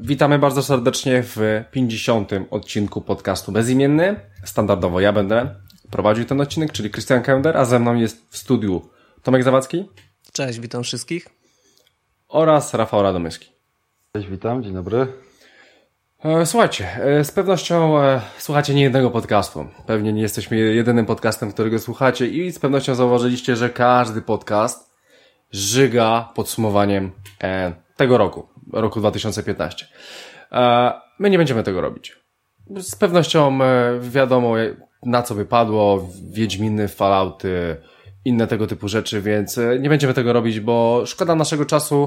Witamy bardzo serdecznie w 50. odcinku podcastu Bezimienny. Standardowo ja będę prowadził ten odcinek, czyli Krystian Kender, a ze mną jest w studiu Tomek Zawadzki. Cześć, witam wszystkich. Oraz Rafał Radomyski. Cześć, witam, dzień dobry. Słuchajcie, z pewnością słuchacie nie jednego podcastu. Pewnie nie jesteśmy jedynym podcastem, którego słuchacie i z pewnością zauważyliście, że każdy podcast żyga podsumowaniem tego roku 2015. My nie będziemy tego robić. Z pewnością wiadomo, na co wypadło, Wiedźminy, Fallouty, inne tego typu rzeczy, więc nie będziemy tego robić, bo szkoda naszego czasu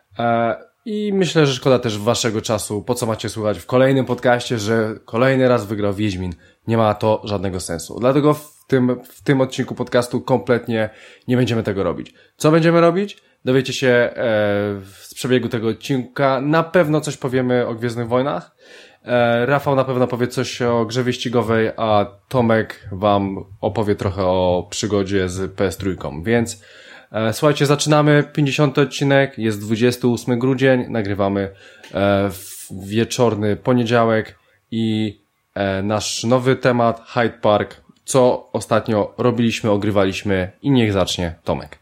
i myślę, że szkoda też waszego czasu. Po co macie słuchać w kolejnym podcaście, że kolejny raz wygrał Wiedźmin? Nie ma to żadnego sensu. Dlatego w tym odcinku podcastu kompletnie nie będziemy tego robić. Co będziemy robić? Dowiecie się z przebiegu tego odcinka. Na pewno coś powiemy o Gwiezdnych Wojnach. Rafał na pewno powie coś o grze wyścigowej, a Tomek wam opowie trochę o przygodzie z PS3. Więc słuchajcie, zaczynamy 50. odcinek, jest 28 grudzień, nagrywamy w wieczorny poniedziałek i nasz nowy temat Hyde Park, co ostatnio robiliśmy, ogrywaliśmy i niech zacznie Tomek.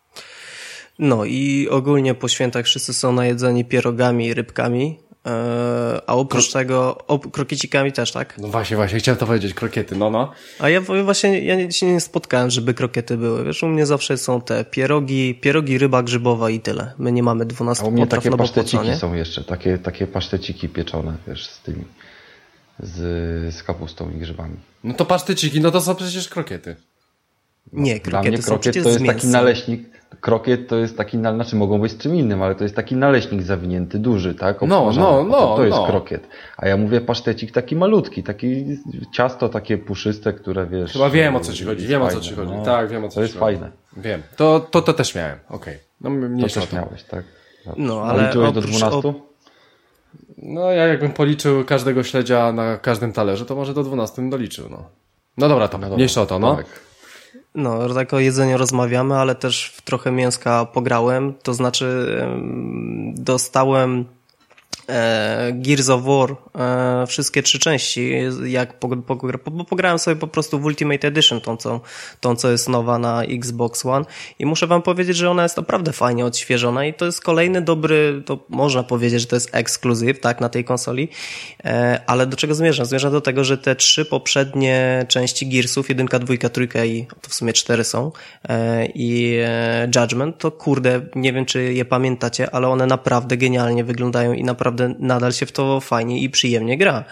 No i ogólnie po świętach wszyscy są najedzeni pierogami i rybkami, a oprócz tego krokiecikami też, tak? No właśnie, chciałem to powiedzieć, krokiety, no. A ja się nie spotkałem, żeby krokiety były. Wiesz, u mnie zawsze są te pierogi, ryba grzybowa i tyle. My nie mamy 12 A u mnie potraw, takie no paszteciki są jeszcze, takie paszteciki pieczone, wiesz, z tymi, z kapustą i grzybami. No to pasztyciki, no to są przecież krokiety. Nie, Dla mnie są krokiet to jest taki naleśnik. Krokiet to jest taki, znaczy mogą być z czym innym, ale to jest taki naleśnik zawinięty, duży, tak? To jest krokiet. A ja mówię pasztecik taki malutki, taki ciasto takie puszyste, które wiesz... Chyba wiem, o co ci chodzi, No, Tak, wiem, o co ci chodzi. To jest fajne. Wiem. To też miałem, okej. No mniejsza to też miałeś, tak? No, ale liczyłeś do 12? No ja jakbym policzył każdego śledzia na każdym talerzu, to może do 12 doliczył, no. No dobra, to mniejsza o to, no. Tak. No, tak o jedzeniu rozmawiamy, ale też w trochę mięska pograłem, to znaczy dostałem Gears of War, wszystkie 3 części, jak pograłem sobie po prostu w Ultimate Edition, tą co jest nowa na Xbox One i muszę wam powiedzieć, że ona jest naprawdę fajnie odświeżona i to jest kolejny dobry, to można powiedzieć, że to jest ekskluzyw, tak, na tej konsoli, ale do czego zmierzam? Zmierzam do tego, że te 3 poprzednie części Gearsów, 1, 2, 3 i to w sumie 4 są i Judgment, to kurde, nie wiem czy je pamiętacie, ale one naprawdę genialnie wyglądają i naprawdę nadal się w to fajnie i przyjemnie gra.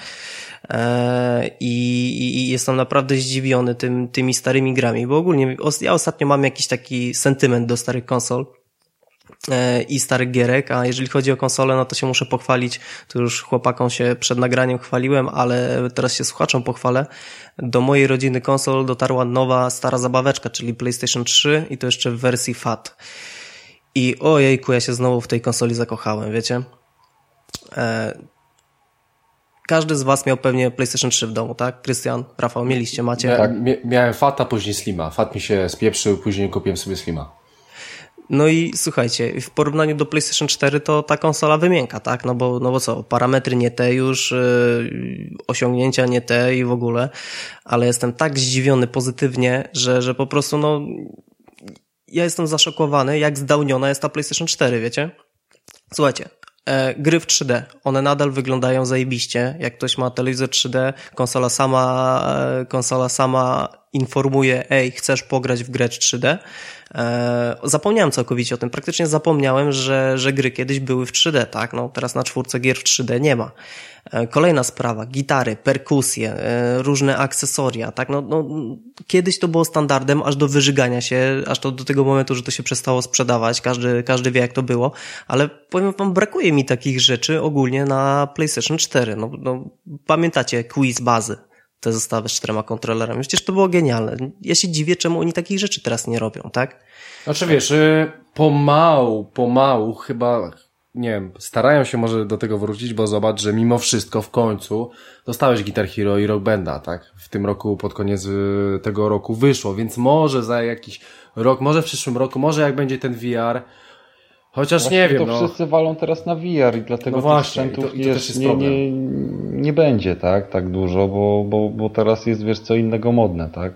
I jestem naprawdę zdziwiony tymi starymi grami, bo ogólnie ja ostatnio mam jakiś taki sentyment do starych konsol i starych gierek, a jeżeli chodzi o konsolę, no to się muszę pochwalić, to już chłopakom się przed nagraniem chwaliłem, ale teraz się słuchaczom pochwalę. Do mojej rodziny konsol dotarła nowa, stara zabaweczka, czyli PlayStation 3 i to jeszcze w wersji FAT. I ojejku, ja się znowu w tej konsoli zakochałem, wiecie? Każdy z was miał pewnie PlayStation 3 w domu, tak? Krystian, Rafał, mieliście, macie? Tak, miałem Fata, później Slima. Fat mi się spieprzył, później kupiłem sobie Slima. No i słuchajcie, w porównaniu do PlayStation 4 to ta konsola wymięka, tak? No bo co, parametry nie te już, osiągnięcia nie te i w ogóle, ale jestem tak zdziwiony pozytywnie, że po prostu no ja jestem zaszokowany, jak zdałniona jest ta PlayStation 4, wiecie? Słuchajcie, gry w 3D, one nadal wyglądają zajebiście. Jak ktoś ma telewizor 3D, konsola sama informuje, chcesz pograć w grę 3D? Zapomniałem całkowicie o tym. Praktycznie zapomniałem, że gry kiedyś były w 3D, tak? No teraz na 4 gier w 3D nie ma. Kolejna sprawa, gitary, perkusje, różne akcesoria, tak? No, kiedyś to było standardem aż do wyżygania się, aż do tego momentu, że to się przestało sprzedawać, każdy wie jak to było, ale powiem wam, brakuje mi takich rzeczy ogólnie na PlayStation 4. No, pamiętacie quiz bazy? Te zestawy z 4 kontrolerami. Przecież to było genialne. Ja się dziwię, czemu oni takich rzeczy teraz nie robią, tak? Znaczy wiesz, pomału chyba, nie wiem, starają się może do tego wrócić, bo zobacz, że mimo wszystko w końcu dostałeś Guitar Hero i Rock Banda, tak? W tym roku, pod koniec tego roku wyszło, więc może za jakiś rok, może w przyszłym roku, może jak będzie ten VR, Chociaż właśnie nie wiem, to wszyscy walą teraz na VR i dlatego tych sprzętów nie będzie tak dużo, bo teraz jest, wiesz, co innego modne, tak?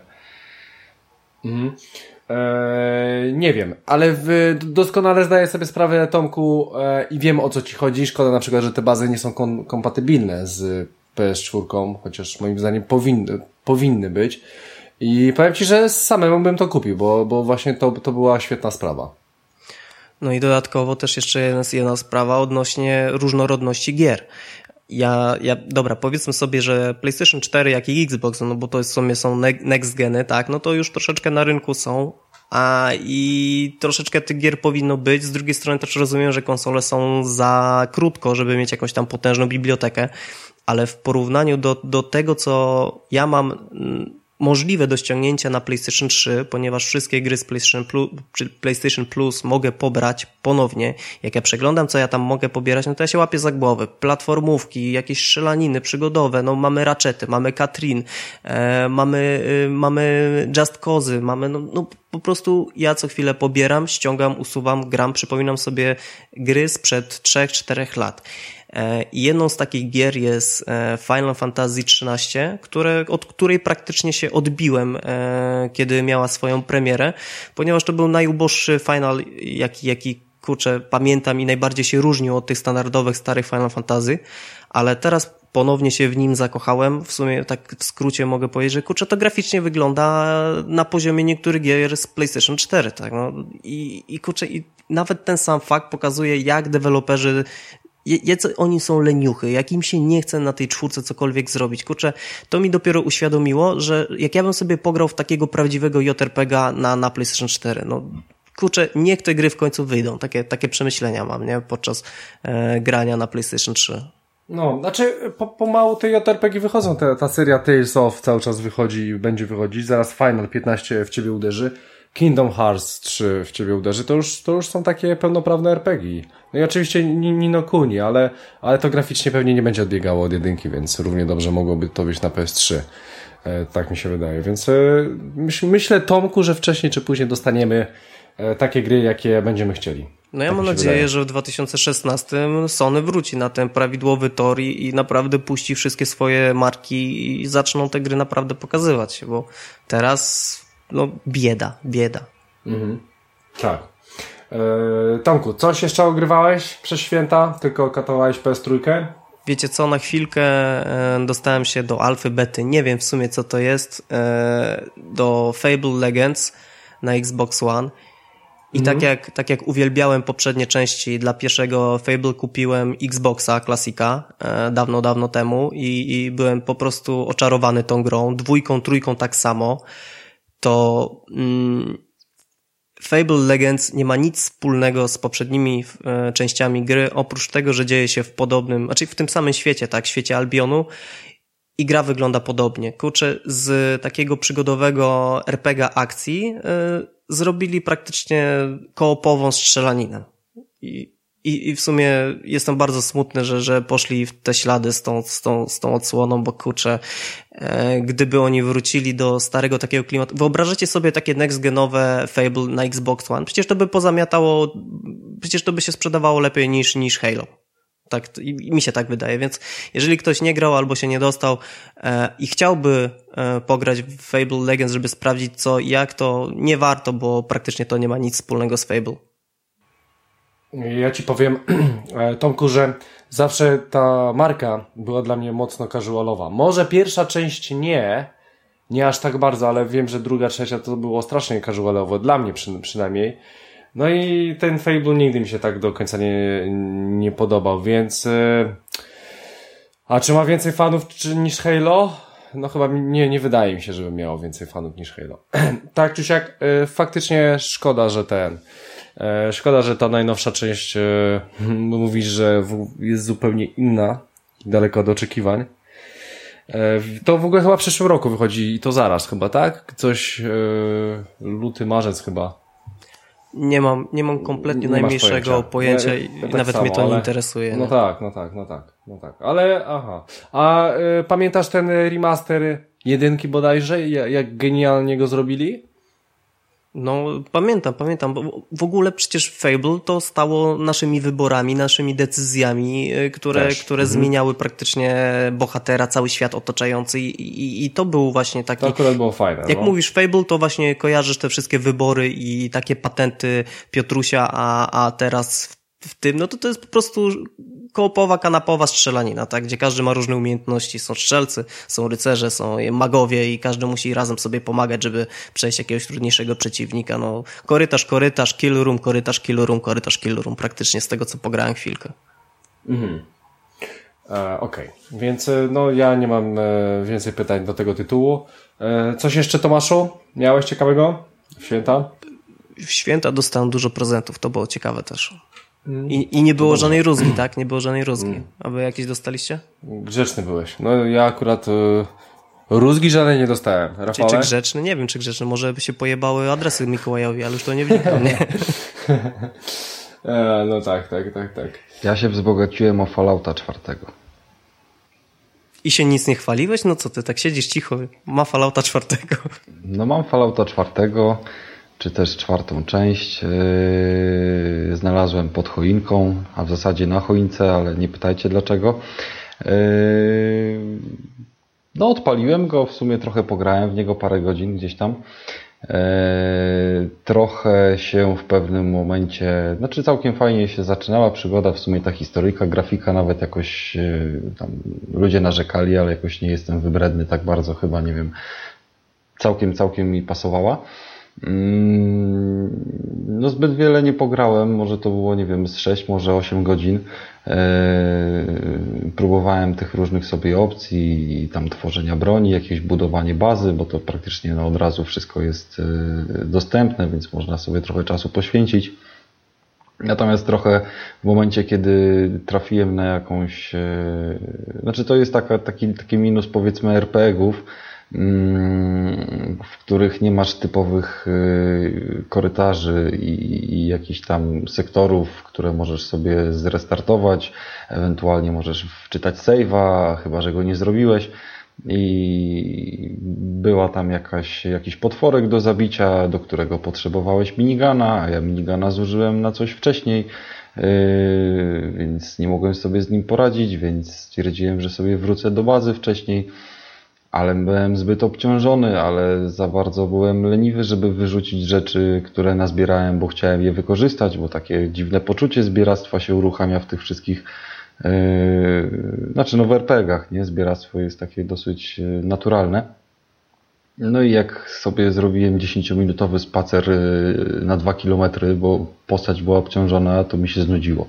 Nie wiem, ale doskonale zdaję sobie sprawę, Tomku, i wiem, o co ci chodzi. Szkoda na przykład, że te bazy nie są kompatybilne z PS4, chociaż moim zdaniem powinny być. I powiem ci, że samemu bym to kupił, bo właśnie to była świetna sprawa. No i dodatkowo też jeszcze jedna sprawa odnośnie różnorodności gier. Dobra, powiedzmy sobie, że PlayStation 4 jak i Xbox, no bo to w sumie są next geny, tak, no to już troszeczkę na rynku są, i troszeczkę tych gier powinno być. Z drugiej strony też rozumiem, że konsole są za krótko, żeby mieć jakąś tam potężną bibliotekę, ale w porównaniu do tego, co ja mam możliwe do ściągnięcia na PlayStation 3, ponieważ wszystkie gry z PlayStation Plus mogę pobrać ponownie. Jak ja przeglądam, co ja tam mogę pobierać, no to ja się łapię za głowę. Platformówki, jakieś strzelaniny przygodowe, no mamy Ratchety, mamy Katrin, mamy Just Cause'y, mamy, no po prostu ja co chwilę pobieram, ściągam, usuwam, gram, przypominam sobie gry sprzed 3-4 lat. I jedną z takich gier jest Final Fantasy XIII, od której praktycznie się odbiłem, kiedy miała swoją premierę, ponieważ to był najuboższy final, jaki kurczę, pamiętam i najbardziej się różnił od tych standardowych starych Final Fantasy, ale teraz ponownie się w nim zakochałem. W sumie tak w skrócie mogę powiedzieć, że kurczę, to graficznie wygląda na poziomie niektórych gier z PlayStation 4, tak, no i kurczę, i nawet ten sam fakt pokazuje, jak deweloperzy, jacy oni są leniuchy, jak im się nie chce na tej czwórce cokolwiek zrobić. Kurczę, to mi dopiero uświadomiło, że jak ja bym sobie pograł w takiego prawdziwego JRPG-a na PlayStation 4, no kurczę, niech te gry w końcu wyjdą. Takie przemyślenia mam, nie? Podczas grania na PlayStation 3. No, znaczy pomału te JRPG wychodzą, ta seria Tales of cały czas wychodzi i będzie wychodzić, zaraz Final 15 w ciebie uderzy, Kingdom Hearts 3 w ciebie uderzy, to już są takie pełnoprawne RPG. No i oczywiście Ni no Kuni, ale to graficznie pewnie nie będzie odbiegało od jedynki, więc równie dobrze mogłoby to być na PS3. Tak mi się wydaje, więc myślę, Tomku, że wcześniej czy później dostaniemy takie gry, jakie będziemy chcieli. No ja mam nadzieję, że w 2016 Sony wróci na ten prawidłowy tor i naprawdę puści wszystkie swoje marki i zaczną te gry naprawdę pokazywać, bo teraz no bieda. Mhm. Tak. Tomku, coś jeszcze ogrywałeś przez święta? Tylko katowałeś PS3? Wiecie co, na chwilkę dostałem się do alfy, bety, nie wiem w sumie co to jest, do Fable Legends na Xbox One. I tak jak uwielbiałem poprzednie części, dla pierwszego Fable kupiłem Xboxa Classica dawno temu i byłem po prostu oczarowany tą grą, 2, 3 tak samo, to Fable Legends nie ma nic wspólnego z poprzednimi częściami gry, oprócz tego, że dzieje się w podobnym, znaczy w tym samym świecie, tak, świecie Albionu, i gra wygląda podobnie. Kurczę, z takiego przygodowego RPG akcji zrobili praktycznie koopową strzelaninę. I w sumie jestem bardzo smutny, że poszli w te ślady z tą odsłoną, bo kurczę, gdyby oni wrócili do starego takiego klimatu. Wyobrażacie sobie takie next-genowe Fable na Xbox One? Przecież to by pozamiatało, przecież to by się sprzedawało lepiej niż Halo. Tak, mi się tak wydaje, więc jeżeli ktoś nie grał albo się nie dostał i chciałby pograć w Fable Legends, żeby sprawdzić co i jak, to nie warto, bo praktycznie to nie ma nic wspólnego z Fable. Ja ci powiem, Tomku, że zawsze ta marka była dla mnie mocno casualowa. Może pierwsza część nie aż tak bardzo, ale wiem, że druga, trzecia to było strasznie casualowo, dla mnie przynajmniej. No i ten Fable nigdy mi się tak do końca nie podobał, więc... A czy ma więcej fanów niż Halo? No chyba nie wydaje mi się, żeby miało więcej fanów niż Halo. Tak czy siak, faktycznie szkoda, że ta najnowsza część mówisz, że jest zupełnie inna, daleko od oczekiwań. To w ogóle chyba w przyszłym roku wychodzi i to zaraz chyba, tak? Coś luty, marzec chyba. Nie mam kompletnie najmniejszego pojęcia i tak nawet samo, mnie to nie interesuje. No tak. Ale aha. A pamiętasz ten remaster jedynki bodajże? Jak genialnie go zrobili? No, pamiętam, bo w ogóle przecież Fable to stało naszymi wyborami, naszymi decyzjami, które zmieniały praktycznie bohatera, cały świat otaczający i to był właśnie taki... To akurat było fajne. Jak mówisz Fable, to właśnie kojarzysz te wszystkie wybory i takie patenty Piotrusia, a teraz w tym, no to jest po prostu koopowa, kanapowa strzelanina, tak? Gdzie każdy ma różne umiejętności. Są strzelcy, są rycerze, są magowie i każdy musi razem sobie pomagać, żeby przejść jakiegoś trudniejszego przeciwnika. No, korytarz, kill room, korytarz, kill room. Praktycznie z tego, co pograłem chwilkę. Okej. Więc no ja nie mam więcej pytań do tego tytułu. Coś jeszcze, Tomaszu? Miałeś ciekawego w święta? W święta dostałem dużo prezentów, to było ciekawe też. I nie było żadnej rózgi, tak? Nie było żadnej rózgi. A wy jakieś dostaliście? Grzeczny byłeś. No ja akurat rózgi żadnej nie dostałem. Rafale? Czy grzeczny? Nie wiem, czy grzeczny. Może by się pojebały adresy Mikołajowi, ale już to nie wnikam, nie? No tak. Ja się wzbogaciłem o Fallouta 4. I się nic nie chwaliłeś? No co ty, tak siedzisz cicho. Ma Fallouta 4. No mam Fallouta 4, czy też 4. część. Znalazłem pod choinką, a w zasadzie na choince, ale nie pytajcie dlaczego. No odpaliłem go, w sumie trochę pograłem w niego parę godzin gdzieś tam. Trochę się w pewnym momencie, znaczy całkiem fajnie się zaczynała przygoda, w sumie ta historyjka, grafika nawet jakoś tam ludzie narzekali, ale jakoś nie jestem wybredny tak bardzo, chyba nie wiem, całkiem mi pasowała. No zbyt wiele nie pograłem, może to było, nie wiem, z 6, może 8 godzin. Próbowałem tych różnych sobie opcji i tam tworzenia broni, jakieś budowanie bazy, bo to praktycznie no, od razu wszystko jest dostępne, więc można sobie trochę czasu poświęcić. Natomiast trochę w momencie, kiedy trafiłem na jakąś... Znaczy to jest taki minus, powiedzmy, RPG-ów, w których nie masz typowych korytarzy i jakichś tam sektorów, które możesz sobie zrestartować, ewentualnie możesz wczytać save'a, chyba że go nie zrobiłeś, i była tam jakiś potworek do zabicia, do którego potrzebowałeś minigana, a ja minigana zużyłem na coś wcześniej, więc nie mogłem sobie z nim poradzić, więc stwierdziłem, że sobie wrócę do bazy wcześniej. Ale byłem zbyt obciążony, ale za bardzo byłem leniwy, żeby wyrzucić rzeczy, które nazbierałem, bo chciałem je wykorzystać, bo takie dziwne poczucie zbieractwa się uruchamia w tych wszystkich, znaczy no w RPG-ach, nie? Zbieractwo jest takie dosyć naturalne. No i jak sobie zrobiłem 10-minutowy spacer na 2 km, bo postać była obciążona, to mi się znudziło.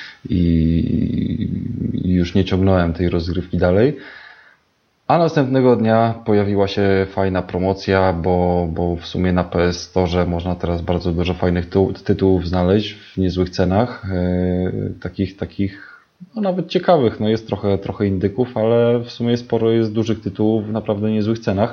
I już nie ciągnąłem tej rozgrywki dalej. A następnego dnia pojawiła się fajna promocja, bo w sumie na PS Store można teraz bardzo dużo fajnych tytułów znaleźć w niezłych cenach. Takich no nawet ciekawych. No jest trochę indyków, ale w sumie sporo jest dużych tytułów w naprawdę niezłych cenach.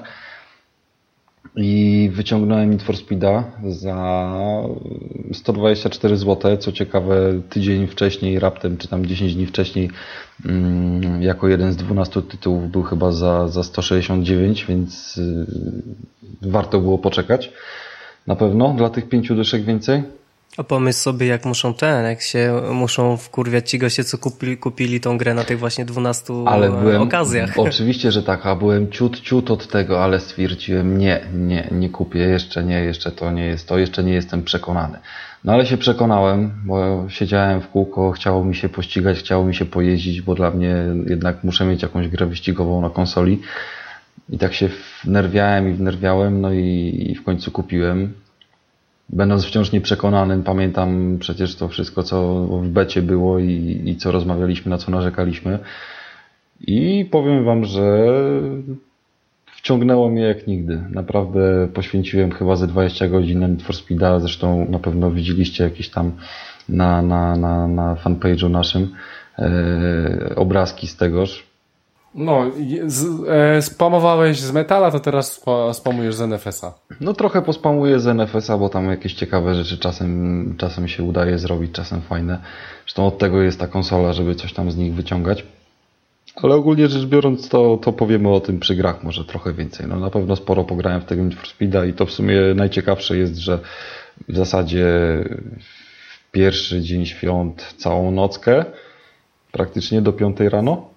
I wyciągnąłem Need for Speeda za 124 zł, co ciekawe tydzień wcześniej raptem, czy tam 10 dni wcześniej jako jeden z 12 tytułów był chyba za 169, więc warto było poczekać na pewno dla tych 5 dyszek więcej. A pomyśl sobie, jak się muszą wkurwiać ci goście, co kupili tą grę na tych właśnie 12 okazjach. Oczywiście, że tak, a byłem ciut od tego, ale stwierdziłem, nie kupię, jeszcze nie jestem przekonany. No ale się przekonałem, bo siedziałem w kółko, chciało mi się pościgać, chciało mi się pojeździć, bo dla mnie jednak muszę mieć jakąś grę wyścigową na konsoli. I tak się wnerwiałem, no i w końcu kupiłem. Będąc wciąż nieprzekonanym, pamiętam przecież to wszystko, co w becie było i co rozmawialiśmy, na co narzekaliśmy. I powiem wam, że wciągnęło mnie jak nigdy. Naprawdę poświęciłem chyba ze 20 godzin na Need for Speeda. Zresztą na pewno widzieliście jakieś tam na fanpage'u naszym obrazki z tegoż. No, spamowałeś z Metala, to teraz spamujesz z NFS-a. No trochę pospamuję z NFS-a, bo tam jakieś ciekawe rzeczy czasem się udaje zrobić, czasem fajne. Zresztą od tego jest ta konsola, żeby coś tam z nich wyciągać. Ale ogólnie rzecz biorąc, to powiemy o tym przy grach może trochę więcej. No na pewno sporo pograłem w tego Need for Speeda i to w sumie najciekawsze jest, że w zasadzie w pierwszy dzień świąt całą nockę, praktycznie do 5 rano.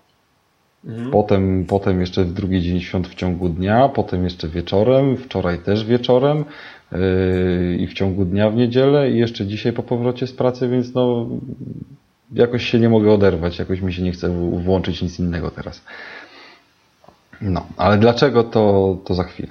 Potem jeszcze w drugi dzień świąt w ciągu dnia, potem jeszcze wieczorem, wczoraj też wieczorem i w ciągu dnia w niedzielę i jeszcze dzisiaj po powrocie z pracy, więc no jakoś się nie mogę oderwać, jakoś mi się nie chce włączyć nic innego teraz. No, ale dlaczego to za chwilę.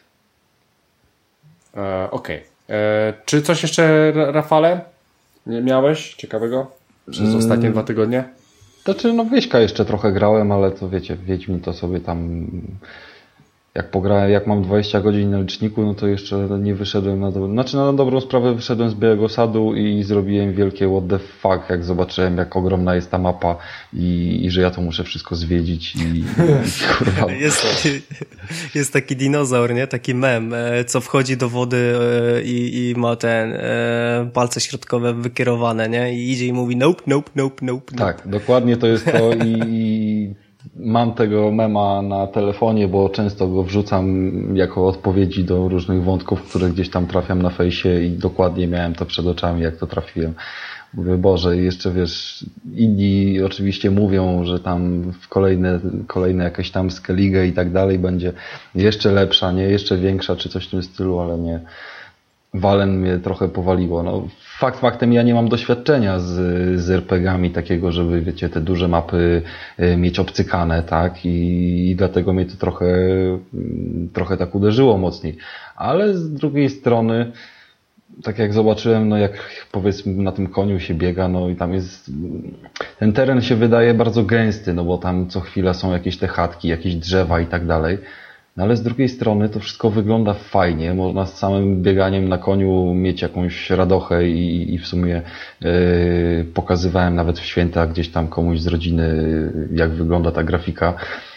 Okej. Czy coś jeszcze, Rafale, miałeś ciekawego przez ostatnie 2 tygodnie? Znaczy, no Wieśka jeszcze trochę grałem, ale to wiecie, Wiedźmin to sobie tam, jak pograłem, jak mam 20 godzin na liczniku, no to jeszcze nie wyszedłem na dobrą sprawę wyszedłem z Białego Sadu i zrobiłem wielkie what the fuck, jak zobaczyłem, jak ogromna jest ta mapa i że ja to muszę wszystko zwiedzić i kurwa. Jest taki dinozaur, nie? Taki mem, co wchodzi do wody i ma palce środkowe wykierowane, nie? I idzie i mówi nope, nope, nope, nope. Tak, dokładnie to jest to i mam tego mema na telefonie, bo często go wrzucam jako odpowiedzi do różnych wątków, które gdzieś tam trafiam na fejsie i dokładnie miałem to przed oczami, jak to trafiłem. Mówię, Boże, jeszcze wiesz, inni oczywiście mówią, że tam w kolejne jakieś tam Skellige i tak dalej będzie jeszcze lepsza, nie, jeszcze większa, czy coś w tym stylu, ale nie. Valen mnie trochę powaliło. No, faktem ja nie mam doświadczenia z RPG-ami takiego, żeby wiecie, te duże mapy mieć obcykane, tak? I dlatego mnie to trochę tak uderzyło mocniej. Ale z drugiej strony, tak jak zobaczyłem, no jak powiedzmy na tym koniu się biega, no i tam jest, ten teren się wydaje bardzo gęsty, no bo tam co chwila są jakieś te chatki, jakieś drzewa i tak dalej. No ale z drugiej strony to wszystko wygląda fajnie. Można z samym bieganiem na koniu mieć jakąś radochę i w sumie pokazywałem nawet w święta gdzieś tam komuś z rodziny, jak wygląda ta grafika.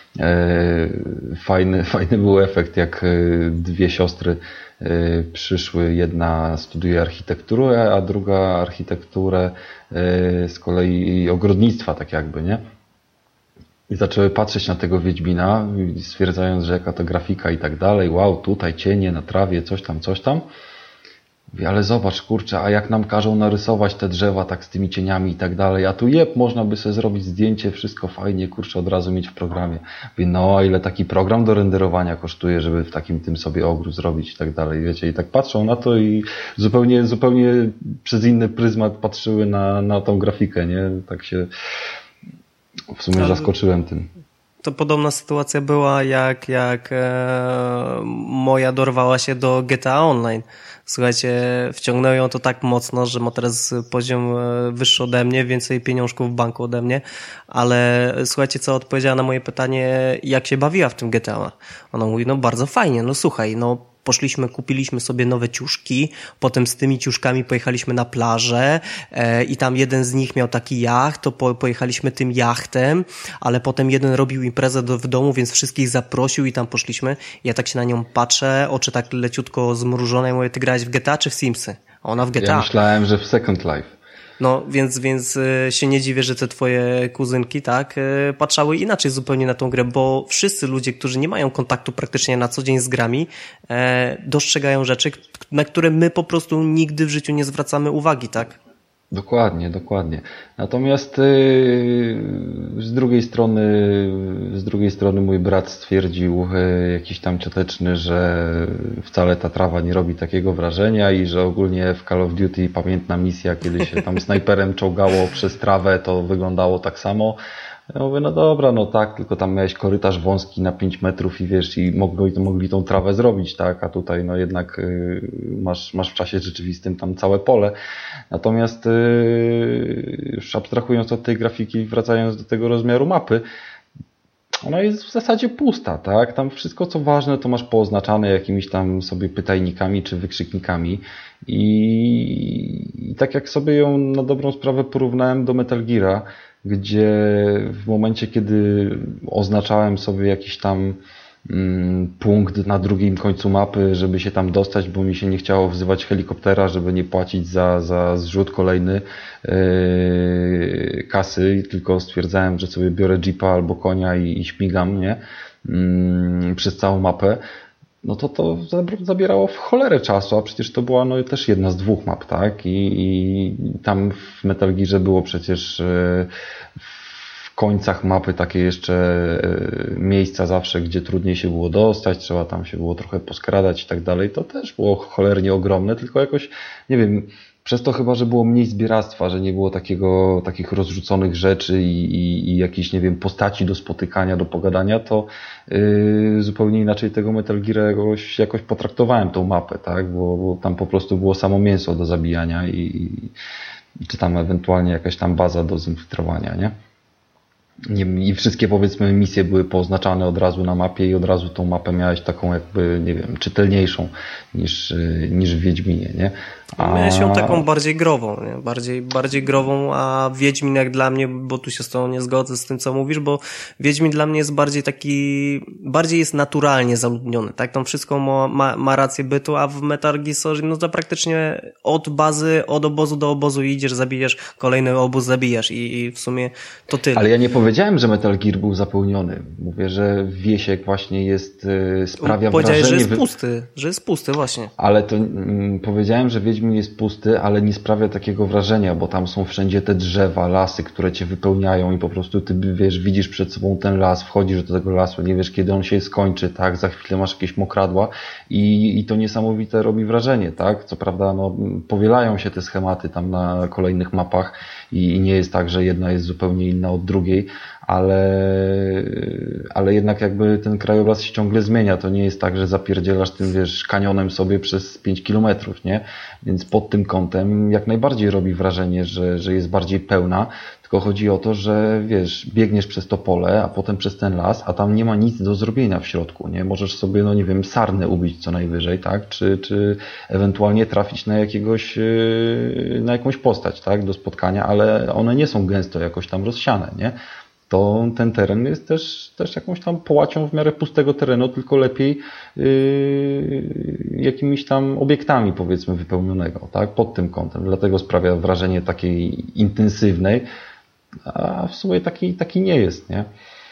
Fajny był efekt, jak 2 siostry przyszły. Jedna studiuje architekturę, a druga architekturę z kolei ogrodnictwa, tak jakby, nie? I zaczęły patrzeć na tego Wiedźmina, stwierdzając, że jaka to grafika i tak dalej. Wow, tutaj cienie na trawie, coś tam. Mówię, ale zobacz, kurczę, a jak nam każą narysować te drzewa tak z tymi cieniami i tak dalej, a tu można by sobie zrobić zdjęcie, wszystko fajnie, kurczę, od razu mieć w programie. Mówię, no a ile taki program do renderowania kosztuje, żeby w takim tym sobie ogród zrobić i tak dalej, wiecie. I tak patrzą na to i zupełnie przez inny pryzmat patrzyły na tą grafikę, nie? Tak się w sumie zaskoczyłem tym. To podobna sytuacja była, jak moja dorwała się do GTA Online. Słuchajcie, wciągnęło ją to tak mocno, że ma teraz poziom wyższy ode mnie, więcej pieniążków w banku ode mnie, ale słuchajcie, co odpowiedziała na moje pytanie, jak się bawiła w tym GTA. Ona mówi, no bardzo fajnie, no słuchaj, no kupiliśmy sobie nowe ciuszki, potem z tymi ciuszkami pojechaliśmy na plażę i tam jeden z nich miał taki jacht, to pojechaliśmy tym jachtem, ale potem jeden robił imprezę w domu, więc wszystkich zaprosił i tam poszliśmy. Ja tak się na nią patrzę, oczy tak leciutko zmrużone i mówię, ty grałeś w GTA czy w Simsy? A ona w GTA. Ja myślałem, że w Second Life. No, więc się nie dziwię, że te twoje kuzynki, tak, patrzały inaczej zupełnie na tą grę, bo wszyscy ludzie, którzy nie mają kontaktu praktycznie na co dzień z grami, dostrzegają rzeczy, na które my po prostu nigdy w życiu nie zwracamy uwagi, tak? Dokładnie. Natomiast z drugiej strony mój brat stwierdził, jakiś tam cioteczny, że wcale ta trawa nie robi takiego wrażenia i że ogólnie w Call of Duty pamiętna misja, kiedy się tam snajperem czołgało przez trawę, to wyglądało tak samo. Ja mówię, no dobra, no tak, tylko tam miałeś korytarz wąski na 5 metrów i wiesz, i mogli tą trawę zrobić, tak, a tutaj no jednak masz w czasie rzeczywistym tam całe pole. Natomiast już abstrahując od tej grafiki, wracając do tego rozmiaru mapy, ona jest w zasadzie pusta, tak, tam wszystko co ważne to masz pooznaczane jakimiś tam sobie pytajnikami czy wykrzyknikami i tak jak sobie ją na dobrą sprawę porównałem do Metal Geara, gdzie w momencie, kiedy oznaczałem sobie jakiś tam punkt na drugim końcu mapy, żeby się tam dostać, bo mi się nie chciało wzywać helikoptera, żeby nie płacić za zrzut kolejny kasy, tylko stwierdzałem, że sobie biorę jeepa albo konia i śmigam, nie? Przez całą mapę. No to zabierało w cholerę czasu, a przecież to była też jedna z 2 map, tak? I tam w Metal Gearze było przecież w końcach mapy takie jeszcze miejsca zawsze, gdzie trudniej się było dostać, trzeba tam się było trochę poskradać i tak dalej. To też było cholernie ogromne, tylko jakoś, nie wiem, przez to chyba, że było mniej zbieractwa, że nie było takich rozrzuconych rzeczy i jakichś, nie wiem, postaci do spotykania, do pogadania, to zupełnie inaczej tego Metal Geara jakoś potraktowałem tą mapę, tak? Bo tam po prostu było samo mięso do zabijania czy tam ewentualnie jakaś tam baza do zinfiltrowania, nie? I wszystkie, powiedzmy, misje były pooznaczane od razu na mapie i od razu tą mapę miałeś taką jakby, nie wiem, czytelniejszą niż w Wiedźminie, nie? Miałeś ją taką bardziej grową, nie? Bardziej grową, a Wiedźmin jak dla mnie, bo tu się z tobą nie zgodzę z tym, co mówisz, bo Wiedźmin dla mnie jest bardziej jest naturalnie zaludniony, tak? Tam wszystko ma rację bytu, a w Metal Gear no to praktycznie od bazy, od obozu do obozu idziesz, zabijasz, kolejny obóz zabijasz i w sumie to tyle. Ale ja nie powiedziałem, że Metal Gear był zapełniony. Mówię, że Wiesiek właśnie sprawia Powiedziałeś, wrażenie... że jest pusty właśnie. Ale to powiedziałem, że Wiedźmin jest pusty, ale nie sprawia takiego wrażenia, bo tam są wszędzie te drzewa, lasy, które cię wypełniają i po prostu ty, wiesz, widzisz przed sobą ten las, wchodzisz do tego lasu, nie wiesz, kiedy on się skończy, tak, za chwilę masz jakieś mokradła i to niesamowite robi wrażenie, tak, co prawda, powielają się te schematy tam na kolejnych mapach i nie jest tak, że jedna jest zupełnie inna od drugiej, ale jednak jakby ten krajobraz się ciągle zmienia. To nie jest tak, że zapierdzielasz tym, wiesz, kanionem sobie przez 5 kilometrów, nie? Więc pod tym kątem jak najbardziej robi wrażenie, że jest bardziej pełna, tylko chodzi o to, że wiesz, biegniesz przez to pole, a potem przez ten las, a tam nie ma nic do zrobienia w środku, nie? Możesz sobie, nie wiem, sarnę ubić co najwyżej, tak? Czy ewentualnie trafić na jakąś postać, tak? Do spotkania, ale one nie są gęsto jakoś tam rozsiane, nie? To ten teren jest też jakąś tam połacią w miarę pustego terenu, tylko lepiej jakimiś tam obiektami, powiedzmy, wypełnionego, tak? Pod tym kątem. Dlatego sprawia wrażenie takiej intensywnej, a w sumie taki nie jest, nie?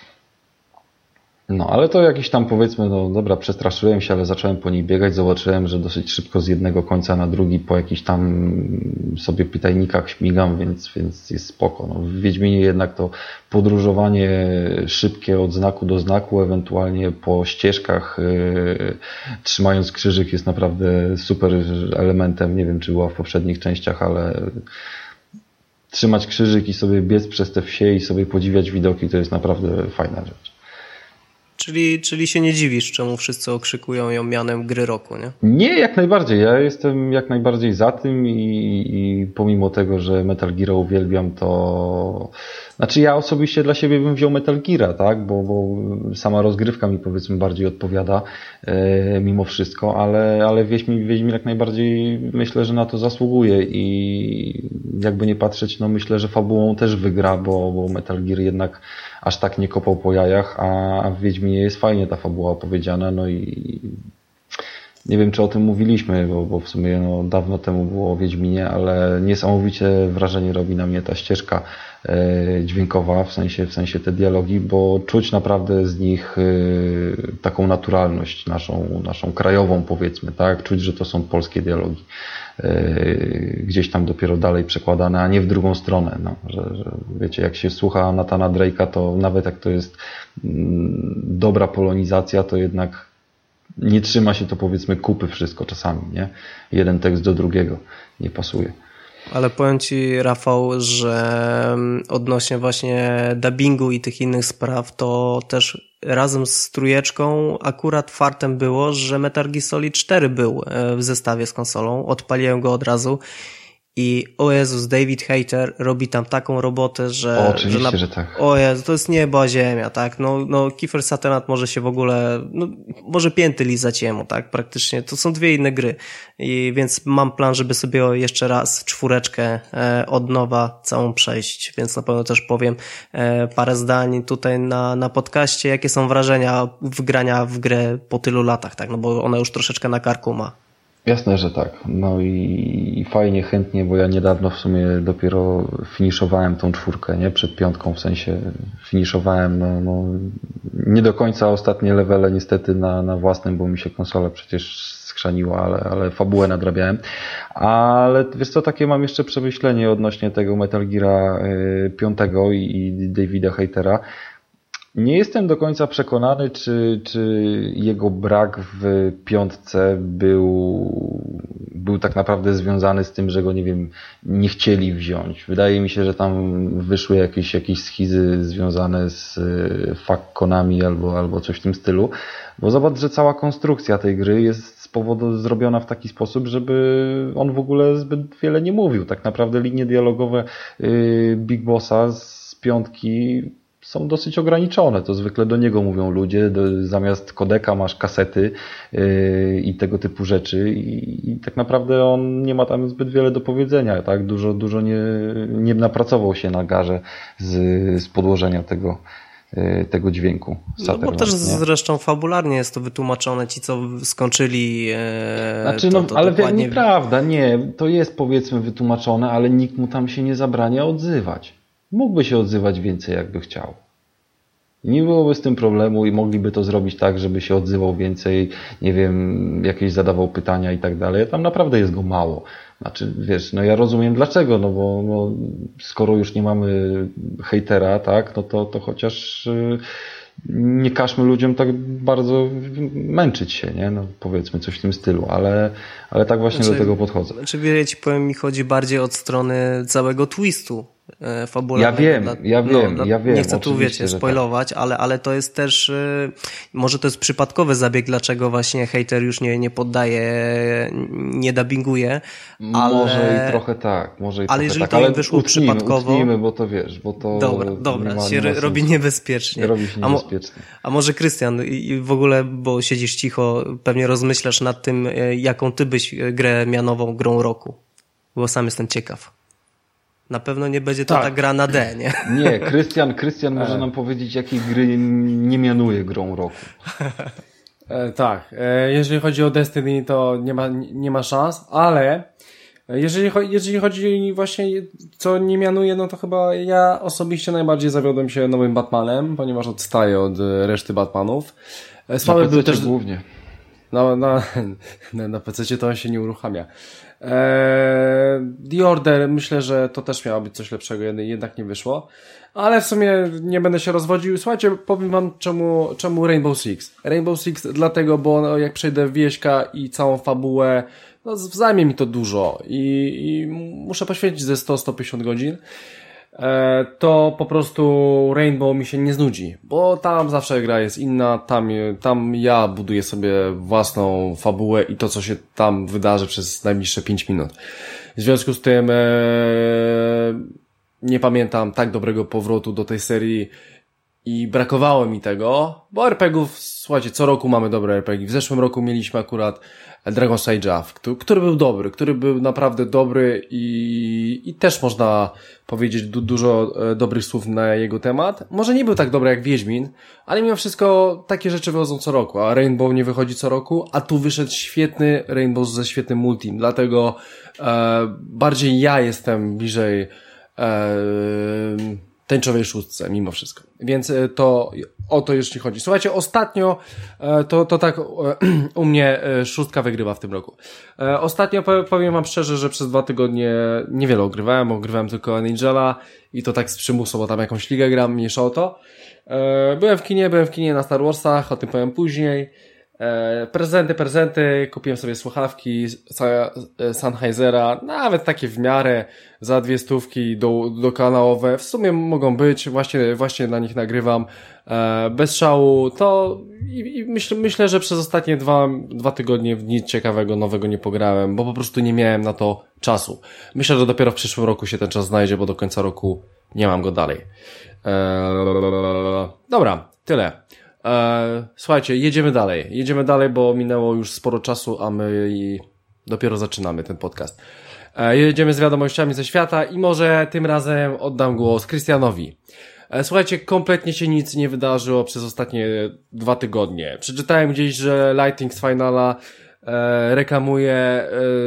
No, ale to jakiś tam, powiedzmy, dobra, przestraszyłem się, ale zacząłem po niej biegać, zobaczyłem, że dosyć szybko z jednego końca na drugi po jakichś tam sobie pytajnikach śmigam, więc jest spoko. W Wiedźminie jednak to podróżowanie szybkie od znaku do znaku, ewentualnie po ścieżkach, trzymając krzyżyk, jest naprawdę super elementem. Nie wiem, czy była w poprzednich częściach, ale trzymać krzyżyk i sobie biec przez te wsie i sobie podziwiać widoki, to jest naprawdę fajna rzecz. Czyli się nie dziwisz, czemu wszyscy okrzykują ją mianem gry roku, nie? Nie, jak najbardziej. Ja jestem jak najbardziej za tym i pomimo tego, że Metal Gear uwielbiam, to... Znaczy ja osobiście dla siebie bym wziął Metal Geara, tak? Bo sama rozgrywka mi, powiedzmy, bardziej odpowiada mimo wszystko, ale Wiedźmin jak najbardziej myślę, że na to zasługuje i jakby nie patrzeć, myślę, że fabułą też wygra, bo Metal Gear jednak aż tak nie kopał po jajach, a w Wiedźminie jest fajnie ta fabuła opowiedziana, i nie wiem, czy o tym mówiliśmy, bo w sumie dawno temu było o Wiedźminie, ale niesamowicie wrażenie robi na mnie ta ścieżka dźwiękowa, w sensie te dialogi, bo czuć naprawdę z nich taką naturalność naszą krajową, powiedzmy, tak? Czuć, że to są polskie dialogi. Gdzieś tam dopiero dalej przekładane, a nie w drugą stronę. Że wiecie, jak się słucha Nathana Drake'a, to nawet jak to jest dobra polonizacja, to jednak nie trzyma się to, powiedzmy, kupy wszystko czasami, nie? Jeden tekst do drugiego nie pasuje. Ale powiem Ci, Rafał, że odnośnie właśnie dubbingu i tych innych spraw, to też razem z trójeczką akurat fartem było, że Metal Gear Solid 4 był w zestawie z konsolą. Odpaliłem go od razu I o Jezus, David Hayter robi tam taką robotę, że... Oczywiście, że tak. O Jezu, to jest niebo a ziemia, tak? No Kiefer Sutherland może się w ogóle... może pięty lizać jemu, tak? Praktycznie. To są dwie inne gry. I więc mam plan, żeby sobie jeszcze raz 4 od nowa całą przejść. Więc na pewno też powiem parę zdań tutaj na podcaście, jakie są wrażenia wgrania w grę po tylu latach, tak? No bo ona już troszeczkę na karku ma. Jasne, że tak. No i fajnie, chętnie, bo ja niedawno w sumie dopiero finiszowałem tą 4, nie? Przed 5, w sensie finiszowałem, no nie do końca ostatnie levele niestety na własnym, bo mi się konsola przecież skrzaniła, ale fabułę nadrabiałem. Ale wiesz co, takie mam jeszcze przemyślenie odnośnie tego Metal Geara 5 i Davida Haytera. Nie jestem do końca przekonany, czy jego brak w 5 był tak naprawdę związany z tym, że go, nie wiem, nie chcieli wziąć. Wydaje mi się, że tam wyszły jakieś schizy związane z fuck Konami albo coś w tym stylu. Bo zobacz, że cała konstrukcja tej gry jest z powodu zrobiona w taki sposób, żeby on w ogóle zbyt wiele nie mówił. Tak naprawdę linie dialogowe Big Bossa z 5 są dosyć ograniczone. To zwykle do niego mówią ludzie. Zamiast kodeka masz kasety i tego typu rzeczy i tak naprawdę on nie ma tam zbyt wiele do powiedzenia. Tak? Dużo nie napracował się na garze z podłożenia tego dźwięku. No bo też zresztą fabularnie jest to wytłumaczone, ci co skończyli ale dokładnie... nieprawda, nie, to jest powiedzmy wytłumaczone, ale nikt mu tam się nie zabrania odzywać. Mógłby się odzywać więcej, jakby chciał. I nie byłoby z tym problemu i mogliby to zrobić tak, żeby się odzywał więcej, nie wiem, jakieś zadawał pytania i tak dalej. Tam naprawdę jest go mało. Znaczy, wiesz, no ja rozumiem dlaczego, no bo skoro już nie mamy hejtera, tak, no to chociaż nie każmy ludziom tak bardzo męczyć się, nie? No powiedzmy coś w tym stylu, ale tak właśnie do tego podchodzę. Znaczy, ja ci powiem, mi chodzi bardziej od strony całego twistu fabularnego. Ja wiem. Nie chcę tu, wiecie, spoilować, tak. ale to jest też, może to jest przypadkowy zabieg, dlaczego właśnie hejter już nie poddaje, nie dubbinguje. Może i trochę tak. Ale jeżeli to im wyszło przypadkowo... Utnijmy, bo to wiesz, bo to... Dobra, robi niebezpiecznie. Robi się niebezpiecznie. A może Krystian, i w ogóle, bo siedzisz cicho, pewnie rozmyślasz nad tym, jaką ty byś grę mianował grą roku. Bo sam jestem ciekaw. Na pewno nie będzie to ta gra na D, nie? Nie, Krystian może nam powiedzieć, jakiej gry nie mianuje grą roku. Tak, jeżeli chodzi o Destiny, to nie ma szans, ale jeżeli chodzi właśnie co nie mianuje, no to chyba ja osobiście najbardziej zawiodłem się nowym Batmanem, ponieważ odstaję od reszty Batmanów. Słaby był też głównie. Na PC to on się nie uruchamia. The Order, myślę, że to też miało być coś lepszego, jednak nie wyszło. Ale w sumie nie będę się rozwodził. Słuchajcie, powiem wam czemu Rainbow Six. Rainbow Six dlatego, bo jak przejdę wieśka i całą fabułę, no zajmie mi to dużo i muszę poświęcić ze 100-150 godzin. To po prostu Rainbow mi się nie znudzi, bo tam zawsze gra jest inna, tam ja buduję sobie własną fabułę i to, co się tam wydarzy przez najbliższe 5 minut. W związku z tym nie pamiętam tak dobrego powrotu do tej serii i brakowało mi tego, bo RPGów, słuchajcie, co roku mamy dobre RPG. W zeszłym roku mieliśmy akurat Dragon's Age'a, który był naprawdę dobry i też można powiedzieć dużo dobrych słów na jego temat. Może nie był tak dobry jak Wiedźmin, ale mimo wszystko takie rzeczy wychodzą co roku, a Rainbow nie wychodzi co roku, a tu wyszedł świetny Rainbow ze świetnym multim, dlatego bardziej ja jestem bliżej tęczowej szóstce, mimo wszystko. Więc to o to już nie chodzi. Słuchajcie, ostatnio to tak u mnie 6 wygrywa w tym roku. Ostatnio powiem wam szczerze, że przez 2 tygodnie niewiele ogrywałem tylko Angela i to tak z przymusu, bo tam jakąś ligę gram, mniejsza o to. Byłem w kinie na Star Warsach, o tym powiem później. Prezenty, kupiłem sobie słuchawki Sennheisera, nawet takie w miarę, za 200 dokanałowe, w sumie mogą być, właśnie na nich nagrywam, bez szału, to i myślę, że przez ostatnie dwa tygodnie w nic ciekawego, nowego nie pograłem, bo po prostu nie miałem na to czasu. Myślę, że dopiero w przyszłym roku się ten czas znajdzie, bo do końca roku nie mam go dalej. Dobra, tyle. Słuchajcie, jedziemy dalej, bo minęło już sporo czasu, a my dopiero zaczynamy ten podcast. Jedziemy z wiadomościami ze świata i może tym razem oddam głos Krystianowi. Słuchajcie, kompletnie się nic nie wydarzyło przez ostatnie 2 tygodnie. Przeczytałem gdzieś, że Lightning z Finala reklamuje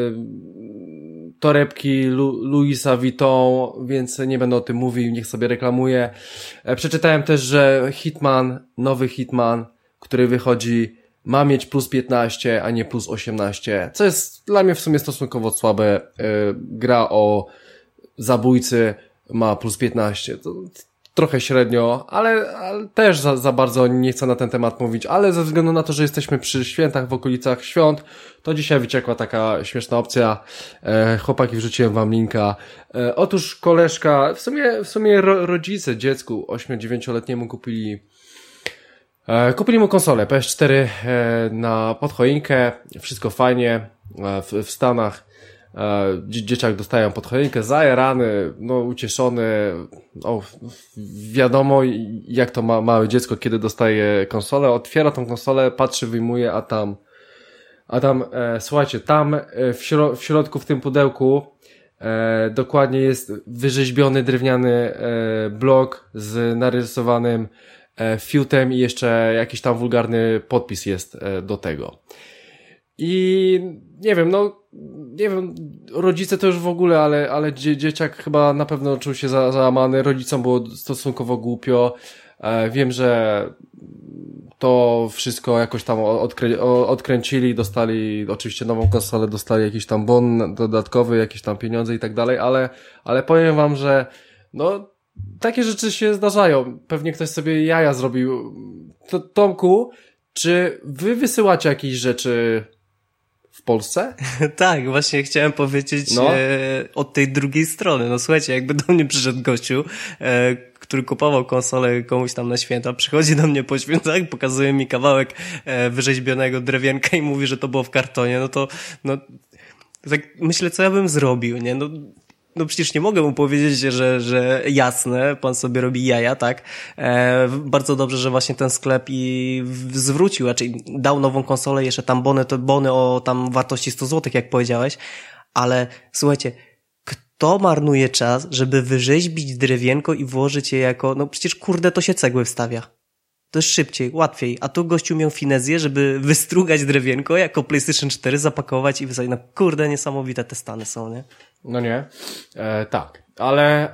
torebki Louisa Vuitton, więc nie będę o tym mówił, niech sobie reklamuje. Przeczytałem też, że nowy Hitman, który wychodzi, ma mieć plus 15, a nie plus 18, co jest dla mnie w sumie stosunkowo słabe. Gra o zabójcy ma plus 15, to trochę średnio, ale też za bardzo nie chcę na ten temat mówić, ale ze względu na to, że jesteśmy przy świętach, w okolicach świąt, to dzisiaj wyciekła taka śmieszna opcja. Chłopaki, wrzuciłem wam linka. Otóż koleżka, w sumie rodzice dziecku 8-9-letniemu kupili mu konsolę PS4 pod choinkę, wszystko fajnie, w Stanach. Dzieciak dostają pod choinkę, zajarany, ucieszony, wiadomo jak to małe dziecko, kiedy dostaje konsolę, otwiera tą konsolę, patrzy, wyjmuje, a tam, słuchajcie, tam w środku w tym pudełku dokładnie jest wyrzeźbiony drewniany blok z narysowanym fiutem i jeszcze jakiś tam wulgarny podpis jest do tego. I nie wiem, rodzice to już w ogóle, ale dzieciak chyba na pewno czuł się załamany, rodzicom było stosunkowo głupio. Wiem, że to wszystko jakoś tam odkręcili, dostali oczywiście nową konsolę, dostali jakiś tam bon dodatkowy, jakieś tam pieniądze i tak dalej, ale powiem wam, że takie rzeczy się zdarzają. Pewnie ktoś sobie jaja zrobił. Tomku, czy wy wysyłacie jakieś rzeczy w Polsce? Tak, właśnie chciałem powiedzieć od tej drugiej strony. Słuchajcie, jakby do mnie przyszedł gościu, który kupował konsolę komuś tam na święta, przychodzi do mnie po świętach, pokazuje mi kawałek wyrzeźbionego drewienka i mówi, że to było w kartonie, tak myślę, co ja bym zrobił, nie? Przecież nie mogę mu powiedzieć, że jasne, pan sobie robi jaja, tak? Bardzo dobrze, że właśnie ten sklep i zwrócił, raczej dał nową konsolę, jeszcze tam bony o tam wartości 100 zł, jak powiedziałeś, ale słuchajcie, kto marnuje czas, żeby wyrzeźbić drewienko i włożyć je jako, przecież kurde, to się cegły wstawia. To jest szybciej, łatwiej, a tu gościu miał finezję, żeby wystrugać drewienko jako PlayStation 4, zapakować i wysadzić. Kurde, niesamowite te stany są, nie? Nie, tak, ale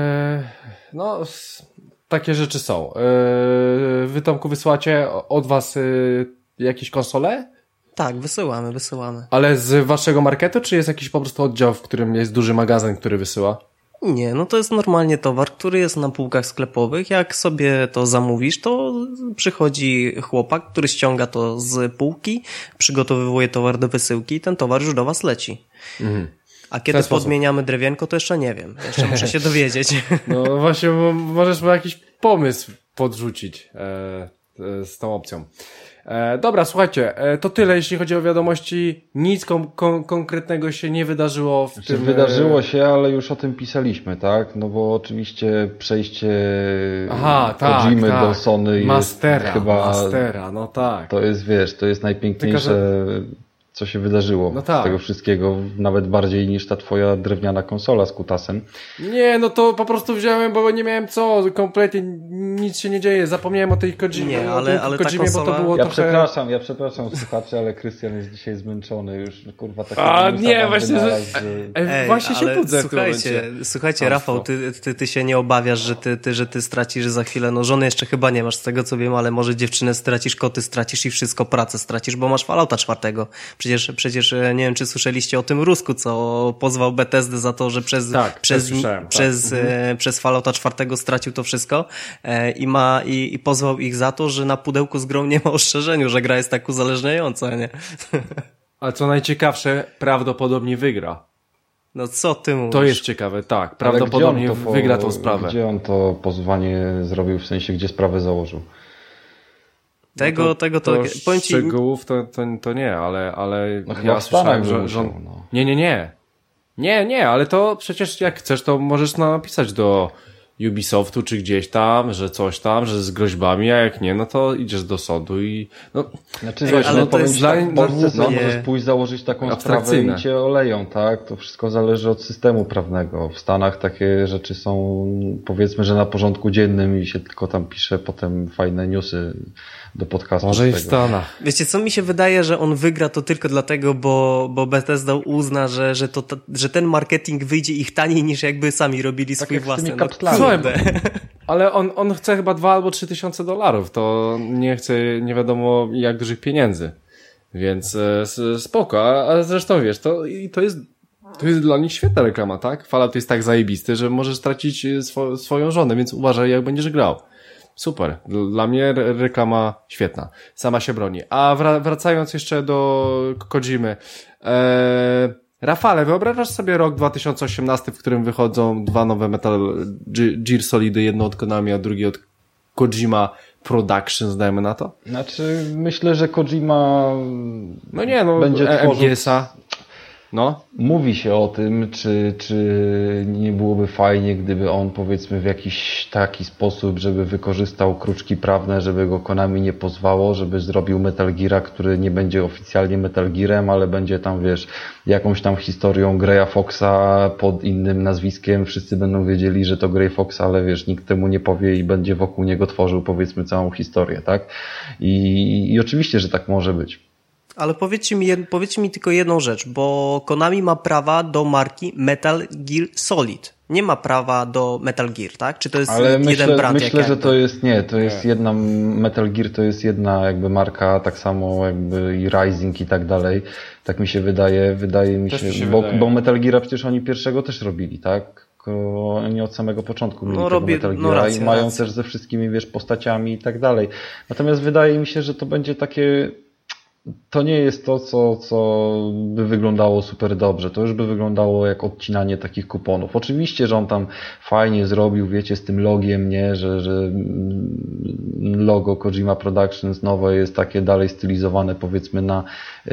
takie rzeczy są. Wy, Tomku, wysyłacie od was jakieś konsole? Tak, wysyłamy. Ale z waszego marketu, czy jest jakiś po prostu oddział, w którym jest duży magazyn, który wysyła? Nie, to jest normalnie towar, który jest na półkach sklepowych. Jak sobie to zamówisz, to przychodzi chłopak, który ściąga to z półki, przygotowuje towar do wysyłki i ten towar już do was leci. Mhm. A kiedy podmieniamy drewienko, to jeszcze nie wiem. Jeszcze muszę się dowiedzieć. Właśnie, możesz mu jakiś pomysł podrzucić z tą opcją. Dobra, słuchajcie, to tyle, jeśli chodzi o wiadomości. Nic konkretnego się nie wydarzyło w tym... Wydarzyło się, ale już o tym pisaliśmy, tak? Bo oczywiście przejście Kojimy do Sony Mastera, jest chyba... Mastera, tak. To jest, to jest najpiękniejsze... co się wydarzyło z tego wszystkiego, nawet bardziej niż ta twoja drewniana konsola z kutasem. Nie, to po prostu wziąłem, bo nie miałem co, kompletnie nic się nie dzieje, zapomniałem o tej Kojimie. Nie, ale ta konsola... bo to było ja przepraszam słuchacze, ale Krystian jest dzisiaj zmęczony już, kurwa, taki... właśnie się budzę. Słuchajcie, Rafał, ty się nie obawiasz, że ty stracisz za chwilę, żony jeszcze chyba nie masz, z tego co wiem, ale może dziewczynę stracisz, koty stracisz i wszystko, pracę stracisz, bo masz Fallouta 4. Przecież nie wiem, czy słyszeliście o tym Rusku, co pozwał Bethesdę za to, że przez Fallouta 4 stracił to wszystko i pozwał ich za to, że na pudełku z grą nie ma ostrzeżenia, że gra jest tak uzależniająca, nie? A co najciekawsze, prawdopodobnie wygra. No co ty mówisz? To jest ciekawe, tak. Prawdopodobnie wygra tą sprawę. Gdzie on to pozwanie zrobił, w sensie, gdzie sprawę założył? Powiem ci... Szczegółów to nie, ale no ja słyszałem, że no. Nie, ale to przecież jak chcesz, to możesz napisać do Ubisoftu czy gdzieś tam, że coś tam, że z groźbami, a jak nie, no to idziesz do sądu i no... Znaczy, wiesz, ale to jest w Polsce możesz pójść założyć taką sprawę i cię oleją, tak? To wszystko zależy od systemu prawnego. W Stanach takie rzeczy są, powiedzmy, że na porządku dziennym i się tylko tam pisze potem fajne newsy do podcastu. Może i w Stanach. Wiecie, co mi się wydaje, że on wygra to tylko dlatego, bo Bethesda uzna, że ten marketing wyjdzie ich taniej niż jakby sami robili swój własny. Ale on chce chyba 2 albo 3 tysiące $, to nie chce nie wiadomo jak dużych pieniędzy. Więc spoko, a zresztą wiesz, to jest dla nich świetna reklama, tak? Fallout jest tak zajebisty, że możesz stracić swoją żonę, więc uważaj jak będziesz grał. Super. Dla mnie reklama świetna. Sama się broni. A wracając jeszcze do Kojimy. Rafale, wyobrażasz sobie rok 2018, w którym wychodzą 2 nowe Metal Gear Solidy, jedno od Konami, a drugie od Kojima Productions, dajmy na to? Znaczy, myślę, że Kojima będzie tworzył... MGS-a. No. Mówi się o tym, czy nie byłoby fajnie, gdyby on, powiedzmy, w jakiś taki sposób, żeby wykorzystał kruczki prawne, żeby go Konami nie pozwało, żeby zrobił Metal Geara, który nie będzie oficjalnie Metal Gearem, ale będzie tam, wiesz, jakąś tam historią Greya Foxa pod innym nazwiskiem. Wszyscy będą wiedzieli, że to Grey Fox, ale wiesz, nikt temu nie powie i będzie wokół niego tworzył, powiedzmy, całą historię, tak? I oczywiście, że tak może być. Ale powiedzcie mi tylko jedną rzecz, bo Konami ma prawa do marki Metal Gear Solid. Nie ma prawa do Metal Gear, tak? Czy to jest jeden brand? Myślę, że to jest jedna, Metal Gear to jest jedna jakby marka, tak samo jakby i Rising i tak dalej. Tak mi się wydaje. Wydaje mi się, bo Metal Geara przecież oni pierwszego też robili, tak? Oni od samego początku mieli tego Metal Geara i mają też ze wszystkimi, wiesz, postaciami i tak dalej. Natomiast wydaje mi się, że to będzie takie... To nie jest to, co by wyglądało super dobrze. To już by wyglądało jak odcinanie takich kuponów. Oczywiście, że on tam fajnie zrobił, wiecie, z tym logiem, nie, że logo Kojima Productions nowe jest takie dalej stylizowane, powiedzmy, na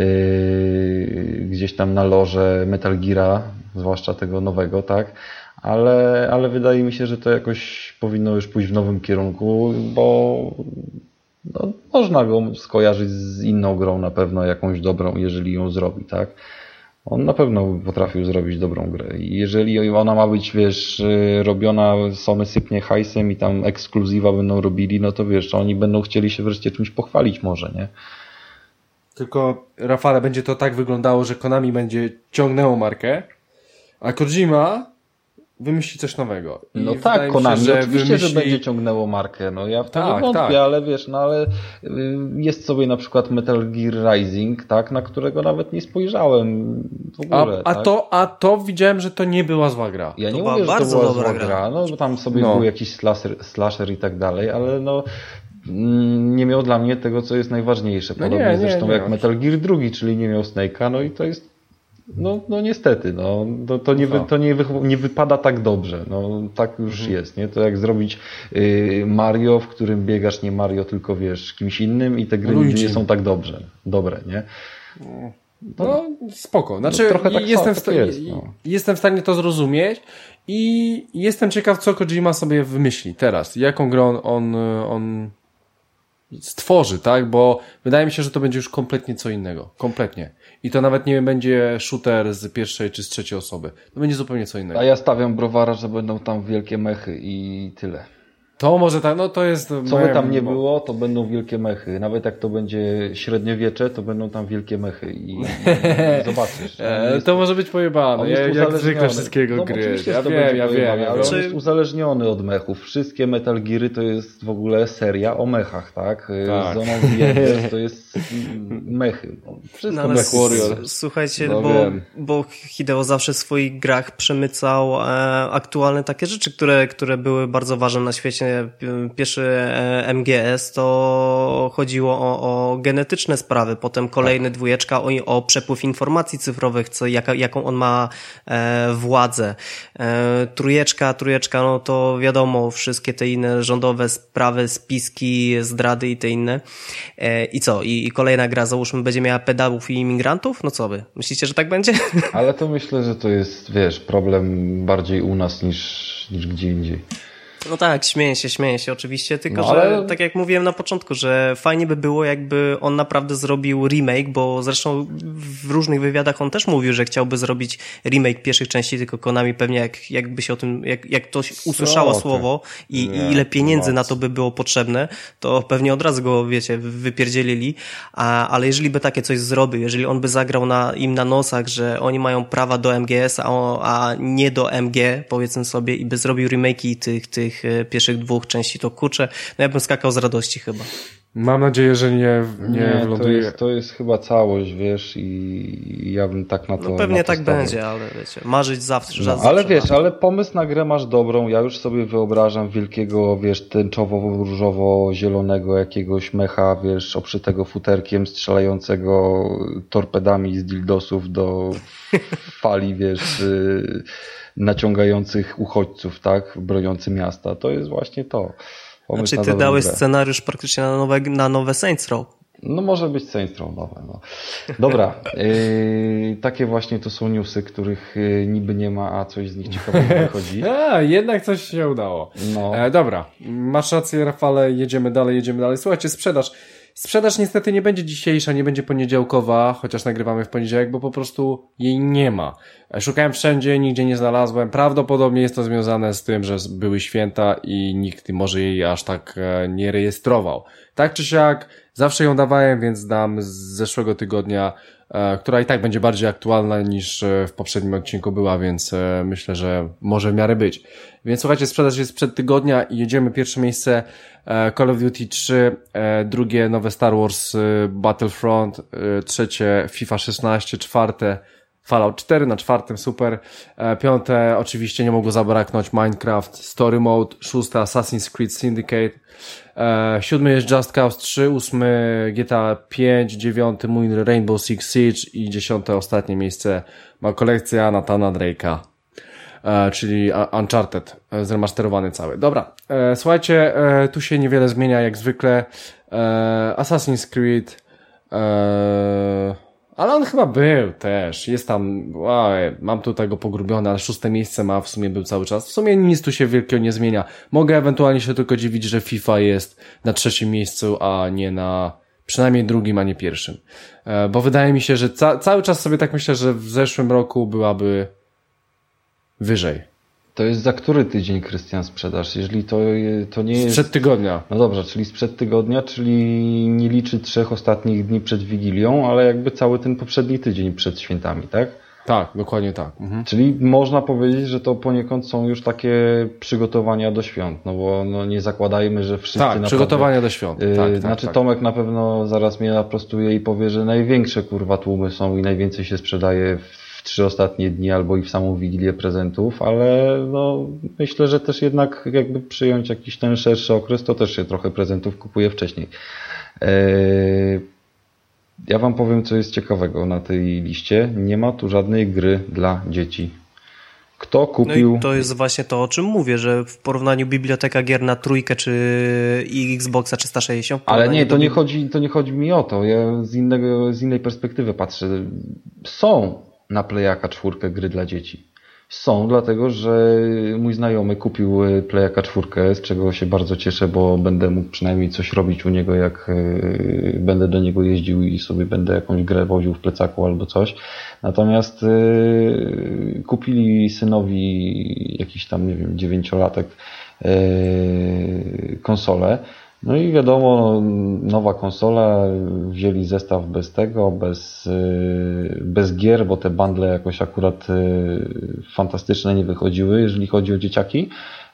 gdzieś tam na loże Metal Geara, zwłaszcza tego nowego, tak? Ale wydaje mi się, że to jakoś powinno już pójść w nowym kierunku, bo no, można go skojarzyć z inną grą na pewno, jakąś dobrą, jeżeli ją zrobi, tak? On na pewno potrafił zrobić dobrą grę. I jeżeli ona ma być, wiesz, robiona, Sony sypnie hajsem i tam ekskluzywa będą robili, no to wiesz, oni będą chcieli się wreszcie czymś pochwalić może, nie? Tylko, Rafale, będzie to tak wyglądało, że Konami będzie ciągnęło markę, a Kojima wymyśli coś nowego. I no tak, Konami, że oczywiście, że będzie ciągnęło markę. No ja w to nie wątpię, ale wiesz, no ale jest sobie na przykład Metal Gear Rising, tak, na którego nawet nie spojrzałem w ogóle. A to widziałem, że to nie była zła gra. Ja nie mówię, że to była zła gra. No bo tam sobie był jakiś slasher i tak dalej, ale no nie miał dla mnie tego, co jest najważniejsze. Podobnie zresztą jak Metal Gear 2, czyli nie miał Snake'a, no i to jest no niestety, to nie wypada tak dobrze, no tak już jest, nie? To jak zrobić Mario, w którym biegasz nie Mario, tylko wiesz, kimś innym i te gry nie są tak dobre, nie? No spoko, znaczy trochę tak jestem w stanie to zrozumieć i jestem ciekaw, co Kojima sobie wymyśli teraz, jaką grę on stworzy, tak? Bo wydaje mi się, że to będzie już kompletnie co innego. Kompletnie. I to nawet nie będzie shooter z pierwszej czy z trzeciej osoby. To będzie zupełnie co innego. A ja stawiam browara, że będą tam wielkie mechy i tyle. To może tak, no to jest... Co by tam nie było, to będą wielkie mechy. Nawet jak to będzie średniowiecze, to będą tam wielkie mechy i zobaczysz. To może być pojebane, jak zwykle wszystkiego gry. Ja wiem. Ale on jest uzależniony od mechów. Wszystkie Metal Geary to jest w ogóle seria o mechach, tak? Zone of the Enders to jest mechy. Wszystko Mech Warrior. Słuchajcie, bo Hideo zawsze w swoich grach przemycał aktualne takie rzeczy, które były bardzo ważne na świecie. Pierwszy MGS to chodziło o genetyczne sprawy, potem kolejny dwójeczka o przepływ informacji cyfrowych, jaką on ma władzę. Trójeczka, no to wiadomo, wszystkie te inne rządowe sprawy, spiski, zdrady i te inne. I co? I kolejna gra, załóżmy, będzie miała pedałów i imigrantów? No co wy? Myślicie, że tak będzie? Ale to myślę, że to jest, problem bardziej u nas niż gdzie indziej. No tak, śmieję się oczywiście, tylko że tak jak mówiłem na początku, że fajnie by było, jakby on naprawdę zrobił remake, bo zresztą w różnych wywiadach on też mówił, że chciałby zrobić remake pierwszych części, tylko Konami pewnie jakby się o tym, jak ktoś usłyszało słowo i ile pieniędzy na to by było potrzebne, to pewnie od razu go, wiecie, wypierdzielili, ale jeżeli by takie coś zrobił, jeżeli on by zagrał im na nosach, że oni mają prawa do MGS, a nie do MG, powiedzmy sobie, i by zrobił remake'i tych pierwszych dwóch części, to kurczę, no ja bym skakał z radości chyba. Mam nadzieję, że nie wląduje. To jest chyba całość, wiesz, i ja bym tak na to... No pewnie tak będzie, ale wiecie, marzyć zawsze. Ale wiesz, ale pomysł na grę masz dobrą, ja już sobie wyobrażam wielkiego, wiesz, tęczowo-różowo-zielonego jakiegoś mecha, wiesz, oprzytego futerkiem, strzelającego torpedami z dildosów do fali, wiesz, naciągających uchodźców, tak, broniący miasta. To jest właśnie to. Znaczy ty dałeś scenariusz praktycznie na nowe Saints Row. No może być Saints Row nowe. No. Dobra, takie właśnie to są newsy, których niby nie ma, a coś z nich ciekawego wychodzi. Jednak coś się udało. No. Dobra, masz rację, Rafale, jedziemy dalej. Słuchajcie, Sprzedaż niestety nie będzie dzisiejsza, nie będzie poniedziałkowa, chociaż nagrywamy w poniedziałek, bo po prostu jej nie ma. Szukałem wszędzie, nigdzie nie znalazłem. Prawdopodobnie jest to związane z tym, że były święta i nikt może jej aż tak nie rejestrował. Tak czy siak, zawsze ją dawałem, więc dam z zeszłego tygodnia, która i tak będzie bardziej aktualna niż w poprzednim odcinku była, więc myślę, że może w miarę być. Więc słuchajcie, sprzedaż jest sprzed tygodnia i jedziemy. Pierwsze miejsce Call of Duty 3, drugie nowe Star Wars Battlefront, trzecie FIFA 16, czwarte Fallout 4 na czwartym, super. Piąte oczywiście nie mogło zabraknąć Minecraft Story Mode, szóste Assassin's Creed Syndicate, siódmy jest Just Cause 3, ósmy GTA 5, dziewiąty mój Rainbow Six Siege i dziesiąte ostatnie miejsce ma kolekcja Nathana Drake'a, czyli Uncharted, zremasterowany cały. Dobra, słuchajcie, tu się niewiele zmienia jak zwykle. Assassin's Creed, ale on chyba był też, jest tam, mam tutaj go pogrubione, ale szóste miejsce ma, w sumie był cały czas. W sumie nic tu się wielkiego nie zmienia. Mogę ewentualnie się tylko dziwić, że FIFA jest na trzecim miejscu, a nie na przynajmniej drugim, a nie pierwszym. Bo wydaje mi się, że cały czas sobie tak myślę, że w zeszłym roku byłaby wyżej. To jest za który tydzień, Krystian, sprzedaż? Jeżeli to nie jest... Sprzed tygodnia. No dobrze, czyli sprzed tygodnia, czyli nie liczy 3 ostatnich dni przed Wigilią, ale jakby cały ten poprzedni tydzień przed świętami, tak? Tak, dokładnie tak. Mhm. Czyli można powiedzieć, że to poniekąd są już takie przygotowania do świąt, no bo nie zakładajmy, że wszyscy naprawdę... Tak, przygotowania do świąt. Tak. Tomek na pewno zaraz mnie naprostuje i powie, że największe tłumy są i najwięcej się sprzedaje w 3 ostatnie dni albo i w samą Wigilię prezentów, ale myślę, że też jednak jakby przyjąć jakiś ten szerszy okres, to też się trochę prezentów kupuje wcześniej. Ja wam powiem, co jest ciekawego na tej liście. Nie ma tu żadnej gry dla dzieci. Kto kupił... No i to jest właśnie to, o czym mówię, że w porównaniu biblioteka gier na trójkę czy Xboxa 360... Ale nie, to nie chodzi mi o to. Ja z innej perspektywy patrzę. Są na Playaka 4 gry dla dzieci. Są, dlatego że mój znajomy kupił Playaka 4, z czego się bardzo cieszę, bo będę mógł przynajmniej coś robić u niego, jak będę do niego jeździł i sobie będę jakąś grę woził w plecaku albo coś. Natomiast kupili synowi jakiś tam, nie wiem, 9-latek konsolę. No i wiadomo, nowa konsola, wzięli zestaw bez tego, bez gier, bo te bundle jakoś akurat fantastyczne nie wychodziły, jeżeli chodzi o dzieciaki.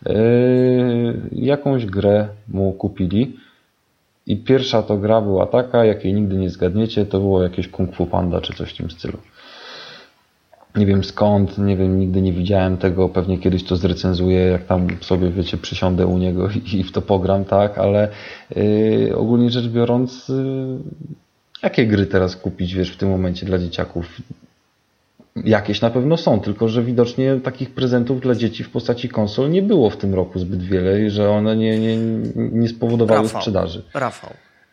Jakąś grę mu kupili i pierwsza to gra była taka, jakiej nigdy nie zgadniecie, to było jakieś Kung Fu Panda czy coś w tym stylu. Nie wiem skąd, nie wiem, nigdy nie widziałem tego, pewnie kiedyś to zrecenzuję, jak tam sobie, wiecie, przysiądę u niego i w to pogram, tak, ale ogólnie rzecz biorąc, jakie gry teraz kupić, wiesz, w tym momencie dla dzieciaków? Jakieś na pewno są, tylko że widocznie takich prezentów dla dzieci w postaci konsol nie było w tym roku zbyt wiele i że one nie spowodowały sprzedaży. Rafał.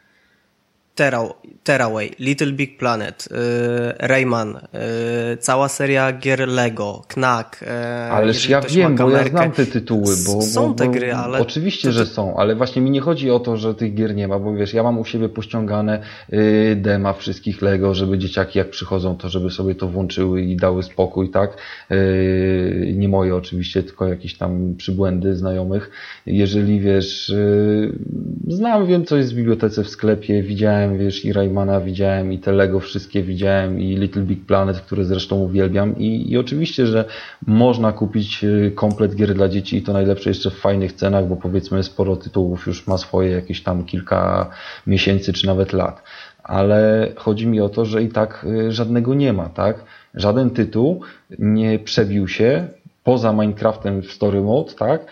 Tearaway, Little Big Planet, Rayman, cała seria gier Lego, Knack. Ależ ja wiem, bo ja znam te tytuły. Są te gry, ale... Oczywiście, że są, ale właśnie mi nie chodzi o to, że tych gier nie ma, bo wiesz, ja mam u siebie pościągane dema wszystkich Lego, żeby dzieciaki jak przychodzą, to żeby sobie to włączyły i dały spokój, tak? Nie moje oczywiście, tylko jakieś tam przybłędy znajomych. Jeżeli wiesz, wiem co jest w bibliotece, w sklepie, widziałem, wiesz, i Raymana widziałem, i te Lego wszystkie widziałem, i Little Big Planet, które zresztą uwielbiam i oczywiście, że można kupić komplet gier dla dzieci i to najlepsze jeszcze w fajnych cenach, bo powiedzmy sporo tytułów już ma swoje jakieś tam kilka miesięcy czy nawet lat, ale chodzi mi o to, że i tak żadnego nie ma, tak? Żaden tytuł nie przebił się poza Minecraftem w Story Mode, tak?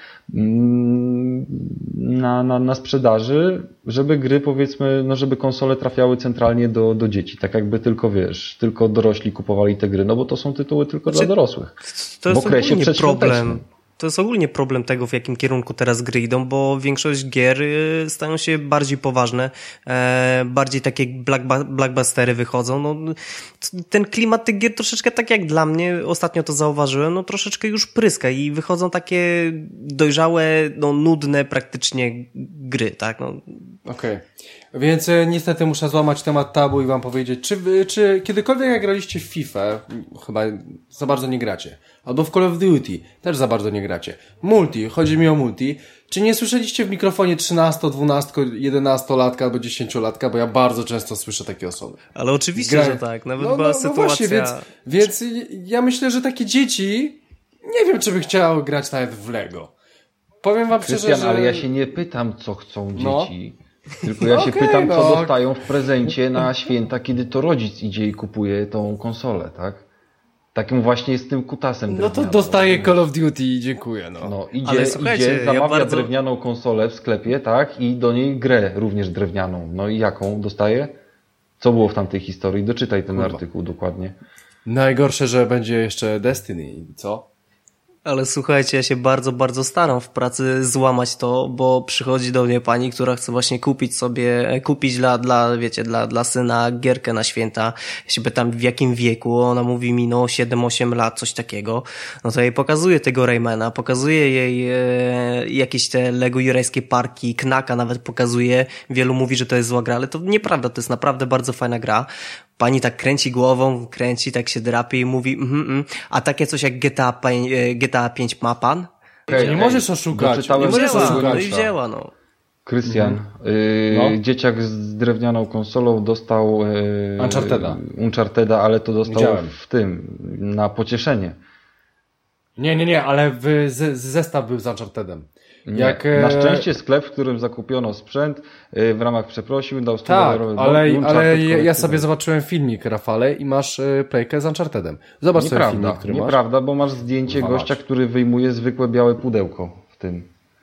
Na sprzedaży, żeby gry, powiedzmy, no żeby konsole trafiały centralnie do dzieci, tak jakby tylko, wiesz, tylko dorośli kupowali te gry, no bo to są tytuły tylko dla dorosłych. To jest ogólnie problem. To jest ogólnie problem tego, w jakim kierunku teraz gry idą, bo większość gier stają się bardziej poważne, bardziej takie blockbustery wychodzą. No, ten klimat tych gier troszeczkę, tak jak dla mnie, ostatnio to zauważyłem, no troszeczkę już pryska i wychodzą takie dojrzałe, no nudne praktycznie gry, tak? No. Okej. Więc niestety muszę złamać temat tabu i wam powiedzieć, czy kiedykolwiek jak graliście w FIFA, chyba za bardzo nie gracie, albo w Call of Duty, też za bardzo nie gracie. Multi, chodzi mi o multi. Czy nie słyszeliście w mikrofonie 13, 12, 11-latka albo 10-latka, bo ja bardzo często słyszę takie osoby. Ale oczywiście, że tak. Nawet była sytuacja... Właśnie, więc ja myślę, że takie dzieci, nie wiem, czy by chciały grać nawet w Lego. Powiem wam szczerze, że... ale ja się nie pytam, co chcą dzieci. Tylko ja się pytam, co dostają w prezencie na święta, kiedy to rodzic idzie i kupuje tą konsolę, tak? Takim właśnie jest tym kutasem. No to dostaje Call of Duty i dziękuję, no. No idzie, zamawia drewnianą konsolę w sklepie, tak? I do niej grę również drewnianą. No i jaką dostaje? Co było w tamtej historii? Doczytaj ten artykuł dokładnie. Najgorsze, że będzie jeszcze Destiny, co? Ale słuchajcie, ja się bardzo, bardzo staram w pracy złamać to, bo przychodzi do mnie pani, która chce właśnie kupić dla syna gierkę na święta. Ja się pytam, w jakim wieku, ona mówi mi, 7-8 lat, coś takiego. No to jej pokazuję tego Raymana, pokazuję jej jakieś te Lego Jurajskie Parki, Knacka nawet pokazuję. Wielu mówi, że to jest zła gra, ale to nieprawda, to jest naprawdę bardzo fajna gra. Pani tak kręci głową, tak się drapie i mówi, a takie coś jak GTA 5 ma pan? Nie możesz oszukać. Nie możesz oszukać. No i wzięła, no. Krystian, dzieciak z drewnianą konsolą dostał Uncharteda, ale to dostał na pocieszenie. Nie, ale zestaw był z Unchartedem. Na szczęście sklep, w którym zakupiono sprzęt, w ramach przeprosił, dał $100. Tak, ale ja sobie zobaczyłem filmik, Rafale, i masz playkę z Unchartedem. Zobacz sobie filmik, który masz. Nieprawda, bo masz zdjęcie gościa, który wyjmuje zwykłe białe pudełko w tym.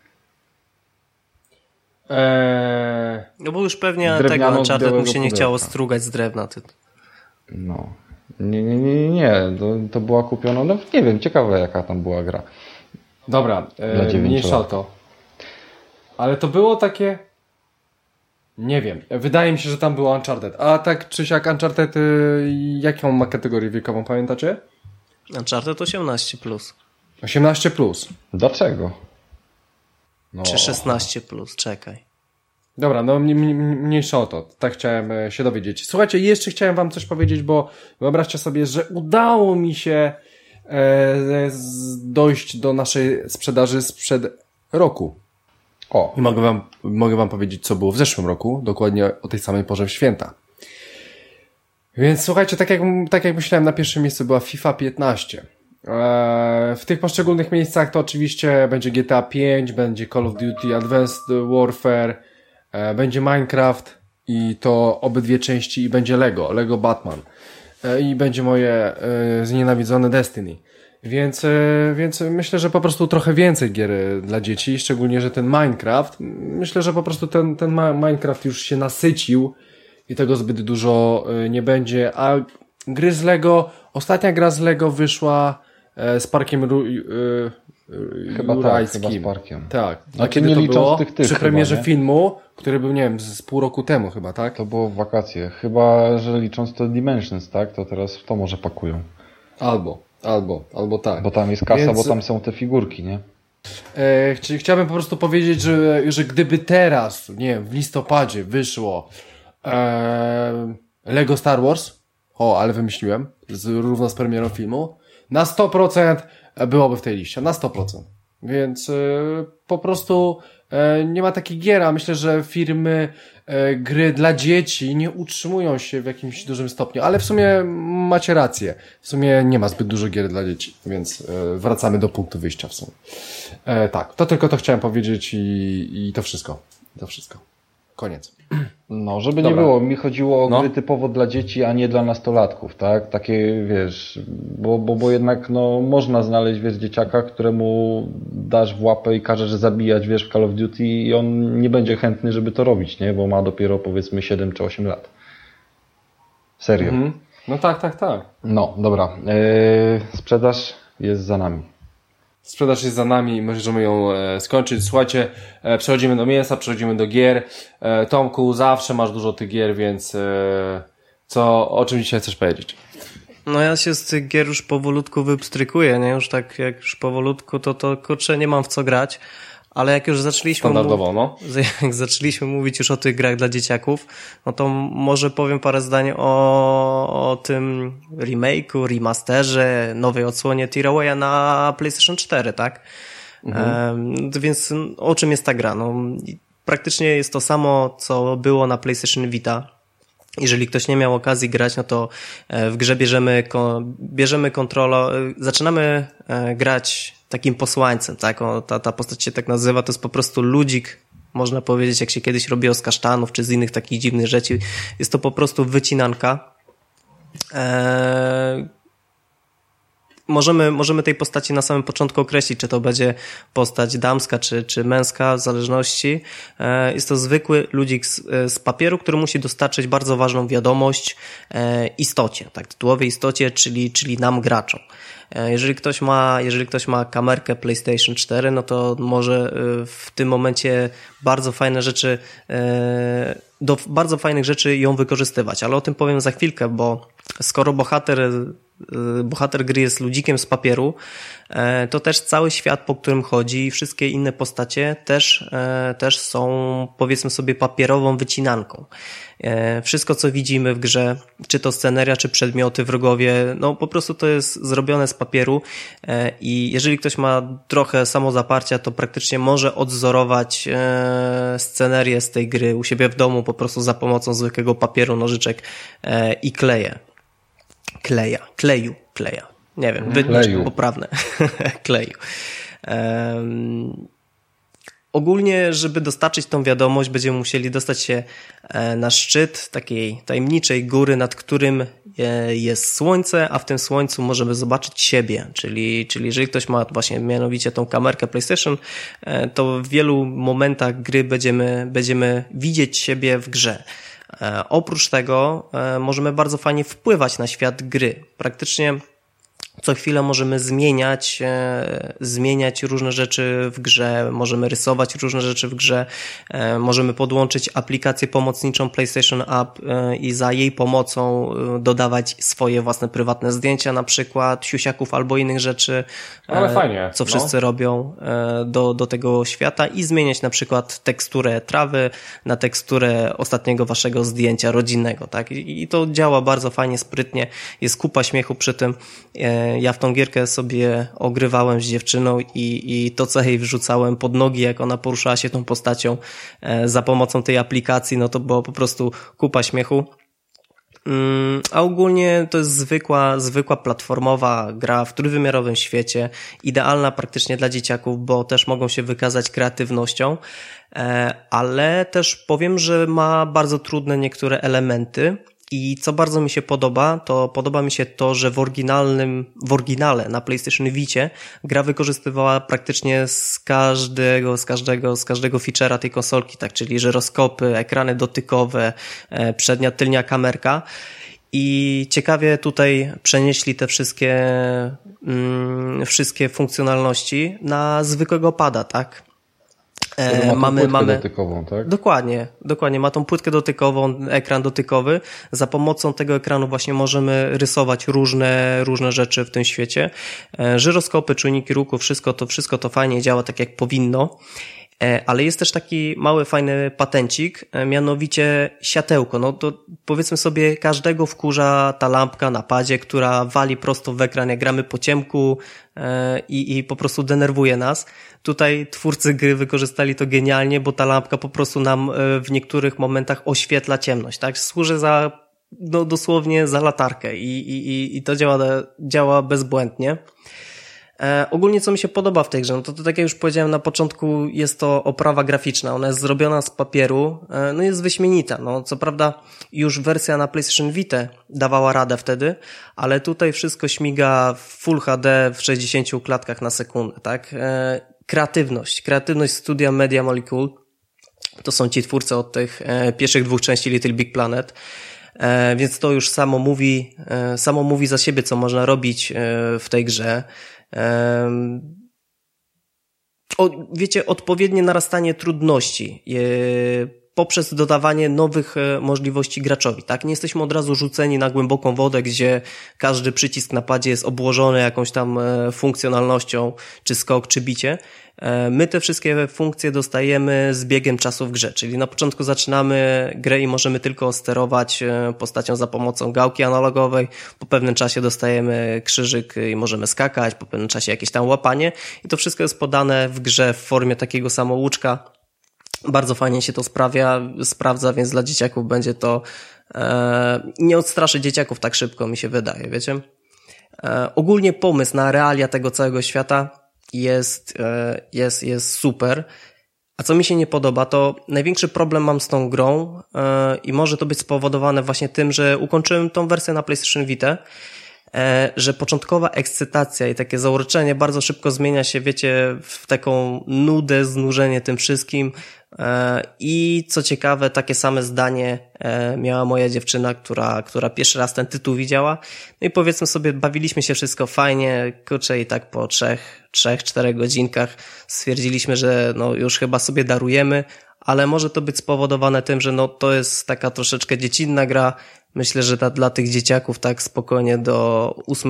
No bo już pewnie tego Uncharted mu się nie chciało strugać z drewna. No. Nie. To była kupiona, no nie wiem, ciekawe jaka tam była gra. Dobra, mniejsza o to. Ale to było takie... Nie wiem, wydaje mi się, że tam było Uncharted. A tak czy siak Uncharted, jaką ma kategorię wiekową, pamiętacie? Uncharted 18+. 18+. Dlaczego? Czy 16+, czekaj. Dobra, mniejsza o to. Tak chciałem się dowiedzieć. Słuchajcie, jeszcze chciałem wam coś powiedzieć, bo wyobraźcie sobie, że udało mi się dojść do naszej sprzedaży sprzed roku. I mogę wam powiedzieć, co było w zeszłym roku, dokładnie o tej samej porze w święta. Więc słuchajcie, tak jak myślałem, na pierwszym miejscu była FIFA 15. W tych poszczególnych miejscach to oczywiście będzie GTA 5, będzie Call of Duty Advanced Warfare, będzie Minecraft i to obydwie części i będzie Lego Batman i będzie moje znienawidzone Destiny. Więc myślę, że po prostu trochę więcej gier dla dzieci, szczególnie, że ten Minecraft, myślę, że po prostu ten Minecraft już się nasycił i tego zbyt dużo nie będzie, a gry z Lego, ostatnia gra z Lego wyszła z Parkiem Jurajskim. Chyba z Parkiem. Tak. A kiedy to było? Przy premierze filmu, który był, nie wiem, z pół roku temu chyba, tak? To było w wakacje. Chyba, że licząc to Dimensions, tak? To teraz w to może pakują. Albo tak. Bo tam jest kasa, bo tam są te figurki, nie? Chciałbym po prostu powiedzieć, że gdyby teraz, nie wiem, w listopadzie wyszło Lego Star Wars, ale wymyśliłem, równo z premierą filmu, na 100% byłoby w tej liście, na 100%. Więc po prostu nie ma takich gier, a myślę, że firmy gry dla dzieci nie utrzymują się w jakimś dużym stopniu, ale w sumie macie rację. W sumie nie ma zbyt dużo gier dla dzieci, więc wracamy do punktu wyjścia w sumie. Tak, to tylko to chciałem powiedzieć i to wszystko. Koniec. No, żeby nie było, mi chodziło o gry typowo dla dzieci, a nie dla nastolatków, tak? Takie, wiesz, bo jednak, można znaleźć, wiesz, dzieciaka, któremu dasz w łapę i każesz zabijać, wiesz, w Call of Duty i on nie będzie chętny, żeby to robić, nie? Bo ma dopiero, powiedzmy, 7 czy 8 lat. Serio. Mhm. No tak. No, dobra. Sprzedaż jest za nami. Sprzedaż jest za nami i możemy ją skończyć. Słuchajcie, przechodzimy do mięsa, przechodzimy do gier. Tomku, zawsze masz dużo tych gier, więc o czym dzisiaj chcesz powiedzieć? No ja się z tych gier już powolutku wypstrykuję, nie? Już tak jak już powolutku, to kurczę, nie mam w co grać. Ale jak już zaczęliśmy mówić już o tych grach dla dzieciaków, no to może powiem parę zdań o tym remake'u, remasterze, nowej odsłonie Tearawaya na PlayStation 4, tak? Więc o czym jest ta gra? No, praktycznie jest to samo, co było na PlayStation Vita. Jeżeli ktoś nie miał okazji grać, no to w grze bierzemy kontrolę, zaczynamy grać takim posłańcem, tak? Ta postać się tak nazywa, to jest po prostu ludzik, można powiedzieć, jak się kiedyś robiło z kasztanów, czy z innych takich dziwnych rzeczy. Jest to po prostu wycinanka. Możemy tej postaci na samym początku określić, czy to będzie postać damska, czy męska, w zależności. Jest to zwykły ludzik z papieru, który musi dostarczyć bardzo ważną wiadomość istocie, tak, tytułowej istocie, czyli nam graczom. Jeżeli ktoś ma kamerkę PlayStation 4, no to może w tym momencie do bardzo fajnych rzeczy ją wykorzystywać, ale o tym powiem za chwilkę, bo skoro bohater gry jest ludzikiem z papieru, to też cały świat, po którym chodzi i wszystkie inne postacie też są, powiedzmy sobie, papierową wycinanką. Wszystko, co widzimy w grze, czy to sceneria, czy przedmioty, wrogowie, no po prostu to jest zrobione z papieru i jeżeli ktoś ma trochę samozaparcia, to praktycznie może odwzorować scenerię z tej gry u siebie w domu po prostu za pomocą zwykłego papieru, nożyczek i kleju. Nie wiem, wydź poprawne. Kleju. Ogólnie, żeby dostarczyć tą wiadomość, będziemy musieli dostać się na szczyt takiej tajemniczej góry, nad którym jest słońce, a w tym słońcu możemy zobaczyć siebie. Czyli jeżeli ktoś ma właśnie mianowicie tą kamerkę PlayStation, to w wielu momentach gry będziemy widzieć siebie w grze. Oprócz tego możemy bardzo fajnie wpływać na świat gry. Praktycznie co chwilę możemy zmieniać różne rzeczy w grze, możemy rysować różne rzeczy w grze, możemy podłączyć aplikację pomocniczą PlayStation App i za jej pomocą dodawać swoje własne prywatne zdjęcia, na przykład siusiaków albo innych rzeczy, ale fajnie, co wszyscy robią do tego świata i zmieniać na przykład teksturę trawy na teksturę ostatniego waszego zdjęcia rodzinnego, tak? I to działa bardzo fajnie, sprytnie, jest kupa śmiechu przy tym Ja w tą gierkę sobie ogrywałem z dziewczyną i to, co jej wrzucałem pod nogi, jak ona poruszała się tą postacią za pomocą tej aplikacji, no to było po prostu kupa śmiechu. A ogólnie to jest zwykła platformowa gra w trójwymiarowym świecie, idealna praktycznie dla dzieciaków, bo też mogą się wykazać kreatywnością, ale też powiem, że ma bardzo trudne niektóre elementy. I co bardzo mi się podoba, to podoba mi się to, że w oryginale na PlayStation Vicie gra wykorzystywała praktycznie z każdego feature'a tej konsolki, tak, czyli żyroskopy, ekrany dotykowe, przednia, tylnia kamerka. I ciekawie tutaj przenieśli te wszystkie funkcjonalności na zwykłego pada, tak? Mamy dotykową, tak? Dokładnie. Ma tą płytkę dotykową, ekran dotykowy. Za pomocą tego ekranu właśnie możemy rysować różne rzeczy w tym świecie. Żyroskopy, czujniki ruchu, wszystko to fajnie działa tak jak powinno. Ale jest też taki mały, fajny patencik, mianowicie światełko. No to powiedzmy sobie, każdego wkurza ta lampka na padzie, która wali prosto w ekran, jak gramy po ciemku i po prostu denerwuje nas. Tutaj twórcy gry wykorzystali to genialnie, bo ta lampka po prostu nam w niektórych momentach oświetla ciemność, tak? Służy dosłownie za latarkę i to działa bezbłędnie. Ogólnie co mi się podoba w tej grze, no to tak jak już powiedziałem na początku, jest to oprawa graficzna, ona jest zrobiona z papieru, no jest wyśmienita, no co prawda już wersja na PlayStation Vita dawała radę wtedy, ale tutaj wszystko śmiga w Full HD w 60 klatkach na sekundę, tak? Kreatywność studia Media Molecule, to są ci twórcy od tych pierwszych 2 części Little Big Planet, więc to już samo mówi za siebie, co można robić w tej grze. Wiecie, odpowiednie narastanie trudności poprzez dodawanie nowych możliwości graczowi, tak? Nie jesteśmy od razu rzuceni na głęboką wodę, gdzie każdy przycisk na padzie jest obłożony jakąś tam funkcjonalnością, czy skok, czy bicie. My te wszystkie funkcje dostajemy z biegiem czasu w grze, czyli na początku zaczynamy grę i możemy tylko sterować postacią za pomocą gałki analogowej, po pewnym czasie dostajemy krzyżyk i możemy skakać, po pewnym czasie jakieś tam łapanie i to wszystko jest podane w grze w formie takiego samouczka. Bardzo fajnie się to sprawdza, więc dla dzieciaków będzie to nie odstraszy dzieciaków tak szybko, mi się wydaje, wiecie. Ogólnie pomysł na realia tego całego świata jest super. A co mi się nie podoba, to największy problem mam z tą grą i może to być spowodowane właśnie tym, że ukończyłem tą wersję na PlayStation Vita, że początkowa ekscytacja i takie zauroczenie bardzo szybko zmienia się, wiecie, w taką nudę, znużenie tym wszystkim i co ciekawe, takie same zdanie miała moja dziewczyna, która pierwszy raz ten tytuł widziała. No i powiedzmy sobie, bawiliśmy się wszystko fajnie, kurczę, i tak po 3-4 godzinkach stwierdziliśmy, że no już chyba sobie darujemy, ale może to być spowodowane tym, że no to jest taka troszeczkę dziecinna gra. Myślę, że dla tych dzieciaków tak spokojnie do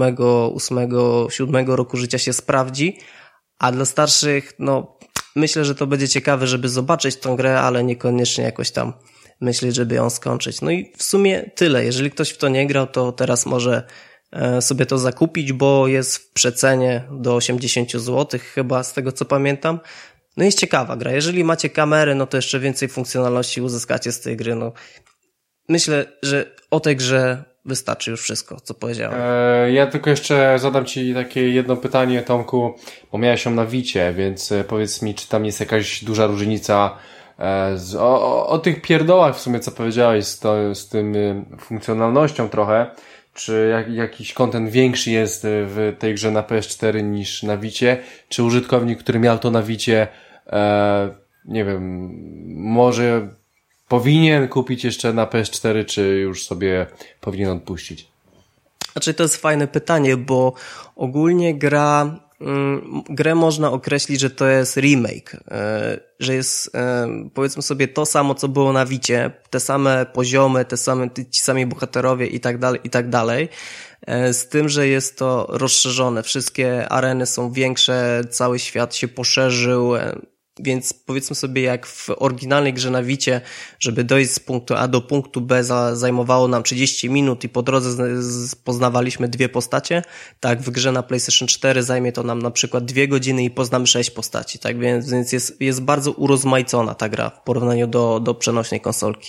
8-7 roku życia się sprawdzi, a dla starszych, no myślę, że to będzie ciekawe, żeby zobaczyć tą grę, ale niekoniecznie jakoś tam myśleć, żeby ją skończyć. No i w sumie tyle. Jeżeli ktoś w to nie grał, to teraz może sobie to zakupić, bo jest w przecenie do 80 zł chyba, z tego co pamiętam. No jest ciekawa gra. Jeżeli macie kamerę, no to jeszcze więcej funkcjonalności uzyskacie z tej gry. No myślę, że o tej grze wystarczy już wszystko, co powiedziałem. Ja tylko jeszcze zadam Ci takie jedno pytanie, Tomku, bo miałeś ją na Vicie, więc powiedz mi, czy tam jest jakaś duża różnica o tych pierdołach w sumie, co powiedziałeś, z tym funkcjonalnością trochę, czy jakiś content większy jest w tej grze na PS4 niż na Vicie, czy użytkownik, który miał to na Vicie, nie wiem, może powinien kupić jeszcze na PS4, czy już sobie powinien odpuścić? Znaczy, to jest fajne pytanie, bo ogólnie grę można określić, że to jest remake, że jest powiedzmy sobie to samo, co było na Vicie, te same poziomy, ci sami bohaterowie i tak dalej, z tym, że jest to rozszerzone, wszystkie areny są większe, cały świat się poszerzył, Więc powiedzmy sobie, jak w oryginalnej grze na Vicie, żeby dojść z punktu A do punktu B zajmowało nam 30 minut i po drodze poznawaliśmy 2 postacie, tak w grze na PlayStation 4 zajmie to nam na przykład 2 godziny i poznamy 6 postaci, tak więc jest bardzo urozmaicona ta gra w porównaniu do przenośnej konsolki.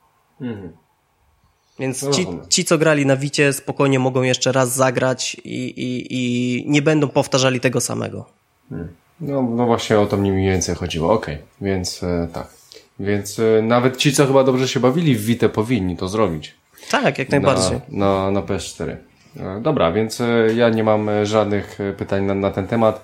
Więc ci, co grali na Vicie, spokojnie mogą jeszcze raz zagrać i nie będą powtarzali tego samego. No właśnie o to mnie mniej więcej chodziło. Okej, więc tak. Więc nawet ci, co chyba dobrze się bawili w Vita, powinni to zrobić. Tak, jak najbardziej. Na PS4. Dobra, więc ja nie mam żadnych pytań na ten temat.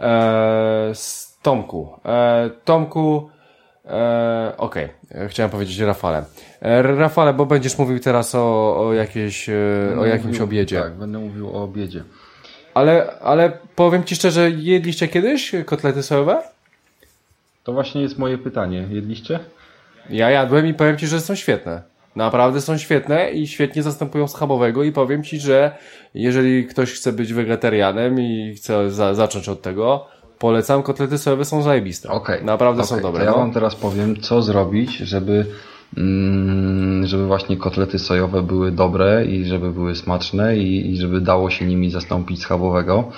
Tomku, okej. Chciałem powiedzieć Rafale. Rafale, bo będziesz mówił teraz o jakimś obiedzie. Tak, będę mówił o obiedzie. Ale powiem Ci szczerze, jedliście kiedyś kotlety sojowe? To właśnie jest moje pytanie. Jedliście? Ja jadłem i powiem Ci, że są świetne. Naprawdę są świetne i świetnie zastępują schabowego i powiem Ci, że jeżeli ktoś chce być wegetarianem i chce zacząć od tego, polecam, kotlety sojowe są zajebiste. Naprawdę są dobre. To ja Wam teraz powiem, co zrobić, żeby właśnie kotlety sojowe były dobre i żeby były smaczne i żeby dało się nimi zastąpić schabowego.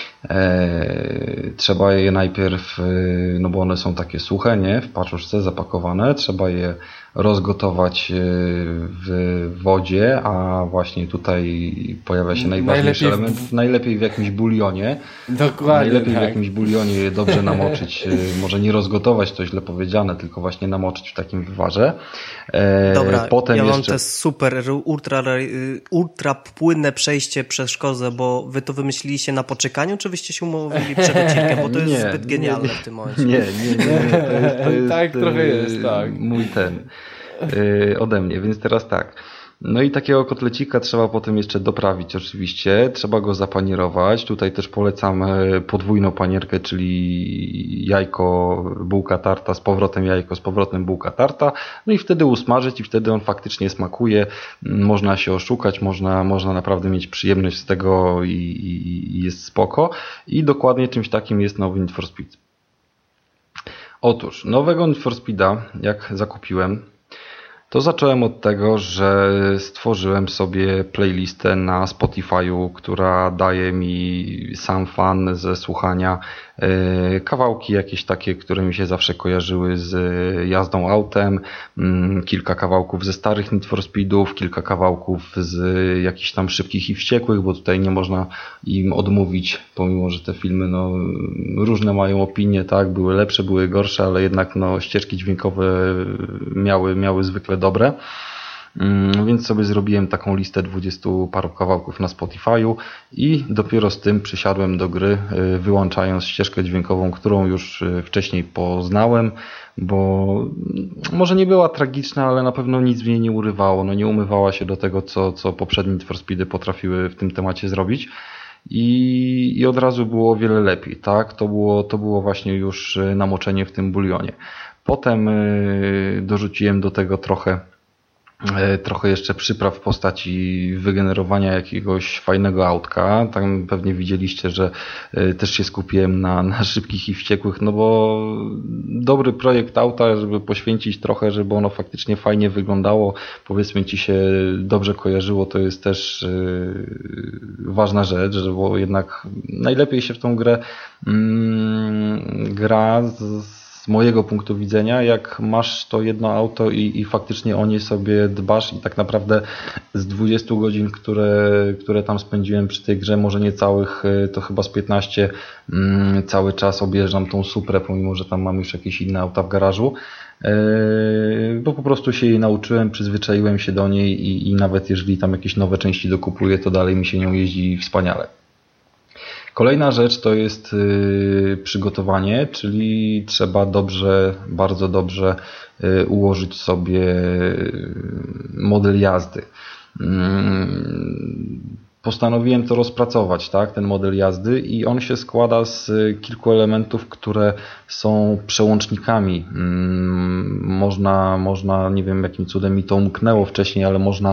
Trzeba je najpierw, no bo one są takie suche, nie? W paczuszce zapakowane, trzeba je rozgotować w wodzie, a właśnie tutaj pojawia się najważniejszy element, najlepiej w jakimś bulionie. Dokładnie. Najlepiej w jakimś bulionie je dobrze namoczyć, może nie rozgotować, to źle powiedziane, tylko właśnie namoczyć w takim wywarze. Dobra, potem ja mam te super, ultra płynne przejście przez szkozę, bo wy to wymyśliliście na poczekaniu, czy wyście się umówili przed odcinkiem, bo to jest zbyt genialne w tym momencie. Nie. To jest tak trochę jest, tak. Mój ode mnie, więc teraz tak. No i takiego kotlecika trzeba potem jeszcze doprawić oczywiście, trzeba go zapanierować. Tutaj też polecam podwójną panierkę, czyli jajko, bułka tarta, z powrotem jajko, z powrotem bułka tarta. No i wtedy usmażyć i wtedy on faktycznie smakuje. Można się oszukać, można naprawdę mieć przyjemność z tego i jest spoko. I dokładnie czymś takim jest nowy Need for Speed. Otóż nowego Need for Speeda, jak zakupiłem, to zacząłem od tego, że stworzyłem sobie playlistę na Spotify'u, która daje mi sam fan ze słuchania kawałki jakieś takie, które mi się zawsze kojarzyły z jazdą autem, kilka kawałków ze starych Need for Speedów, kilka kawałków z jakichś tam Szybkich i Wściekłych, bo tutaj nie można im odmówić, pomimo że te filmy różne mają opinie, tak, były lepsze, były gorsze, ale jednak ścieżki dźwiękowe miały zwykle dobre. Więc sobie zrobiłem taką listę 20 paru kawałków na Spotify'u i dopiero z tym przysiadłem do gry, wyłączając ścieżkę dźwiękową, którą już wcześniej poznałem, bo może nie była tragiczna, ale na pewno nic w niej nie urywało. Nie umywała się do tego, co poprzednie Need for Speedy potrafiły w tym temacie zrobić. I od razu było o wiele lepiej, tak? To było właśnie już namoczenie w tym bulionie. Potem dorzuciłem do tego trochę jeszcze przypraw w postaci wygenerowania jakiegoś fajnego autka. Tam pewnie widzieliście, że też się skupiłem na Szybkich i Wściekłych, no bo dobry projekt auta, żeby poświęcić trochę, żeby ono faktycznie fajnie wyglądało, powiedzmy ci się dobrze kojarzyło, to jest też ważna rzecz, bo jednak najlepiej się w tą grę gra z mojego punktu widzenia, jak masz to jedno auto i faktycznie o nie sobie dbasz i tak naprawdę z 20 godzin, które tam spędziłem przy tej grze, może nie całych, to chyba z 15, cały czas objeżdżam tą Suprę, pomimo że tam mam już jakieś inne auta w garażu, bo po prostu się jej nauczyłem, przyzwyczaiłem się do niej i nawet jeżeli tam jakieś nowe części dokupuję, to dalej mi się nią jeździ wspaniale. Kolejna rzecz to jest przygotowanie, czyli trzeba bardzo dobrze ułożyć sobie model jazdy. Postanowiłem to rozpracować, tak, ten model jazdy i on się składa z kilku elementów, które są przełącznikami. Można, nie wiem jakim cudem mi to umknęło wcześniej, ale można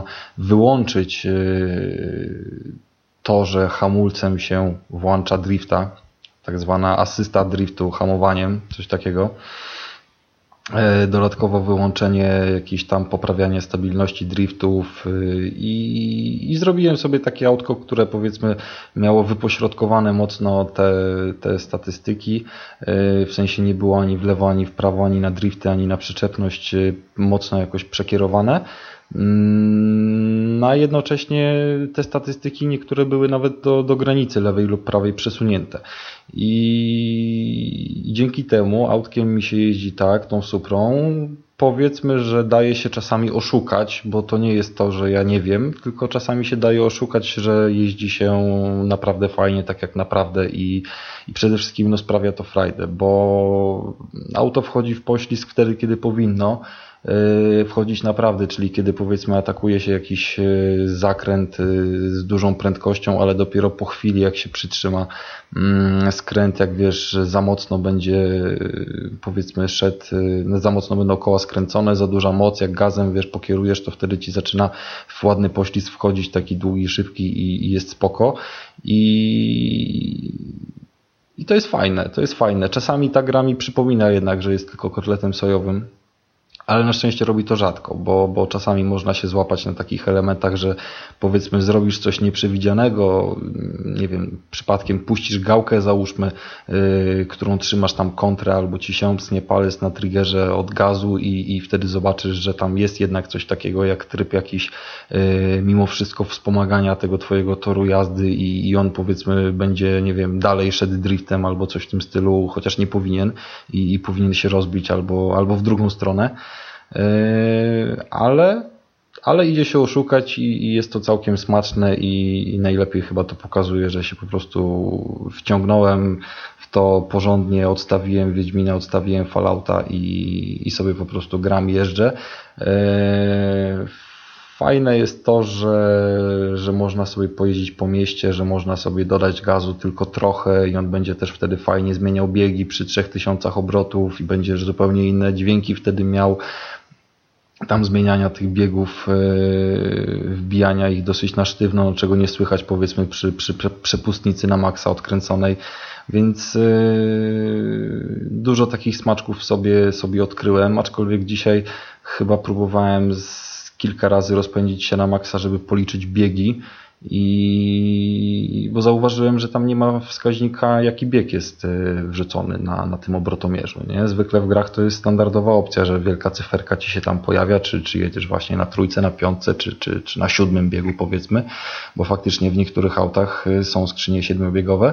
wyłączyć to, że hamulcem się włącza drifta. tak zwana asysta driftu hamowaniem, coś takiego. Dodatkowo wyłączenie, jakieś tam poprawianie stabilności driftów i zrobiłem sobie takie autko, które powiedzmy miało wypośrodkowane mocno te statystyki, w sensie nie było ani w lewo, ani w prawo, ani na drifty, ani na przyczepność mocno jakoś przekierowane. A jednocześnie te statystyki niektóre były nawet do granicy lewej lub prawej przesunięte. I dzięki temu autkiem mi się jeździ tak, tą Suprą, powiedzmy, że daje się czasami oszukać, bo to nie jest to, że ja nie wiem, tylko czasami się daje oszukać, że jeździ się naprawdę fajnie, tak jak naprawdę i przede wszystkim no, sprawia to frajdę, bo auto wchodzi w poślizg wtedy, kiedy powinno wchodzić naprawdę, czyli kiedy powiedzmy atakuje się jakiś zakręt z dużą prędkością, ale dopiero po chwili jak się przytrzyma skręt, jak wiesz, za mocno będzie powiedzmy szedł, za mocno będą koła skręcone, za duża moc, jak gazem wiesz pokierujesz, to wtedy ci zaczyna w ładny poślizg wchodzić, taki długi, szybki i jest spoko i to jest fajne, Czasami ta gra mi przypomina jednak, że jest tylko kotletem sojowym. Ale na szczęście robi to rzadko, bo czasami można się złapać na takich elementach, że powiedzmy zrobisz coś nieprzewidzianego, nie wiem, przypadkiem puścisz gałkę, załóżmy, którą trzymasz tam kontrę albo ci siąpsnie palec na triggerze od gazu i wtedy zobaczysz, że tam jest jednak coś takiego jak tryb jakiś mimo wszystko wspomagania tego twojego toru jazdy i on powiedzmy będzie, nie wiem, dalej szedł driftem albo coś w tym stylu, chociaż nie powinien i powinien się rozbić albo w drugą stronę. Ale idzie się oszukać i jest to całkiem smaczne i najlepiej chyba to pokazuje, że się po prostu wciągnąłem w to porządnie, odstawiłem Wiedźmina, odstawiłem Fallouta i sobie po prostu gram, jeżdżę. Fajne jest to, że można sobie pojeździć po mieście, że można sobie dodać gazu tylko trochę i on będzie też wtedy fajnie zmieniał biegi przy 3000 obrotów i będzie zupełnie inne dźwięki wtedy miał. Tam zmieniania tych biegów, wbijania ich dosyć na sztywno, czego nie słychać powiedzmy przy przepustnicy na maksa odkręconej, więc dużo takich smaczków sobie odkryłem, aczkolwiek dzisiaj chyba próbowałem kilka razy rozpędzić się na maksa, żeby policzyć biegi bo zauważyłem, że tam nie ma wskaźnika, jaki bieg jest wrzucony na tym obrotomierzu. Nie? Zwykle w grach to jest standardowa opcja, że wielka cyferka ci się tam pojawia, czy jedziesz właśnie na 3, na 5, czy na 7 biegu powiedzmy, bo faktycznie w niektórych autach są skrzynie 7-biegowe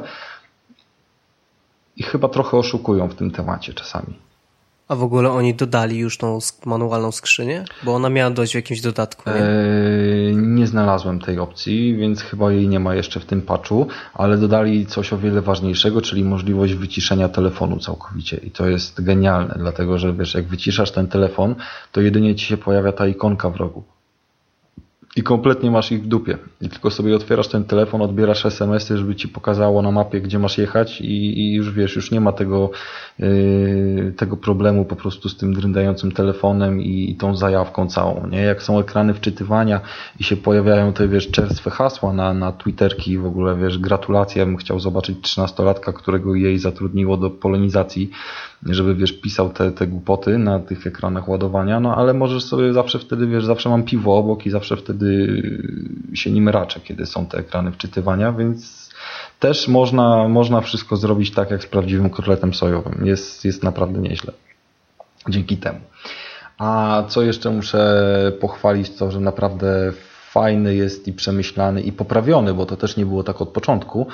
i chyba trochę oszukują w tym temacie czasami. A w ogóle oni dodali już tą manualną skrzynię? Bo ona miała dojść w jakimś dodatku, nie? Nie znalazłem tej opcji, więc chyba jej nie ma jeszcze w tym patchu, ale dodali coś o wiele ważniejszego, czyli możliwość wyciszenia telefonu całkowicie i to jest genialne, dlatego że wiesz, jak wyciszasz ten telefon, to jedynie ci się pojawia ta ikonka w rogu. I kompletnie masz ich w dupie. I tylko sobie otwierasz ten telefon, odbierasz SMS-y, żeby ci pokazało na mapie, gdzie masz jechać i już wiesz, już nie ma tego problemu po prostu z tym dryndającym telefonem i tą zajawką całą. Nie? Jak są ekrany wczytywania i się pojawiają te, wiesz, czerstwe hasła na Twitterki, w ogóle, wiesz, gratulacje, ja bym chciał zobaczyć 13-latka, którego jej zatrudniło do polonizacji, żeby, wiesz, pisał te głupoty na tych ekranach ładowania, no ale możesz sobie zawsze wtedy, wiesz, zawsze mam piwo obok i zawsze wtedy się nim raczę, kiedy są te ekrany wczytywania, więc też można wszystko zrobić tak, jak z prawdziwym kotletem sojowym. Jest naprawdę nieźle. Dzięki temu. A co jeszcze muszę pochwalić, to, że naprawdę fajny jest i przemyślany i poprawiony, bo to też nie było tak od początku.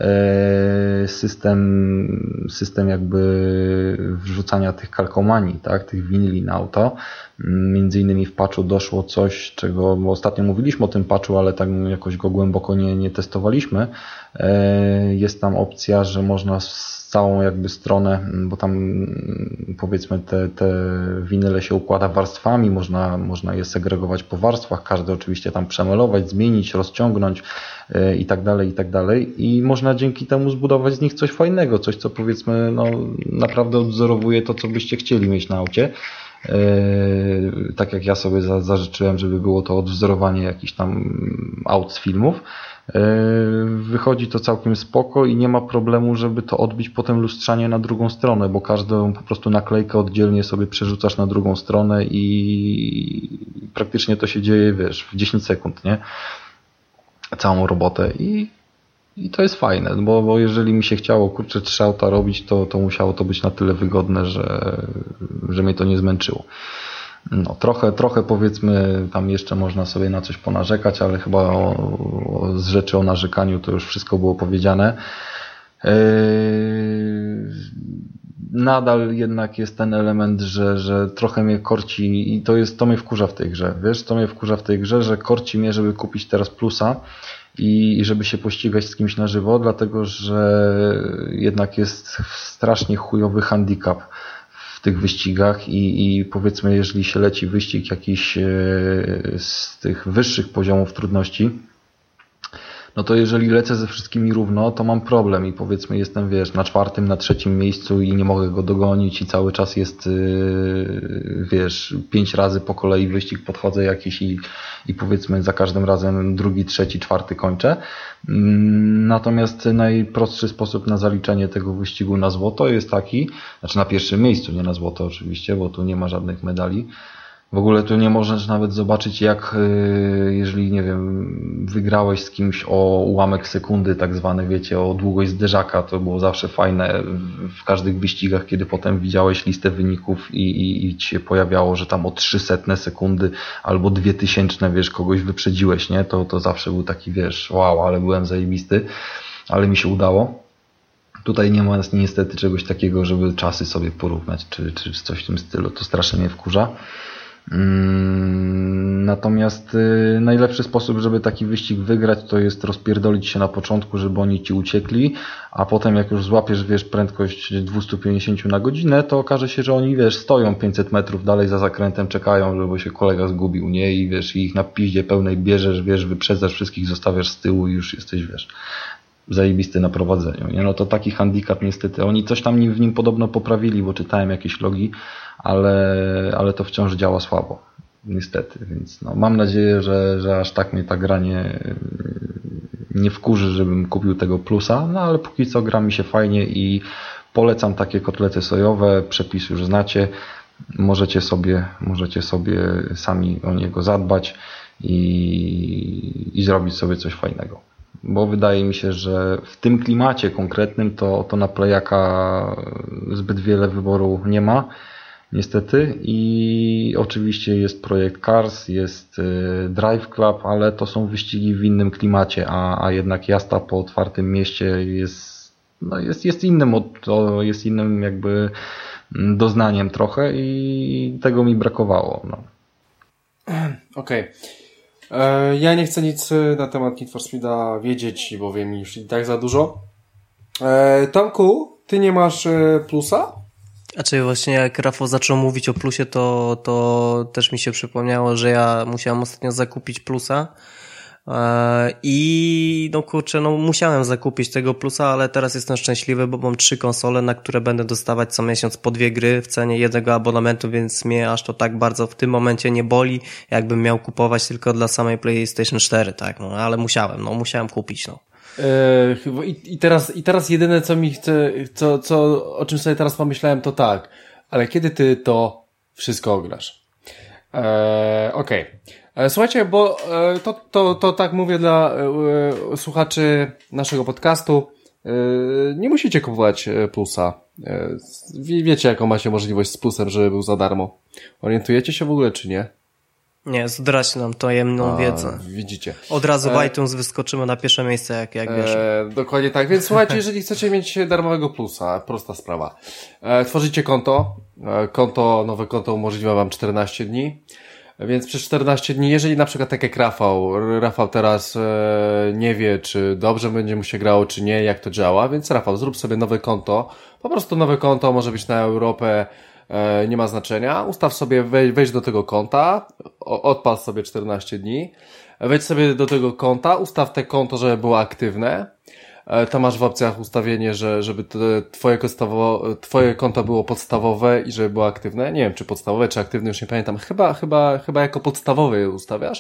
System jakby wrzucania tych kalkomanii, tak, tych winyli na auto. Między innymi w patchu doszło coś, czego ostatnio mówiliśmy o tym patchu, ale tak jakoś go głęboko nie testowaliśmy. Jest tam opcja, że można całą jakby stronę, bo tam powiedzmy te winyle się układa warstwami, można je segregować po warstwach, każde oczywiście tam przemelować, zmienić, rozciągnąć i tak dalej i można dzięki temu zbudować z nich coś fajnego, coś co powiedzmy no, naprawdę odwzorowuje to, co byście chcieli mieć na aucie. Tak jak ja sobie zażyczyłem, żeby było to odwzorowanie jakichś tam aut z filmów. wychodzi to całkiem spoko i nie ma problemu, żeby to odbić potem lustrzanie na drugą stronę, bo każdą po prostu naklejkę oddzielnie sobie przerzucasz na drugą stronę i praktycznie to się dzieje, wiesz, w 10 sekund, nie? Całą robotę i to jest fajne, bo jeżeli mi się chciało, kurczę, 3 auta robić, to musiało to być na tyle wygodne, że mnie to nie zmęczyło. No, trochę powiedzmy tam jeszcze można sobie na coś ponarzekać, ale chyba z rzeczy o narzekaniu to już wszystko było powiedziane. Nadal jednak jest ten element, że trochę mnie korci i to mnie wkurza w tej grze. Wiesz, to mnie wkurza w tej grze, że korci mnie, żeby kupić teraz plusa i żeby się pościgać z kimś na żywo, dlatego że jednak jest strasznie chujowy handicap w tych wyścigach i powiedzmy, jeżeli się leci wyścig jakiś z tych wyższych poziomów trudności, no to jeżeli lecę ze wszystkimi równo, to mam problem i powiedzmy jestem, wiesz, na 4., na 3. miejscu i nie mogę go dogonić i cały czas jest, wiesz, 5 razy po kolei wyścig podchodzę jakiś i powiedzmy za każdym razem 2., 3., 4. kończę. Natomiast najprostszy sposób na zaliczenie tego wyścigu na złoto jest taki, znaczy na 1. miejscu, nie na złoto oczywiście, bo tu nie ma żadnych medali. W ogóle tu nie możesz nawet zobaczyć, jak jeżeli, nie wiem, wygrałeś z kimś o ułamek sekundy, tak zwany, wiecie, o długość zderzaka, to było zawsze fajne w każdych wyścigach, kiedy potem widziałeś listę wyników i ci się pojawiało, że tam o 300 sekundy albo 2000, wiesz, kogoś wyprzedziłeś, nie? To zawsze był taki, wiesz, wow, ale byłem zajebisty, ale mi się udało. Tutaj nie ma niestety czegoś takiego, żeby czasy sobie porównać, czy coś w tym stylu, to strasznie mnie wkurza. Natomiast najlepszy sposób, żeby taki wyścig wygrać, to jest rozpierdolić się na początku, żeby oni ci uciekli, a potem jak już złapiesz, wiesz, prędkość 250 na godzinę, to okaże się, że oni, wiesz, stoją 500 metrów dalej za zakrętem, czekają, żeby się kolega zgubił, nie? I wiesz, ich na piździe pełnej bierzesz, wiesz, wyprzedzasz wszystkich, zostawiasz z tyłu i już jesteś, wiesz, zajebisty na prowadzeniu, nie? No to taki handicap niestety. Oni coś tam w nim podobno poprawili, bo czytałem jakieś logi, ale to wciąż działa słabo. Niestety, więc no, mam nadzieję, że aż tak mnie ta gra nie wkurzy, żebym kupił tego plusa, no ale póki co gra mi się fajnie i polecam takie kotlety sojowe, przepis już znacie, możecie sobie sami o niego zadbać i zrobić sobie coś fajnego. Bo wydaje mi się, że w tym klimacie konkretnym to na Playaka zbyt wiele wyboru nie ma, niestety. I oczywiście jest projekt Cars, jest Drive Club, ale to są wyścigi w innym klimacie, a jednak jazda po otwartym mieście jest innym jakby doznaniem trochę i tego mi brakowało. No. Okej. Ja nie chcę nic na temat Need for Speed'a wiedzieć, bo wiem już i tak za dużo. Tomku, ty nie masz plusa? Znaczy właśnie jak Rafał zaczął mówić o plusie, to też mi się przypomniało, że ja musiałem ostatnio zakupić plusa i no kurczę, no musiałem zakupić tego plusa, ale teraz jestem szczęśliwy, bo mam 3 konsole, na które będę dostawać co miesiąc po 2 gry w cenie jednego abonamentu, więc mnie aż to tak bardzo w tym momencie nie boli, jakbym miał kupować tylko dla samej PlayStation 4, tak, no ale musiałem kupić, no. I teraz jedyne co mi chce, o czym sobie teraz pomyślałem, to tak, ale kiedy ty to wszystko ograsz? Okej. Słuchajcie, bo to tak mówię dla słuchaczy naszego podcastu. Nie musicie kupować plusa. Wiecie, jaką macie możliwość z plusem, żeby był za darmo. Orientujecie się w ogóle, czy nie? Nie, zdrać nam tajemną wiedzę. Widzicie. Od razu w iTunes wyskoczymy na pierwsze miejsce, jak wiesz. Dokładnie tak. Więc słuchajcie, jeżeli chcecie mieć darmowego plusa, prosta sprawa. Tworzycie konto. Nowe konto umożliwia wam 14 dni. Więc przez 14 dni, jeżeli na przykład tak jak Rafał teraz nie wie, czy dobrze będzie mu się grało, czy nie, jak to działa, więc Rafał, zrób sobie nowe konto. Po prostu nowe konto, może być na Europę, nie ma znaczenia. Ustaw sobie, wejdź do tego konta, odpal sobie 14 dni, wejdź sobie do tego konta, ustaw te konto, żeby było aktywne. Tam masz w opcjach ustawienie, żeby twoje konto było podstawowe i żeby było aktywne. Nie wiem, czy podstawowe, czy aktywne, już nie pamiętam. Chyba jako podstawowe je ustawiasz.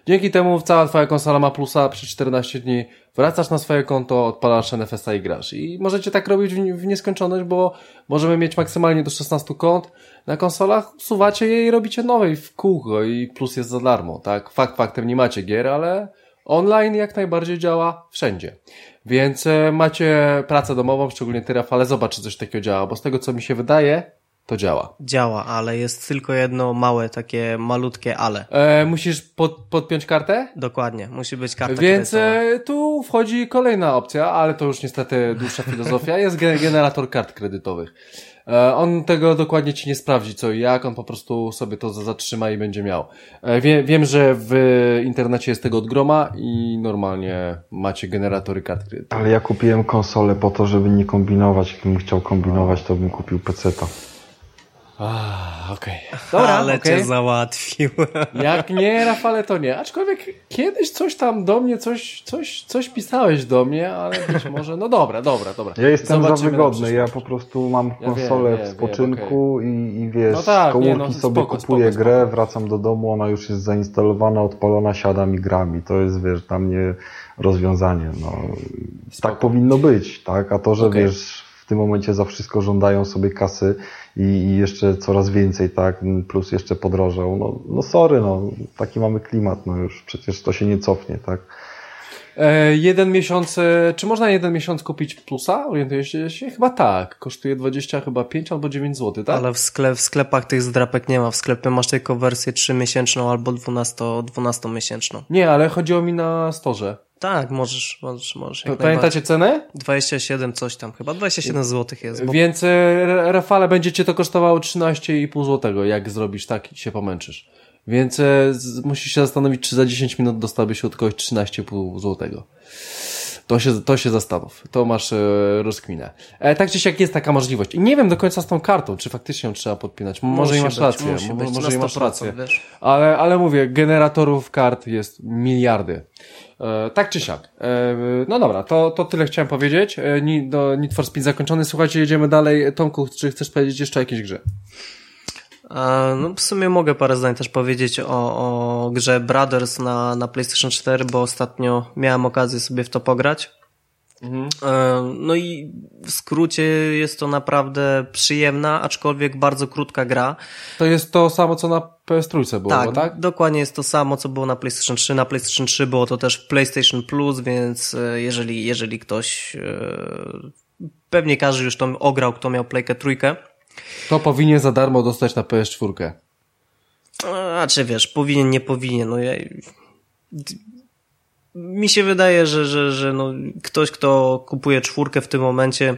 Dzięki temu cała twoja konsola ma plusa przez 14 dni. Wracasz na swoje konto, odpalasz NFS-a i grasz. I możecie tak robić w nieskończoność, bo możemy mieć maksymalnie do 16 kont na konsolach, usuwacie je i robicie nowej w kółko i plus jest za darmo, tak? Faktem nie macie gier, ale online jak najbardziej działa wszędzie. Więc macie pracę domową, szczególnie ty, Rafale, zobacz, czy coś takiego działa, bo z tego, co mi się wydaje, to działa. Działa, ale jest tylko jedno małe, takie malutkie ale. Musisz podpiąć kartę? Dokładnie, musi być karta Więc tu wchodzi kolejna opcja, ale to już niestety dłuższa filozofia, jest generator kart kredytowych. On tego dokładnie ci nie sprawdzi co i jak, on po prostu sobie to zatrzyma i będzie miał. Wiem, że w internecie jest tego od groma i normalnie macie generatory kart kredytowych. Ale ja kupiłem konsolę po to, żeby nie kombinować. Gdybym chciał kombinować, to bym kupił PC-ta. Okej. Dobra, ale cię załatwił. Jak nie, Rafale, to nie. Aczkolwiek kiedyś coś tam do mnie, coś pisałeś do mnie, ale być może, no dobra. Ja jestem za wygodny, ja po prostu mam konsolę w spoczynku okay. i wiesz, no tak, komórki sobie kupuję grę, wracam do domu, ona już jest zainstalowana, odpalona, siadam i gram i to jest, wiesz, dla mnie rozwiązanie. No, tak powinno być, tak? A to, że wiesz, w tym momencie za wszystko żądają sobie kasy i jeszcze coraz więcej, tak, plus jeszcze podrożał, no sorry, taki mamy klimat, już przecież to się nie cofnie, tak. 1 miesiąc, czy można 1 miesiąc kupić plusa? Orientujecie się? Chyba tak, kosztuje 25 albo 9 zł, tak? Ale w sklepach tych zdrapek nie ma, w sklepie masz tylko wersję 3-miesięczną albo 12-miesięczną. Nie, ale chodziło mi na storze. Tak, możesz. Pamiętacie cenę? 27 coś tam, chyba 27 zł jest. Więc Rafale, będzie cię to kosztowało 13,5 zł, jak zrobisz tak i się pomęczysz. Więc musisz się zastanowić, czy za 10 minut dostałbyś od kogoś 13,5 zł. To się zastanów. To masz rozkminę. Tak czy siak jest taka możliwość. I nie wiem do końca z tą kartą, czy faktycznie ją trzeba podpinać. Może i masz rację. Może i masz rację. Ale mówię, generatorów kart jest miliardy. Tak czy siak. No dobra, to tyle chciałem powiedzieć. Need for Speed zakończony. Słuchajcie, jedziemy dalej. Tomku, czy chcesz powiedzieć jeszcze o jakiejś grze? No w sumie mogę parę zdań też powiedzieć o grze Brothers na PlayStation 4, bo ostatnio miałem okazję sobie w to pograć. No i w skrócie jest to naprawdę przyjemna, aczkolwiek bardzo krótka gra. To jest to samo, co na PS3 było, tak? Dokładnie jest to samo, co było na PlayStation 3. Na PlayStation 3 było to też PlayStation Plus, więc jeżeli ktoś, pewnie każdy już to ograł, kto miał Playkę 3, to powinien za darmo dostać na PS4. A czy wiesz, powinien, nie powinien, mi się wydaje, że ktoś, kto kupuje 4 w tym momencie,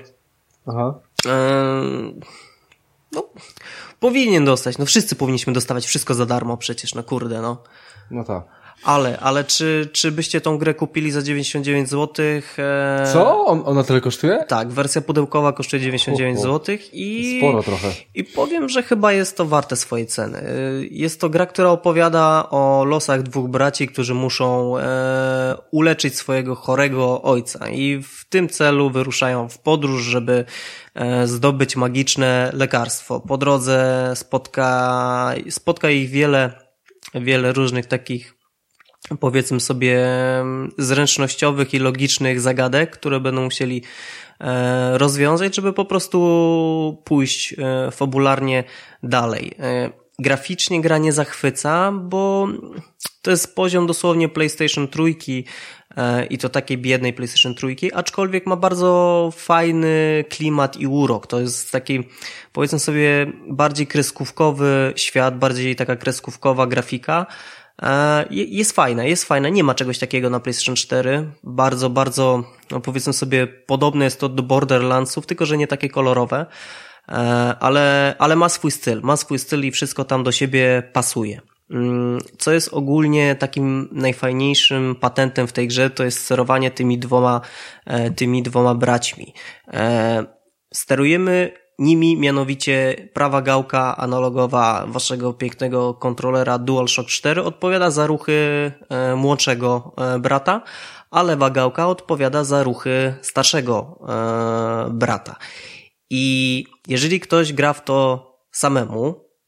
powinien dostać. Wszyscy powinniśmy dostawać wszystko za darmo przecież, kurde. No tak. Ale czy byście tą grę kupili za 99 zł? Co? Ona tyle kosztuje? Tak, wersja pudełkowa kosztuje 99 zł i sporo trochę. I powiem, że chyba jest to warte swojej ceny. Jest to gra, która opowiada o losach dwóch braci, którzy muszą uleczyć swojego chorego ojca i w tym celu wyruszają w podróż, żeby zdobyć magiczne lekarstwo. Po drodze spotka ich wiele różnych takich, powiedzmy sobie, zręcznościowych i logicznych zagadek, które będą musieli rozwiązać, żeby po prostu pójść fabularnie dalej. Graficznie gra nie zachwyca, bo to jest poziom dosłownie PlayStation 3 i to takiej biednej PlayStation 3, aczkolwiek ma bardzo fajny klimat i urok. To jest taki, powiedzmy sobie, bardziej kreskówkowy świat, bardziej taka kreskówkowa grafika. Jest fajna. Nie ma czegoś takiego na PlayStation 4. Bardzo, powiedzmy sobie, podobne jest to do Borderlandsów, tylko że nie takie kolorowe. Ale ma swój styl i wszystko tam do siebie pasuje. Co jest ogólnie takim najfajniejszym patentem w tej grze, to jest sterowanie tymi dwoma braćmi. Sterujemy nimi, mianowicie prawa gałka analogowa waszego pięknego kontrolera DualShock 4 odpowiada za ruchy młodszego brata, a lewa gałka odpowiada za ruchy starszego brata. I jeżeli ktoś gra w to samemu,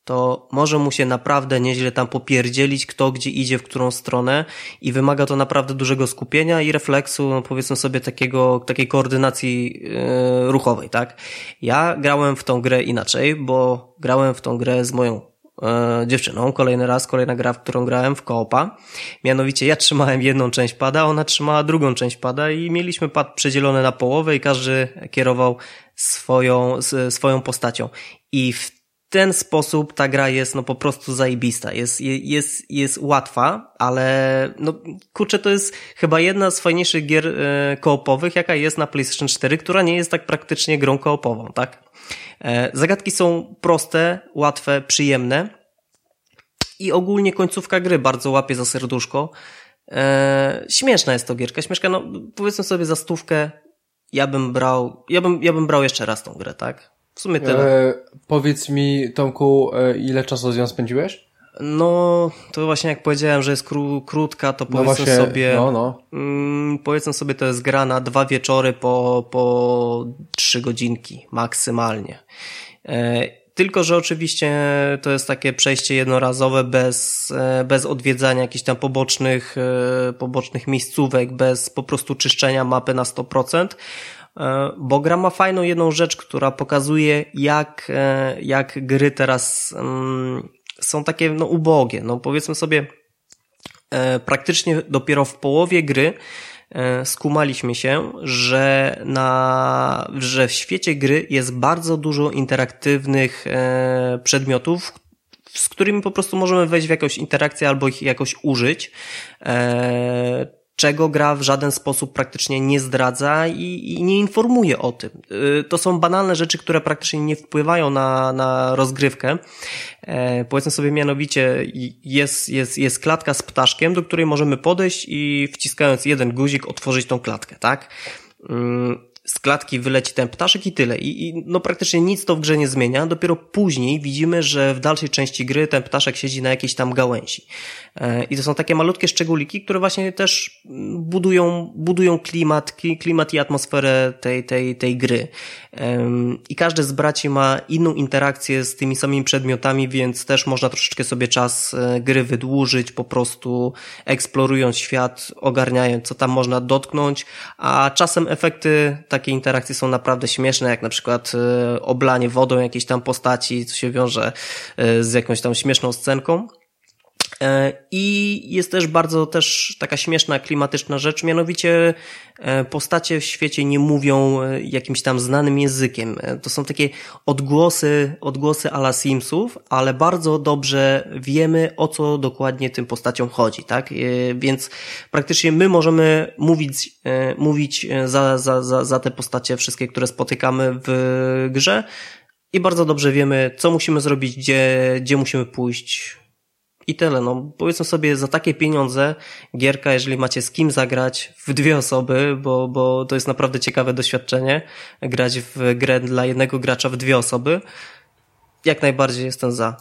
to może mu się naprawdę nieźle tam popierdzielić, kto gdzie idzie, w którą stronę i wymaga to naprawdę dużego skupienia i refleksu, no powiedzmy sobie takiej koordynacji ruchowej, tak? Ja grałem w tą grę inaczej, bo grałem w tą grę z moją dziewczyną, kolejna gra, w którą grałem w koopa. Mianowicie ja trzymałem jedną część pada, ona trzymała drugą część pada i mieliśmy pad przedzielony na połowę i każdy kierował swoją postacią. I w ten sposób ta gra jest no po prostu zajebista. Jest łatwa, ale no kurczę, to jest chyba jedna z fajniejszych gier koopowych, jaka jest na PlayStation 4, która nie jest tak praktycznie grą koopową, tak? Zagadki są proste, łatwe, przyjemne i ogólnie końcówka gry bardzo łapie za serduszko. Śmieszna jest to gierka, śmieszka, no powiedzmy sobie za 100 ja bym brał jeszcze raz tą grę, tak? W sumie tyle. Powiedz mi, Tomku, ile czasu z nią spędziłeś? No, to właśnie jak powiedziałem, że jest krótka, to powiedzmy sobie, powiedzmy sobie, to jest gra na 2 wieczory po 3 godzinki maksymalnie. Tylko że oczywiście to jest takie przejście jednorazowe bez odwiedzania jakichś tam pobocznych miejscówek, bez po prostu czyszczenia mapy na 100%. Bo gra ma fajną jedną rzecz, która pokazuje jak gry teraz są takie no ubogie. No powiedzmy sobie, praktycznie dopiero w połowie gry skumaliśmy się, że w świecie gry jest bardzo dużo interaktywnych przedmiotów, z którymi po prostu możemy wejść w jakąś interakcję albo ich jakoś użyć, czego gra w żaden sposób praktycznie nie zdradza i nie informuje o tym. To są banalne rzeczy, które praktycznie nie wpływają na rozgrywkę. Powiedzmy sobie mianowicie, jest klatka z ptaszkiem, do której możemy podejść i wciskając jeden guzik otworzyć tą klatkę, tak? Z klatki wyleci ten ptaszek i tyle. I no praktycznie nic to w grze nie zmienia. Dopiero później widzimy, że w dalszej części gry ten ptaszek siedzi na jakiejś tam gałęzi. I to są takie malutkie szczególiki, które właśnie też budują klimat i atmosferę tej gry. I każdy z braci ma inną interakcję z tymi samymi przedmiotami, więc też można troszeczkę sobie czas gry wydłużyć, po prostu eksplorując świat, ogarniając, co tam można dotknąć, a czasem efekty takiej interakcji są naprawdę śmieszne, jak na przykład oblanie wodą jakiejś tam postaci, co się wiąże z jakąś tam śmieszną scenką. I jest też bardzo taka śmieszna, klimatyczna rzecz, mianowicie postacie w świecie nie mówią jakimś tam znanym językiem. To są takie odgłosy a la Simsów, ale bardzo dobrze wiemy, o co dokładnie tym postaciom chodzi, tak? Więc praktycznie my możemy mówić za te postacie wszystkie, które spotykamy w grze i bardzo dobrze wiemy, co musimy zrobić, gdzie musimy pójść. I tyle, no powiedzmy sobie, za takie pieniądze gierka, jeżeli macie z kim zagrać w 2 osoby, bo to jest naprawdę ciekawe doświadczenie, grać w grę dla jednego gracza w 2 osoby, jak najbardziej jestem za.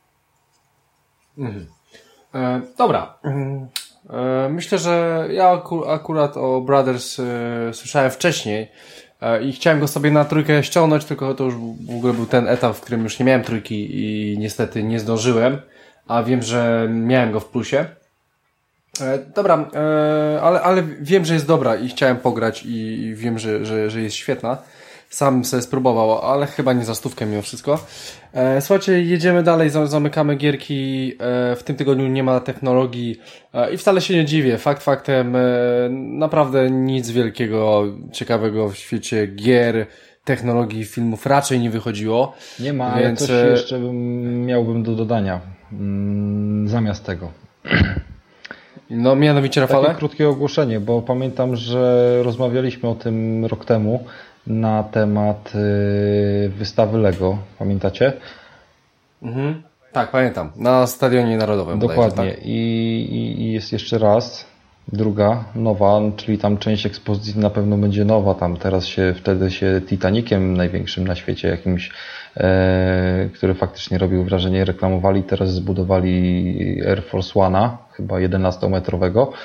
Dobra. Myślę, że ja akurat o Brothers słyszałem wcześniej i chciałem go sobie na 3 ściągnąć, tylko to już w ogóle był ten etap, w którym już nie miałem 3 i niestety nie zdążyłem. A wiem, że miałem go w plusie. Dobra, ale wiem, że jest dobra i chciałem pograć i wiem, że jest świetna. Sam sobie spróbował, ale chyba nie za 100 mimo wszystko. Słuchajcie, jedziemy dalej, zamykamy gierki. W tym tygodniu nie ma technologii i wcale się nie dziwię. Faktem, naprawdę nic wielkiego, ciekawego w świecie gier, technologii, filmów raczej nie wychodziło. Nie ma, ale coś jeszcze miałbym do dodania zamiast tego. No mianowicie, Rafale? Takie krótkie ogłoszenie, bo pamiętam, że rozmawialiśmy o tym rok temu na temat wystawy Lego. Pamiętacie? Mhm. Tak, pamiętam. Na Stadionie Narodowym. Dokładnie. Bodajże, tak? I jest jeszcze raz druga, nowa, czyli tam część ekspozycji na pewno będzie nowa. Tam teraz wtedy się Titaniciem największym na świecie jakimś, który faktycznie robił wrażenie, reklamowali. Teraz zbudowali Air Force One'a, chyba 11-metrowego.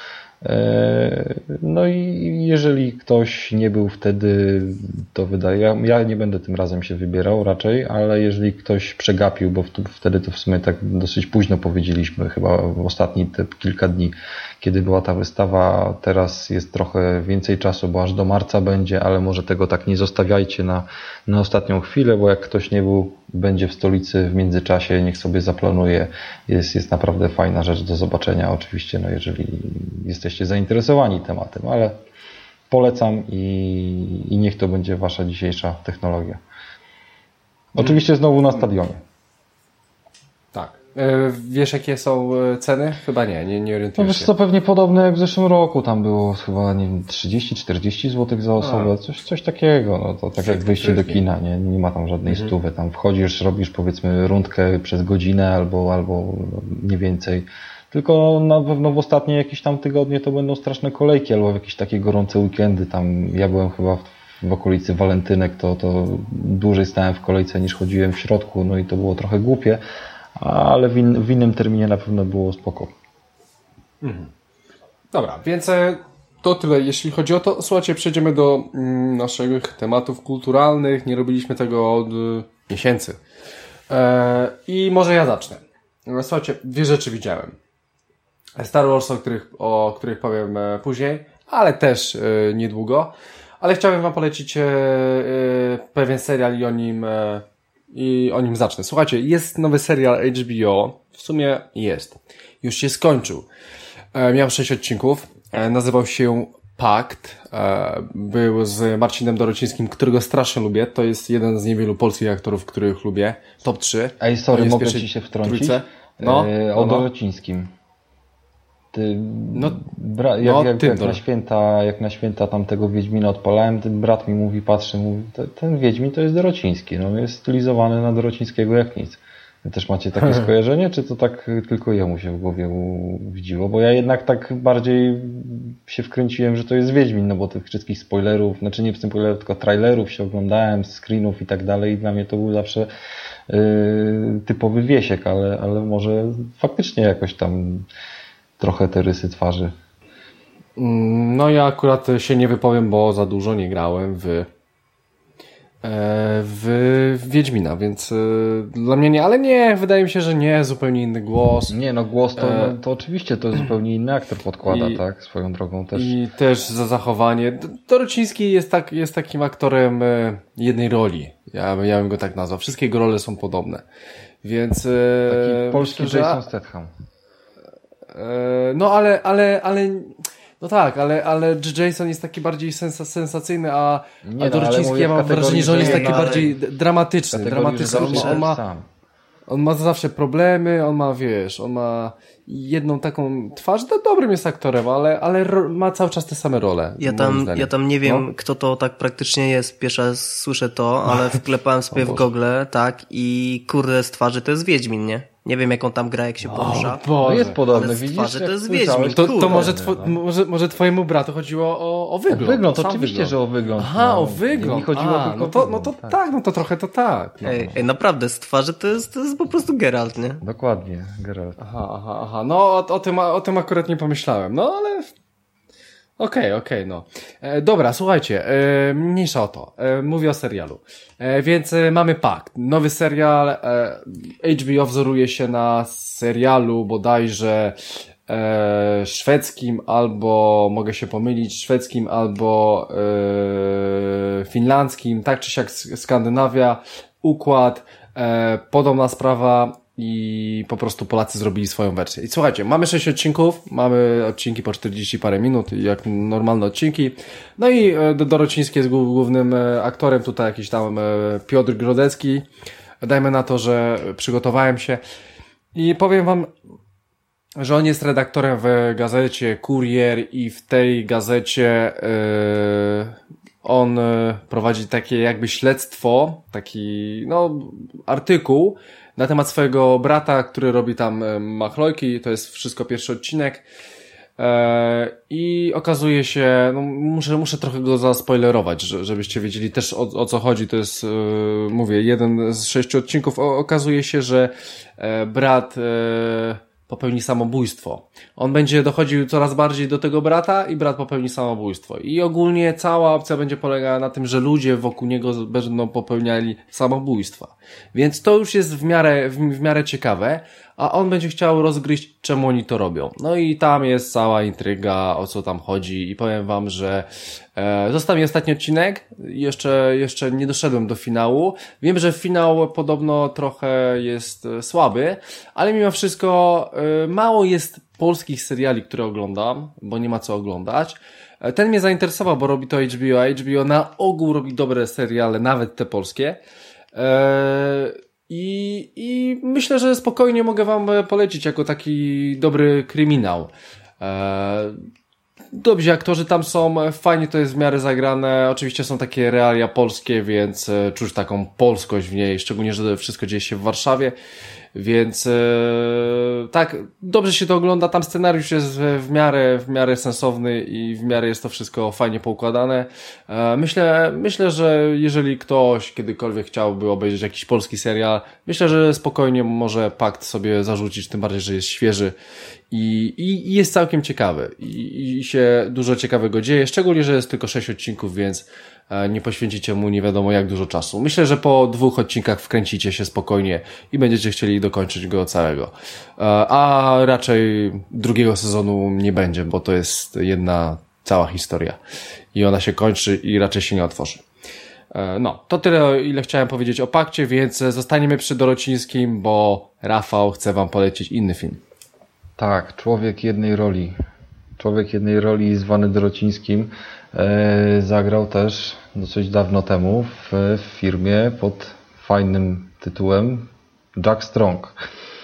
No i jeżeli ktoś nie był wtedy, to ja nie będę tym razem się wybierał raczej, ale jeżeli ktoś przegapił, bo wtedy to w sumie tak dosyć późno powiedzieliśmy, chyba w ostatnie te kilka dni, kiedy była ta wystawa, teraz jest trochę więcej czasu, bo aż do marca będzie, ale może tego tak nie zostawiajcie na ostatnią chwilę, bo jak ktoś nie był, będzie w stolicy w międzyczasie, niech sobie zaplanuje. Jest naprawdę fajna rzecz do zobaczenia oczywiście, no jeżeli jesteście zainteresowani tematem, ale polecam i niech to będzie wasza dzisiejsza technologia. Oczywiście znowu na stadionie. Tak. Wiesz, jakie są ceny? Chyba nie orientuję się. No wiesz co, pewnie podobne jak w zeszłym roku, tam było chyba, nie wiem, 30-40 zł za osobę, coś takiego, no to tak jak wyjście do kina, nie ma tam żadnej stówy, tam wchodzisz, robisz powiedzmy rundkę przez godzinę albo nie więcej, tylko na pewno w ostatnie jakieś tam tygodnie to będą straszne kolejki albo jakieś takie gorące weekendy, tam ja byłem chyba w okolicy walentynek, to dłużej stałem w kolejce niż chodziłem w środku, no i to było trochę głupie, ale w innym terminie na pewno było spoko. Dobra, więc to tyle, jeśli chodzi o to. Słuchajcie, przejdziemy do naszych tematów kulturalnych. Nie robiliśmy tego od miesięcy. I może ja zacznę. Słuchajcie, dwie rzeczy widziałem. Star Wars, o których powiem później, ale też niedługo. Ale chciałbym wam polecić pewien serial i o nim zacznę. Słuchajcie, jest nowy serial HBO. W sumie jest. Już się skończył. Miał 6 odcinków. Nazywał się Pakt. Był z Marcinem Dorocińskim, którego strasznie lubię. To jest jeden z niewielu polskich aktorów, których lubię. Top 3. Ej, sorry, mogę ci się wtrącić? Trójce. O Dorocińskim. Jak na święta tamtego Wiedźmina odpalałem, ten brat mi mówi, patrzy, mówi, ten Wiedźmin to jest Dorociński, no jest stylizowany na Dorocińskiego jak nic. Wy też macie takie skojarzenie, czy to tak tylko jemu się w głowie widziło? Bo ja jednak tak bardziej się wkręciłem, że to jest Wiedźmin, no bo tych wszystkich spoilerów, znaczy nie spoilerów, tylko trailerów się oglądałem, screenów i tak dalej i dla mnie to był zawsze typowy Wiesiek, ale może faktycznie jakoś tam trochę te rysy twarzy. No ja akurat się nie wypowiem, bo za dużo nie grałem w Wiedźmina, więc dla mnie nie, ale nie, wydaje mi się, że nie, zupełnie inny głos. Nie, no głos to oczywiście to zupełnie inny aktor podkłada, tak, swoją drogą też. I też za zachowanie. Dorociński jest takim aktorem jednej roli. Ja bym go tak nazwał. Wszystkie jego role są podobne. Więc taki polski Jason Statham. No ale no tak, ale Jason jest taki bardziej sensacyjny, a Dorociński, ja mam wrażenie, że on jest taki bardziej dramatyczny. On ma zawsze problemy, on ma jedną taką twarz, dobrym jest aktorem, ale ma cały czas te same role. Ja tam nie wiem, kto to tak praktycznie jest, pierwszy raz słyszę to, ale wklepałem sobie w Google, tak, i kurde, z twarzy to jest Wiedźmin, nie? Nie wiem, jak on tam gra, jak się porusza. No jest podobny, widzisz? Twarzy to jest Wiedźmin. To może twojemu bratu chodziło o wygląd. Wygląd, oczywiście, że o wygląd. Aha, o wygląd. Nie chodziło to trochę to tak. No. Ej, naprawdę, z twarzy to jest po prostu Geralt, nie? Dokładnie, Geralt. Aha. No o tym akurat nie pomyślałem. No ale... Okej, no. Dobra, słuchajcie, mniejsza o to. Mówię o serialu. Więc mamy Pakt. Nowy serial. HBO wzoruje się na serialu bodajże szwedzkim, albo mogę się pomylić, szwedzkim albo finlandzkim. Tak czy siak Skandynawia. Układ. Podobna sprawa. I po prostu Polacy zrobili swoją wersję. I słuchajcie, mamy 6 odcinków, mamy odcinki po 40 parę minut, jak normalne odcinki. No i Dorociński jest głównym aktorem, tutaj jakiś tam Piotr Grodecki. Dajmy na to, że przygotowałem się. I powiem wam, że on jest redaktorem w gazecie Kurier i w tej gazecie on prowadzi takie jakby śledztwo, taki artykuł na temat swojego brata, który robi tam machlojki. To jest wszystko pierwszy odcinek. I okazuje się, muszę trochę go zaspoilerować, żebyście wiedzieli też o co chodzi. To jest, mówię, jeden z 6 odcinków. Okazuje się, że brat popełni samobójstwo. On będzie dochodził coraz bardziej do tego brata i brat popełni samobójstwo. I ogólnie cała opcja będzie polegała na tym, że ludzie wokół niego będą popełniali samobójstwa. Więc to już jest w miarę ciekawe, a on będzie chciał rozgryźć, czemu oni to robią. No i tam jest cała intryga, o co tam chodzi i powiem wam, że został mi ostatni odcinek, jeszcze nie doszedłem do finału. Wiem, że finał podobno trochę jest słaby, ale mimo wszystko mało jest polskich seriali, które oglądam, bo nie ma co oglądać. Ten mnie zainteresował, bo robi to HBO, a HBO na ogół robi dobre seriale, nawet te polskie. I myślę, że spokojnie mogę wam polecić jako taki dobry kryminał. Dobrzy aktorzy tam są, fajnie to jest w miarę zagrane, oczywiście są takie realia polskie, więc czuć taką polskość w niej, szczególnie, że wszystko dzieje się w Warszawie, więc tak, dobrze się to ogląda, tam scenariusz jest w miarę sensowny i w miarę jest to wszystko fajnie poukładane. Myślę, że jeżeli ktoś kiedykolwiek chciałby obejrzeć jakiś polski serial, myślę, że spokojnie może Pakt sobie zarzucić, tym bardziej, że jest świeży i jest całkiem ciekawy i się dużo ciekawego dzieje, szczególnie, że jest tylko 6 odcinków, więc nie poświęcicie mu nie wiadomo jak dużo czasu. Myślę, że po 2 odcinkach wkręcicie się spokojnie i będziecie chcieli dokończyć go całego. A raczej drugiego sezonu nie będzie, bo to jest jedna cała historia i ona się kończy i raczej się nie otworzy. No, to tyle, ile chciałem powiedzieć o Pakcie, więc zostaniemy przy Dorocińskim, bo Rafał chce wam polecić inny film. Tak, Człowiek jednej roli zwany Dorocińskim zagrał też dosyć dawno temu w firmie pod fajnym tytułem Jack Strong.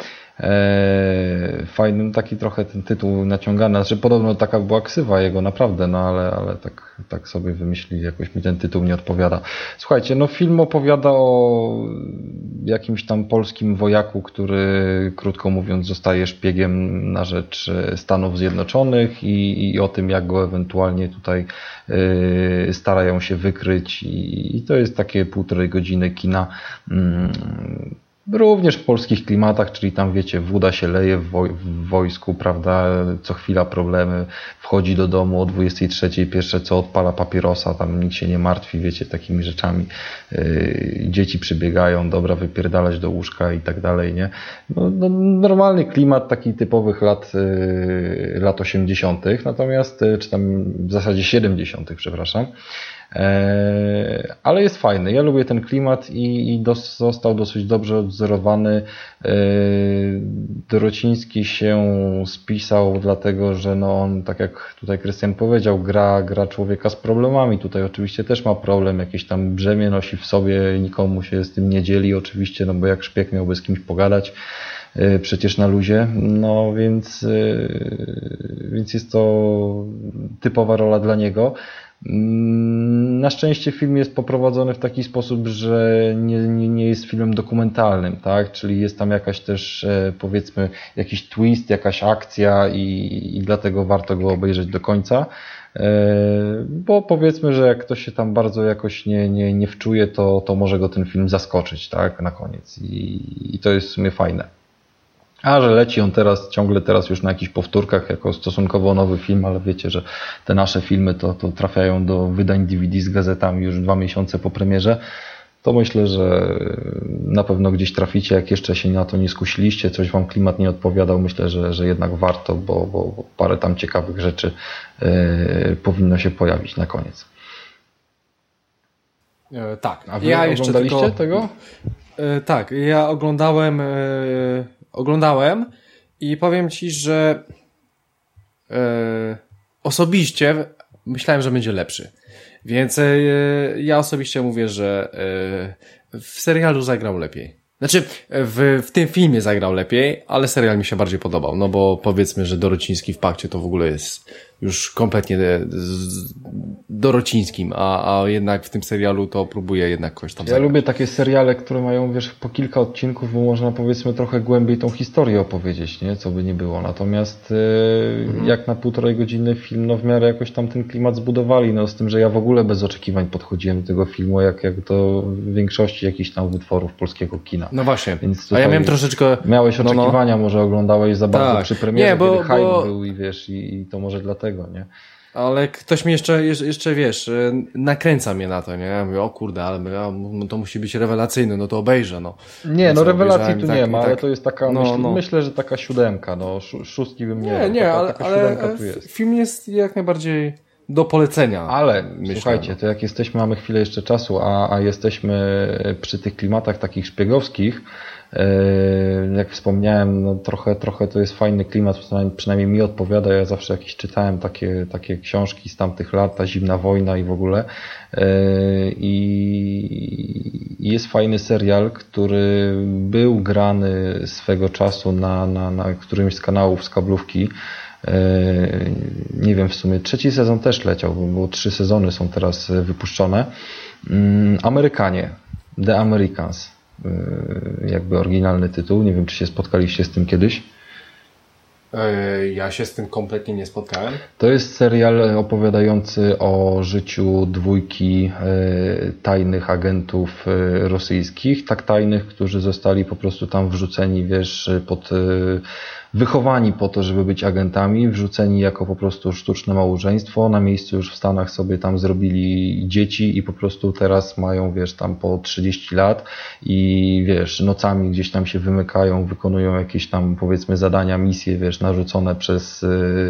Fajnym, taki trochę ten tytuł naciągany, znaczy podobno taka była ksywa jego naprawdę, no ale tak sobie wymyślili, jakoś mi ten tytuł nie odpowiada. Słuchajcie, no film opowiada o jakimś tam polskim wojaku, który krótko mówiąc zostaje szpiegiem na rzecz Stanów Zjednoczonych i o tym, jak go ewentualnie tutaj starają się wykryć i to jest takie 1,5 godziny kina, również w polskich klimatach, czyli tam wiecie, woda się leje w wojsku, prawda, co chwila problemy, wchodzi do domu o 23:00, pierwsze co odpala papierosa, tam nikt się nie martwi, wiecie, takimi rzeczami, dzieci przybiegają, dobra, wypierdalać do łóżka i tak dalej, nie? No, normalny klimat taki typowych lat 80., natomiast, czy tam w zasadzie 70., przepraszam. Ale jest fajny. Ja lubię ten klimat i został dosyć dobrze odwzorowany. Dorociński się spisał dlatego, że no on, tak jak tutaj Krystian powiedział, gra człowieka z problemami. Tutaj oczywiście też ma problem, jakieś tam brzemię nosi w sobie, nikomu się z tym nie dzieli oczywiście, no bo jak szpieg miałby z kimś pogadać, przecież na luzie, no więc jest to typowa rola dla niego. Na szczęście film jest poprowadzony w taki sposób, że nie jest filmem dokumentalnym, tak? Czyli jest tam jakaś też, powiedzmy, jakiś twist, jakaś akcja i dlatego warto go obejrzeć do końca. Bo powiedzmy, że jak ktoś się tam bardzo jakoś nie wczuje, to może go ten film zaskoczyć, tak? Na koniec. I to jest w sumie fajne. A że leci on ciągle już na jakichś powtórkach jako stosunkowo nowy film, ale wiecie, że te nasze filmy to trafiają do wydań DVD z gazetami już 2 miesiące po premierze, to myślę, że na pewno gdzieś traficie, jak jeszcze się na to nie skusiliście, coś wam klimat nie odpowiadał, myślę, że jednak warto, bo parę tam ciekawych rzeczy powinno się pojawić na koniec. Tak. A wy oglądaliście tego? Tak, ja oglądałem i powiem ci, że osobiście myślałem, że będzie lepszy. Więc ja osobiście mówię, że w serialu zagrał lepiej. Znaczy, w tym filmie zagrał lepiej, ale serial mi się bardziej podobał. No bo powiedzmy, że Dorociński w Pakcie to w ogóle jest już kompletnie dorocińskim, a jednak w tym serialu to próbuje jednak kogoś tam zagrać. Lubię takie seriale, które mają, wiesz, po kilka odcinków, bo można, powiedzmy, trochę głębiej tą historię opowiedzieć, nie? Co by nie było. Natomiast jak na 1,5-godzinny film, no w miarę jakoś tam ten klimat zbudowali, no z tym, że ja w ogóle bez oczekiwań podchodziłem do tego filmu, jak do większości jakichś tam wytworów polskiego kina. No właśnie. Więc a ja miałem troszeczkę... Miałeś oczekiwania, może oglądałeś za bardzo przy premierze, kiedy hype był i wiesz, i to może dlatego, nie? Ale ktoś mi jeszcze wiesz, nakręca mnie na to, nie? Ja mówię, o kurde, ale to musi być rewelacyjny, no to obejrzę, no. Nie, no rewelacji tu nie ma, ale to jest taka, myślę, że taka 7, no, 6 bym nie. Nie, ale tu jest. Film jest jak najbardziej do polecenia. Ale słuchajcie, to jak jesteśmy, mamy chwilę jeszcze czasu, a jesteśmy przy tych klimatach takich szpiegowskich, jak wspomniałem, no trochę to jest fajny klimat, przynajmniej mi odpowiada. Ja zawsze jakieś czytałem takie książki z tamtych lat, ta Zimna Wojna i w ogóle. I jest fajny serial, który był grany swego czasu na którymś z kanałów z kablówki. Nie wiem, w sumie 3. sezon też leciał, bo 3 sezony są teraz wypuszczone. Amerykanie, The Americans, jakby oryginalny tytuł. Nie wiem, czy się spotkaliście z tym kiedyś? Ja się z tym kompletnie nie spotkałem. To jest serial opowiadający o życiu 2 tajnych agentów rosyjskich, tak tajnych, którzy zostali po prostu tam wrzuceni, wiesz, wychowani po to, żeby być agentami, wrzuceni jako po prostu sztuczne małżeństwo, na miejscu już w Stanach sobie tam zrobili dzieci i po prostu teraz mają, wiesz, tam po 30 lat i wiesz, nocami gdzieś tam się wymykają, wykonują jakieś tam, powiedzmy, zadania, misje, wiesz, narzucone przez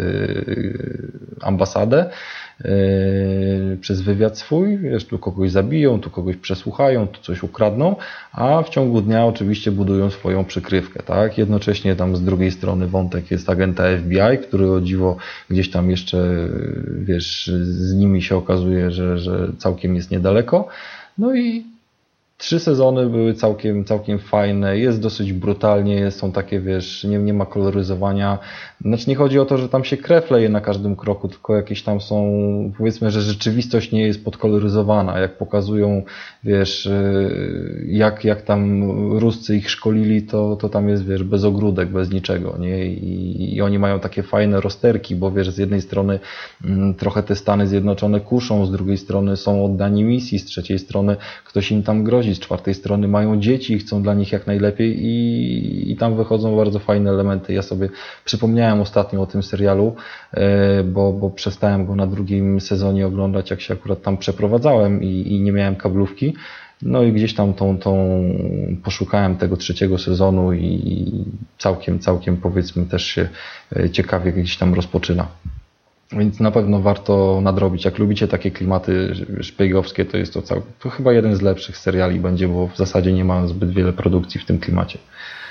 ambasadę, przez wywiad swój, wiesz, tu kogoś zabiją, tu kogoś przesłuchają, tu coś ukradną, a w ciągu dnia oczywiście budują swoją przykrywkę, tak? Jednocześnie tam z drugiej strony wątek jest agenta FBI, który o dziwo gdzieś tam jeszcze, wiesz, z nimi się okazuje, że całkiem jest niedaleko. No i 3 sezony były całkiem fajne, jest dosyć brutalnie, są takie, wiesz, nie ma koloryzowania. Znaczy nie chodzi o to, że tam się krew leje na każdym kroku, tylko jakieś tam są, powiedzmy, że rzeczywistość nie jest podkoloryzowana. Jak pokazują, wiesz, jak tam Ruscy ich szkolili, to tam jest, wiesz, bez ogródek, bez niczego, nie? I oni mają takie fajne rozterki, bo wiesz, z jednej strony trochę te Stany Zjednoczone kuszą, z drugiej strony są oddani misji, z trzeciej strony ktoś im tam grozi, z czwartej strony mają dzieci i chcą dla nich jak najlepiej i tam wychodzą bardzo fajne elementy. Ja sobie przypomniałem ostatnio o tym serialu, bo przestałem go na 2. sezonie oglądać, jak się akurat tam przeprowadzałem i nie miałem kablówki. No i gdzieś tam poszukałem tego 3. sezonu i całkiem powiedzmy też się ciekawie gdzieś tam rozpoczyna. Więc na pewno warto nadrobić. Jak lubicie takie klimaty szpiegowskie, to jest to chyba jeden z lepszych seriali będzie, bo w zasadzie nie ma zbyt wiele produkcji w tym klimacie.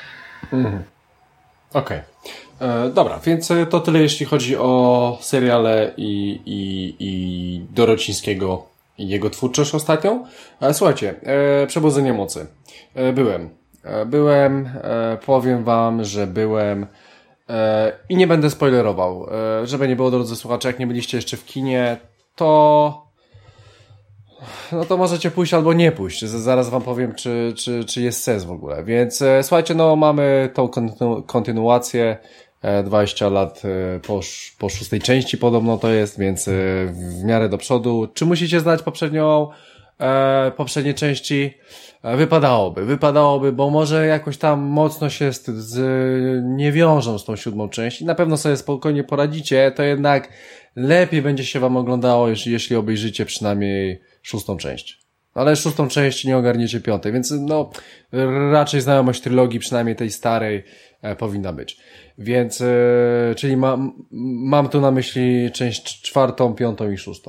Okej. Dobra, więc to tyle jeśli chodzi o seriale i Dorocińskiego i jego twórczość ostatnią. Słuchajcie, Przebudzenie mocy. Byłem, powiem wam, że byłem i nie będę spoilerował, żeby nie było, drodzy słuchacze, jak nie byliście jeszcze w kinie, to możecie pójść albo nie pójść. Zaraz wam powiem, czy jest sens w ogóle. Więc słuchajcie, mamy tą kontynuację, 20 lat po 6. części podobno to jest, więc w miarę do przodu. Czy musicie znać poprzednie części? Wypadałoby, bo może jakoś tam mocno się nie wiążą z tą 7. część i na pewno sobie spokojnie poradzicie, to jednak lepiej będzie się wam oglądało, jeśli obejrzycie przynajmniej 6. część. Ale 6. część nie ogarniecie 5. Więc raczej znajomość trylogii, przynajmniej tej starej, powinna być. Więc, czyli mam tu na myśli część 4., 5. i 6.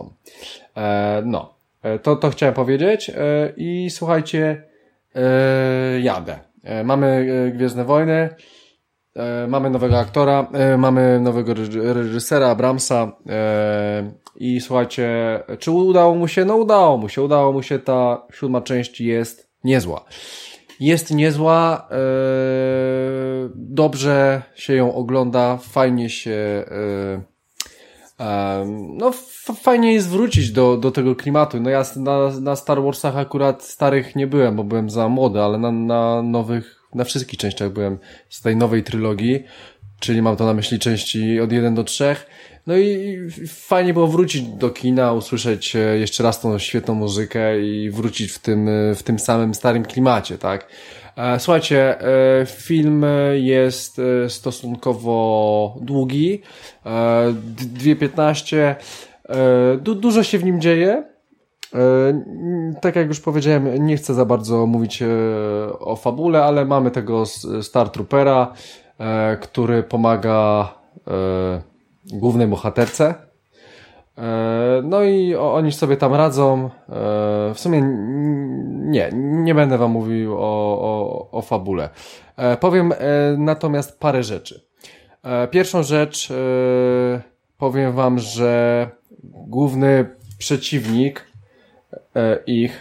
To chciałem powiedzieć i słuchajcie, jadę. Mamy Gwiezdne Wojny, mamy nowego aktora, mamy nowego reżysera Abramsa i słuchajcie, czy udało mu się? No udało mu się, ta 7. część jest niezła. Dobrze się ją ogląda, fajnie się No fajnie jest wrócić do tego klimatu. No ja na Star Warsach akurat starych nie byłem, bo byłem za młody, ale na nowych, na wszystkich częściach byłem z tej nowej trylogii, czyli mam to na myśli części od 1 do 3. No i fajnie było wrócić do kina, usłyszeć jeszcze raz tą świetną muzykę i wrócić w tym samym starym klimacie, tak? Słuchajcie, film jest stosunkowo długi, 2:15, dużo się w nim dzieje. Tak jak już powiedziałem, nie chcę za bardzo mówić o fabule, ale mamy tego Star Troopera, który pomaga głównej bohaterce. No i oni sobie tam radzą. W sumie nie będę wam mówił o fabule. Powiem natomiast parę rzeczy. Pierwszą rzecz, powiem wam, że główny przeciwnik ich,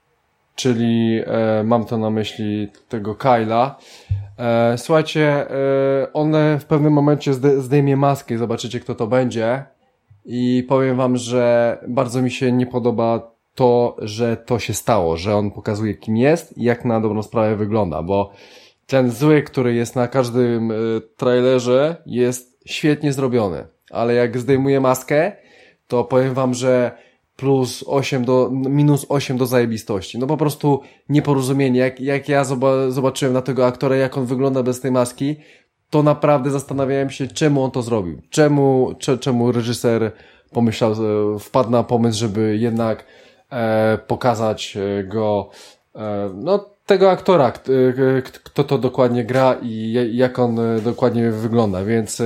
czyli mam to na myśli tego Kyla, słuchajcie, on w pewnym momencie zdejmie maskę i zobaczycie, kto to będzie. I powiem wam, że bardzo mi się nie podoba to, że to się stało, że on pokazuje, kim jest i jak na dobrą sprawę wygląda, bo ten zły, który jest na każdym trailerze, jest świetnie zrobiony, ale jak zdejmuje maskę, to powiem wam, że minus 8 do zajebistości. No po prostu nieporozumienie. Jak ja zobaczyłem na tego aktora, jak on wygląda bez tej maski, to naprawdę zastanawiałem się, czemu on to zrobił. Czemu reżyser wpadł na pomysł, żeby jednak pokazać go, no tego aktora, kto to dokładnie gra i jak on dokładnie wygląda. Więc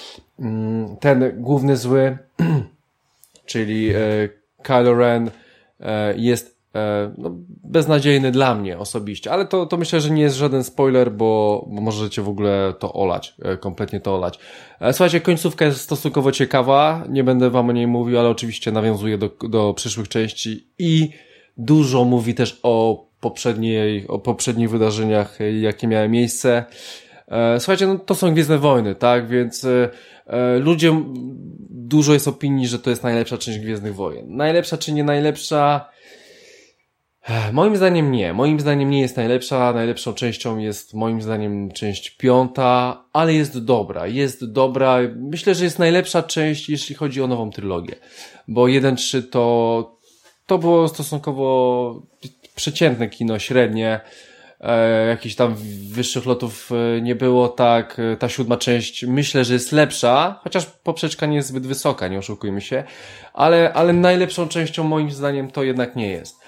ten główny zły, czyli Kylo Ren, jest beznadziejny dla mnie osobiście, ale to myślę, że nie jest żaden spoiler, bo możecie w ogóle to olać, kompletnie to olać. Słuchajcie, końcówka jest stosunkowo ciekawa, nie będę wam o niej mówił, ale oczywiście nawiązuje do przyszłych części i dużo mówi też o poprzednich wydarzeniach, jakie miały miejsce. Słuchajcie, no to są Gwiezdne Wojny, tak, więc ludzie, dużo jest opinii, że to jest najlepsza część Gwiezdnych Wojen. Najlepsza czy nie najlepsza? Moim zdaniem nie. Moim zdaniem nie jest najlepsza. Najlepszą częścią jest moim zdaniem część 5, ale jest dobra. Jest dobra. Myślę, że jest najlepsza część, jeśli chodzi o nową trylogię. Bo 1-3 to było stosunkowo przeciętne kino, średnie. Jakichś tam wyższych lotów nie było, tak. Ta 7 część myślę, że jest lepsza, chociaż poprzeczka nie jest zbyt wysoka, nie oszukujmy się, ale najlepszą częścią moim zdaniem to jednak nie jest.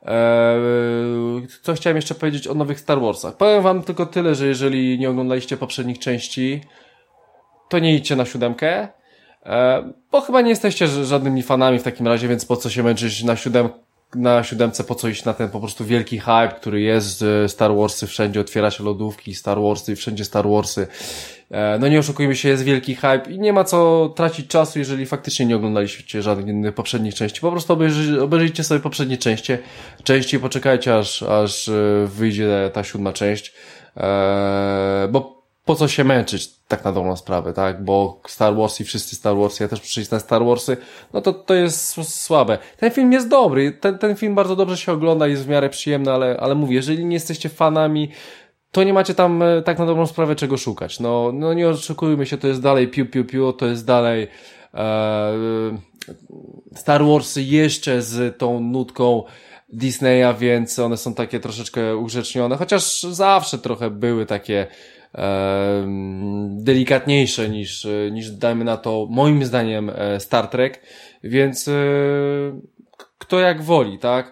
Co chciałem jeszcze powiedzieć o nowych Star Warsach? Powiem wam tylko tyle, że jeżeli nie oglądaliście poprzednich części, to nie idźcie na 7, bo chyba nie jesteście żadnymi fanami w takim razie, więc po co się męczyć na 7, po co iść na ten po prostu wielki hype, który jest, Star Warsy, wszędzie otwiera się lodówki, Star Warsy, wszędzie Star Warsy. No nie oszukujmy się, jest wielki hype i nie ma co tracić czasu, jeżeli faktycznie nie oglądaliście żadnych innych poprzednich części. Po prostu obejrzyjcie sobie poprzednie części i poczekajcie, aż wyjdzie ta 7 część. Bo po co się męczyć, tak na dobrą sprawę, tak? Bo Star Wars i wszyscy Star Wars, ja też przyjść na Star Warsy, no to jest słabe. Ten film jest dobry, ten film bardzo dobrze się ogląda, jest w miarę przyjemny, ale mówię, jeżeli nie jesteście fanami, to nie macie tam tak na dobrą sprawę czego szukać. No nie oczekujmy się, to jest dalej piu, to jest dalej Star Warsy jeszcze z tą nutką Disneya, więc one są takie troszeczkę ugrzecznione, chociaż zawsze trochę były takie delikatniejsze niż dajmy na to moim zdaniem Star Trek, więc kto jak woli, tak?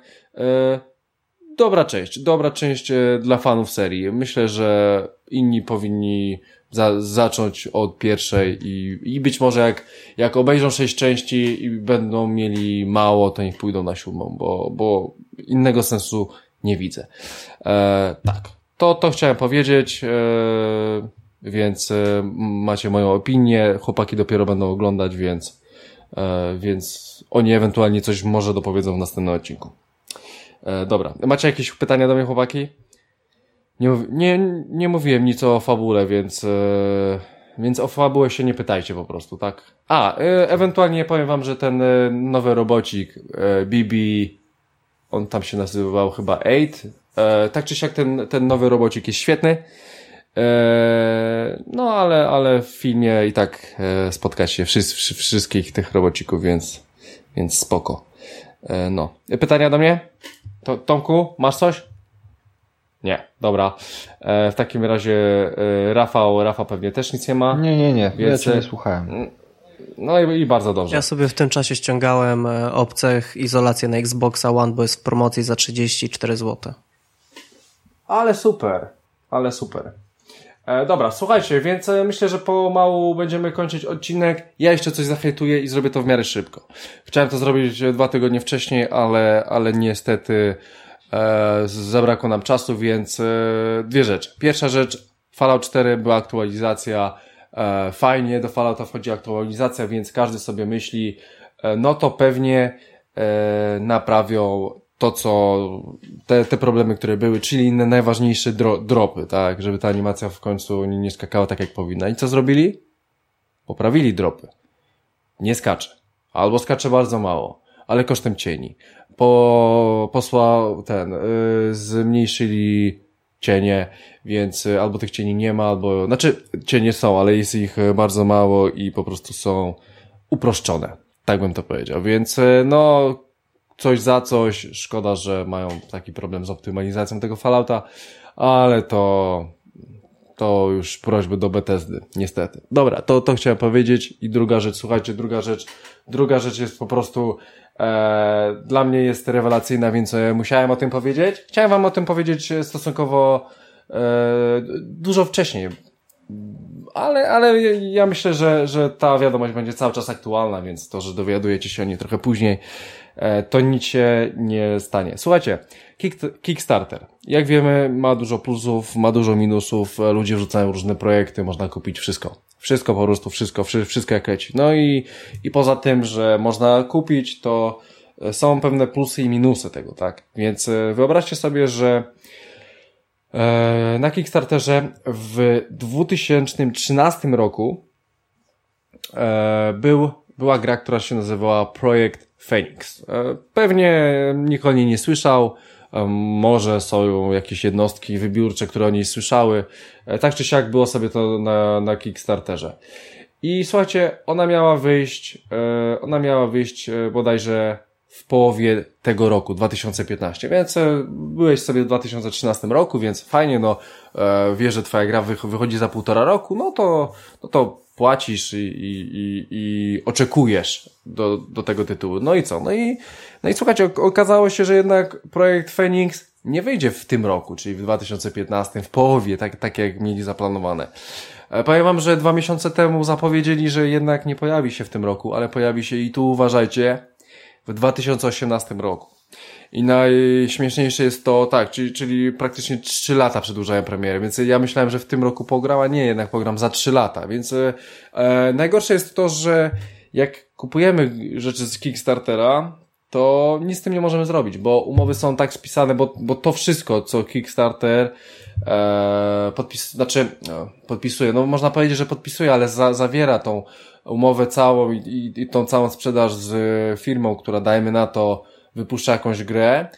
Dobra część dla fanów serii. Myślę, że inni powinni zacząć od pierwszej i być może jak obejrzą 6 części i będą mieli mało, to niech pójdą na 7, bo innego sensu nie widzę. Tak. To chciałem powiedzieć, więc macie moją opinię, chłopaki dopiero będą oglądać, więc oni ewentualnie coś może dopowiedzą w następnym odcinku. Dobra, macie jakieś pytania do mnie, chłopaki? Nie mówiłem nic o fabule, więc więc o fabułę się nie pytajcie po prostu, tak? Ewentualnie powiem wam, że ten nowy robocik BB, on tam się nazywał chyba 8, tak czy siak ten nowy robocik jest świetny, no ale w filmie i tak spotkacie wszystkich tych robocików, więc spoko. No. Pytania do mnie? Tomku, masz coś? Nie, dobra. W takim razie Rafał pewnie też nic nie ma. Nie, więc ja cię nie słuchałem. No i bardzo dobrze. Ja sobie w tym czasie ściągałem Obcych izolację na Xboxa One, bo jest w promocji za 34 zł. Ale super. Dobra, słuchajcie, więc myślę, że pomału będziemy kończyć odcinek. Ja jeszcze coś zahejtuję i zrobię to w miarę szybko. Chciałem to zrobić 2 tygodnie wcześniej, ale niestety zabrakło nam czasu, więc 2 rzeczy. Pierwsza rzecz, Fallout 4 była aktualizacja, fajnie, do Fallouta wchodzi aktualizacja, więc każdy sobie myśli, no to pewnie naprawią to, co te problemy, które były, czyli inne najważniejsze dropy, tak, żeby ta animacja w końcu nie skakała tak, jak powinna. I co zrobili? Poprawili dropy. Nie skacze. Albo skacze bardzo mało, ale kosztem cieni. Zmniejszyli cienie, więc albo tych cieni nie ma, albo, cienie są, ale jest ich bardzo mało i po prostu są uproszczone. Tak bym to powiedział. Więc, coś za coś. Szkoda, że mają taki problem z optymalizacją tego Fallouta, ale to już prośby do Bethesdy, niestety. Dobra, to chciałem powiedzieć. I druga rzecz, słuchajcie, druga rzecz jest po prostu dla mnie jest rewelacyjna, więc musiałem o tym powiedzieć. Chciałem wam o tym powiedzieć stosunkowo dużo wcześniej, ale ja myślę, że ta wiadomość będzie cały czas aktualna, więc to, że dowiadujecie się o niej trochę później, to nic się nie stanie. Słuchajcie, Kickstarter. Jak wiemy, ma dużo plusów, ma dużo minusów, ludzie wrzucają różne projekty, można kupić wszystko. Wszystko po prostu, wszystko jak leci. No i poza tym, że można kupić, to są pewne plusy i minusy tego, tak? Więc wyobraźcie sobie, że na Kickstarterze w 2013 roku była gra, która się nazywała Projekt Phoenix. Pewnie nikt o niej nie słyszał, może są jakieś jednostki wybiórcze, które o niej słyszały. Tak czy siak było sobie to na Kickstarterze. I słuchajcie, ona miała wyjść bodajże w połowie tego roku, 2015, więc byłeś sobie w 2013 roku, więc fajnie, wiesz, że twoja gra wychodzi za 1,5 roku, no to płacisz i oczekujesz do tego tytułu. No i co? No i słuchajcie, okazało się, że jednak projekt Phoenix nie wyjdzie w tym roku, czyli w 2015, w połowie, tak jak mieli zaplanowane. Powiem wam, że 2 miesiące temu zapowiedzieli, że jednak nie pojawi się w tym roku, ale pojawi się i tu uważajcie, w 2018 roku. I najśmieszniejsze jest to, tak, czyli praktycznie 3 lata przedłużają premierę, więc ja myślałem, że w tym roku pogram, a nie, jednak pogram za 3 lata, więc najgorsze jest to, że jak kupujemy rzeczy z Kickstartera, to nic z tym nie możemy zrobić, bo umowy są tak spisane, bo to wszystko, co Kickstarter podpisuje, no można powiedzieć, że podpisuje, ale zawiera tą umowę całą i tą całą sprzedaż z firmą, która, dajmy na to, wypuszcza jakąś grę,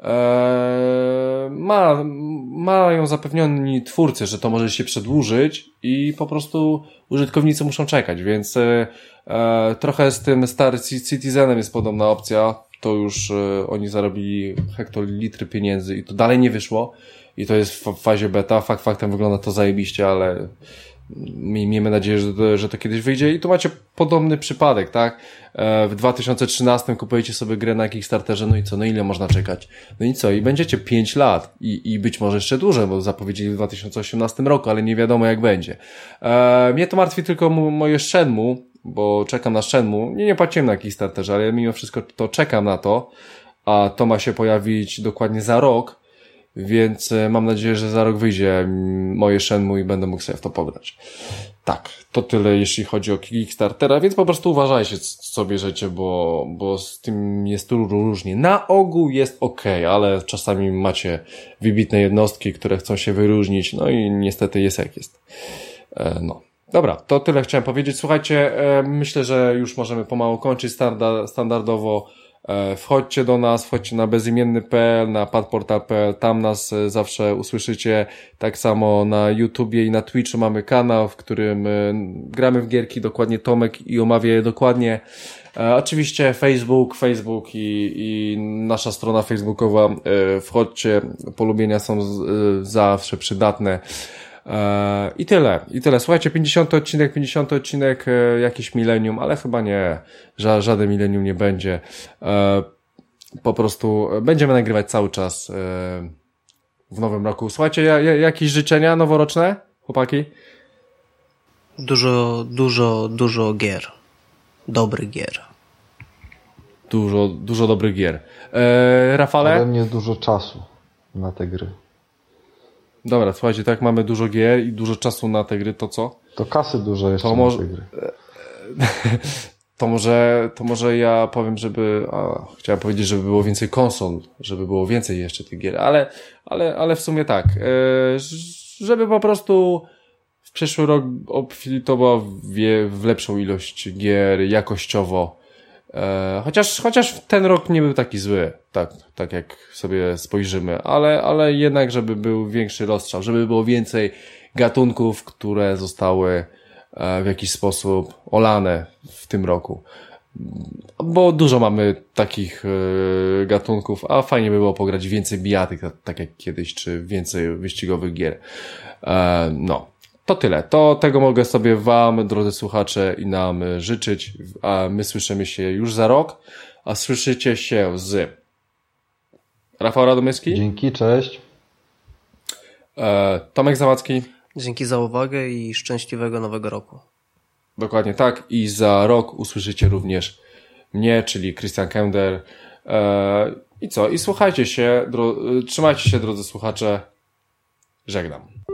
mają zapewnioni twórcy, że to może się przedłużyć i po prostu użytkownicy muszą czekać, więc trochę z tym Star Citizenem jest podobna opcja, to już oni zarobili hektolitry pieniędzy i to dalej nie wyszło i to jest w fazie beta, faktem wygląda to zajebiście, ale miejmy nadzieję, że to kiedyś wyjdzie i tu macie podobny przypadek, tak? W 2013 kupujecie sobie grę na Kickstarterze, no i co? No ile można czekać? No i co? I będziecie 5 lat i być może jeszcze dłużej, bo zapowiedzieli w 2018 roku, ale nie wiadomo jak będzie. Mnie to martwi tylko moje Shenmue, bo czekam na Shenmue. Nie płaciłem na Kickstarterze, ale mimo wszystko to czekam na to, a to ma się pojawić dokładnie za rok, więc mam nadzieję, że za rok wyjdzie moje Shenmue i będę mógł sobie w to pograć. Tak, to tyle jeśli chodzi o Kickstartera, więc po prostu uważajcie, co bierzecie, bo z tym jest tu różnie. Na ogół jest okej, ale czasami macie wybitne jednostki, które chcą się wyróżnić, no i niestety jest jak jest. No. Dobra, to tyle chciałem powiedzieć. Słuchajcie, myślę, że już możemy pomału kończyć standardowo. Wchodźcie do nas, wchodźcie na bezimienny.pl, na padportal.pl, tam nas zawsze usłyszycie. Tak samo na YouTubie i na Twitchu mamy kanał, w którym gramy w gierki, dokładnie Tomek i omawia je dokładnie. Oczywiście Facebook i nasza strona facebookowa, wchodźcie, polubienia są zawsze przydatne. I tyle. Słuchajcie, 50 odcinek, jakiś milenium, ale chyba nie, żaden milenium nie będzie. Po prostu będziemy nagrywać cały czas w nowym roku. Słuchajcie, jakieś życzenia noworoczne, chłopaki? Dużo gier. Dobrych gier. Dużo dobrych gier. Rafale? Ode mnie dużo czasu na te gry. Dobra, słuchajcie, tak mamy dużo gier i dużo czasu na te gry, to co? To kasy dużo jeszcze na te gry. To może ja powiem, chciałem powiedzieć, żeby było więcej konsol, żeby było więcej jeszcze tych gier, ale w sumie tak, żeby po prostu w przyszły rok obfitował w lepszą ilość gier jakościowo, chociaż ten rok nie był taki zły, tak jak sobie spojrzymy, ale jednak, żeby był większy rozstrzał, żeby było więcej gatunków, które zostały w jakiś sposób olane w tym roku. Bo dużo mamy takich gatunków, a fajnie by było pograć więcej bijatyk, tak jak kiedyś, czy więcej wyścigowych gier. No, to tyle. Tego mogę sobie wam, drodzy słuchacze, i nam życzyć, a my słyszymy się już za rok, a słyszycie się z Rafał Radomyski. Dzięki, cześć. Tomek Zawadzki. Dzięki za uwagę i szczęśliwego nowego roku. Dokładnie tak. I za rok usłyszycie również mnie, czyli Christian Kender. I co? I słuchajcie się, trzymajcie się, drodzy słuchacze. Żegnam.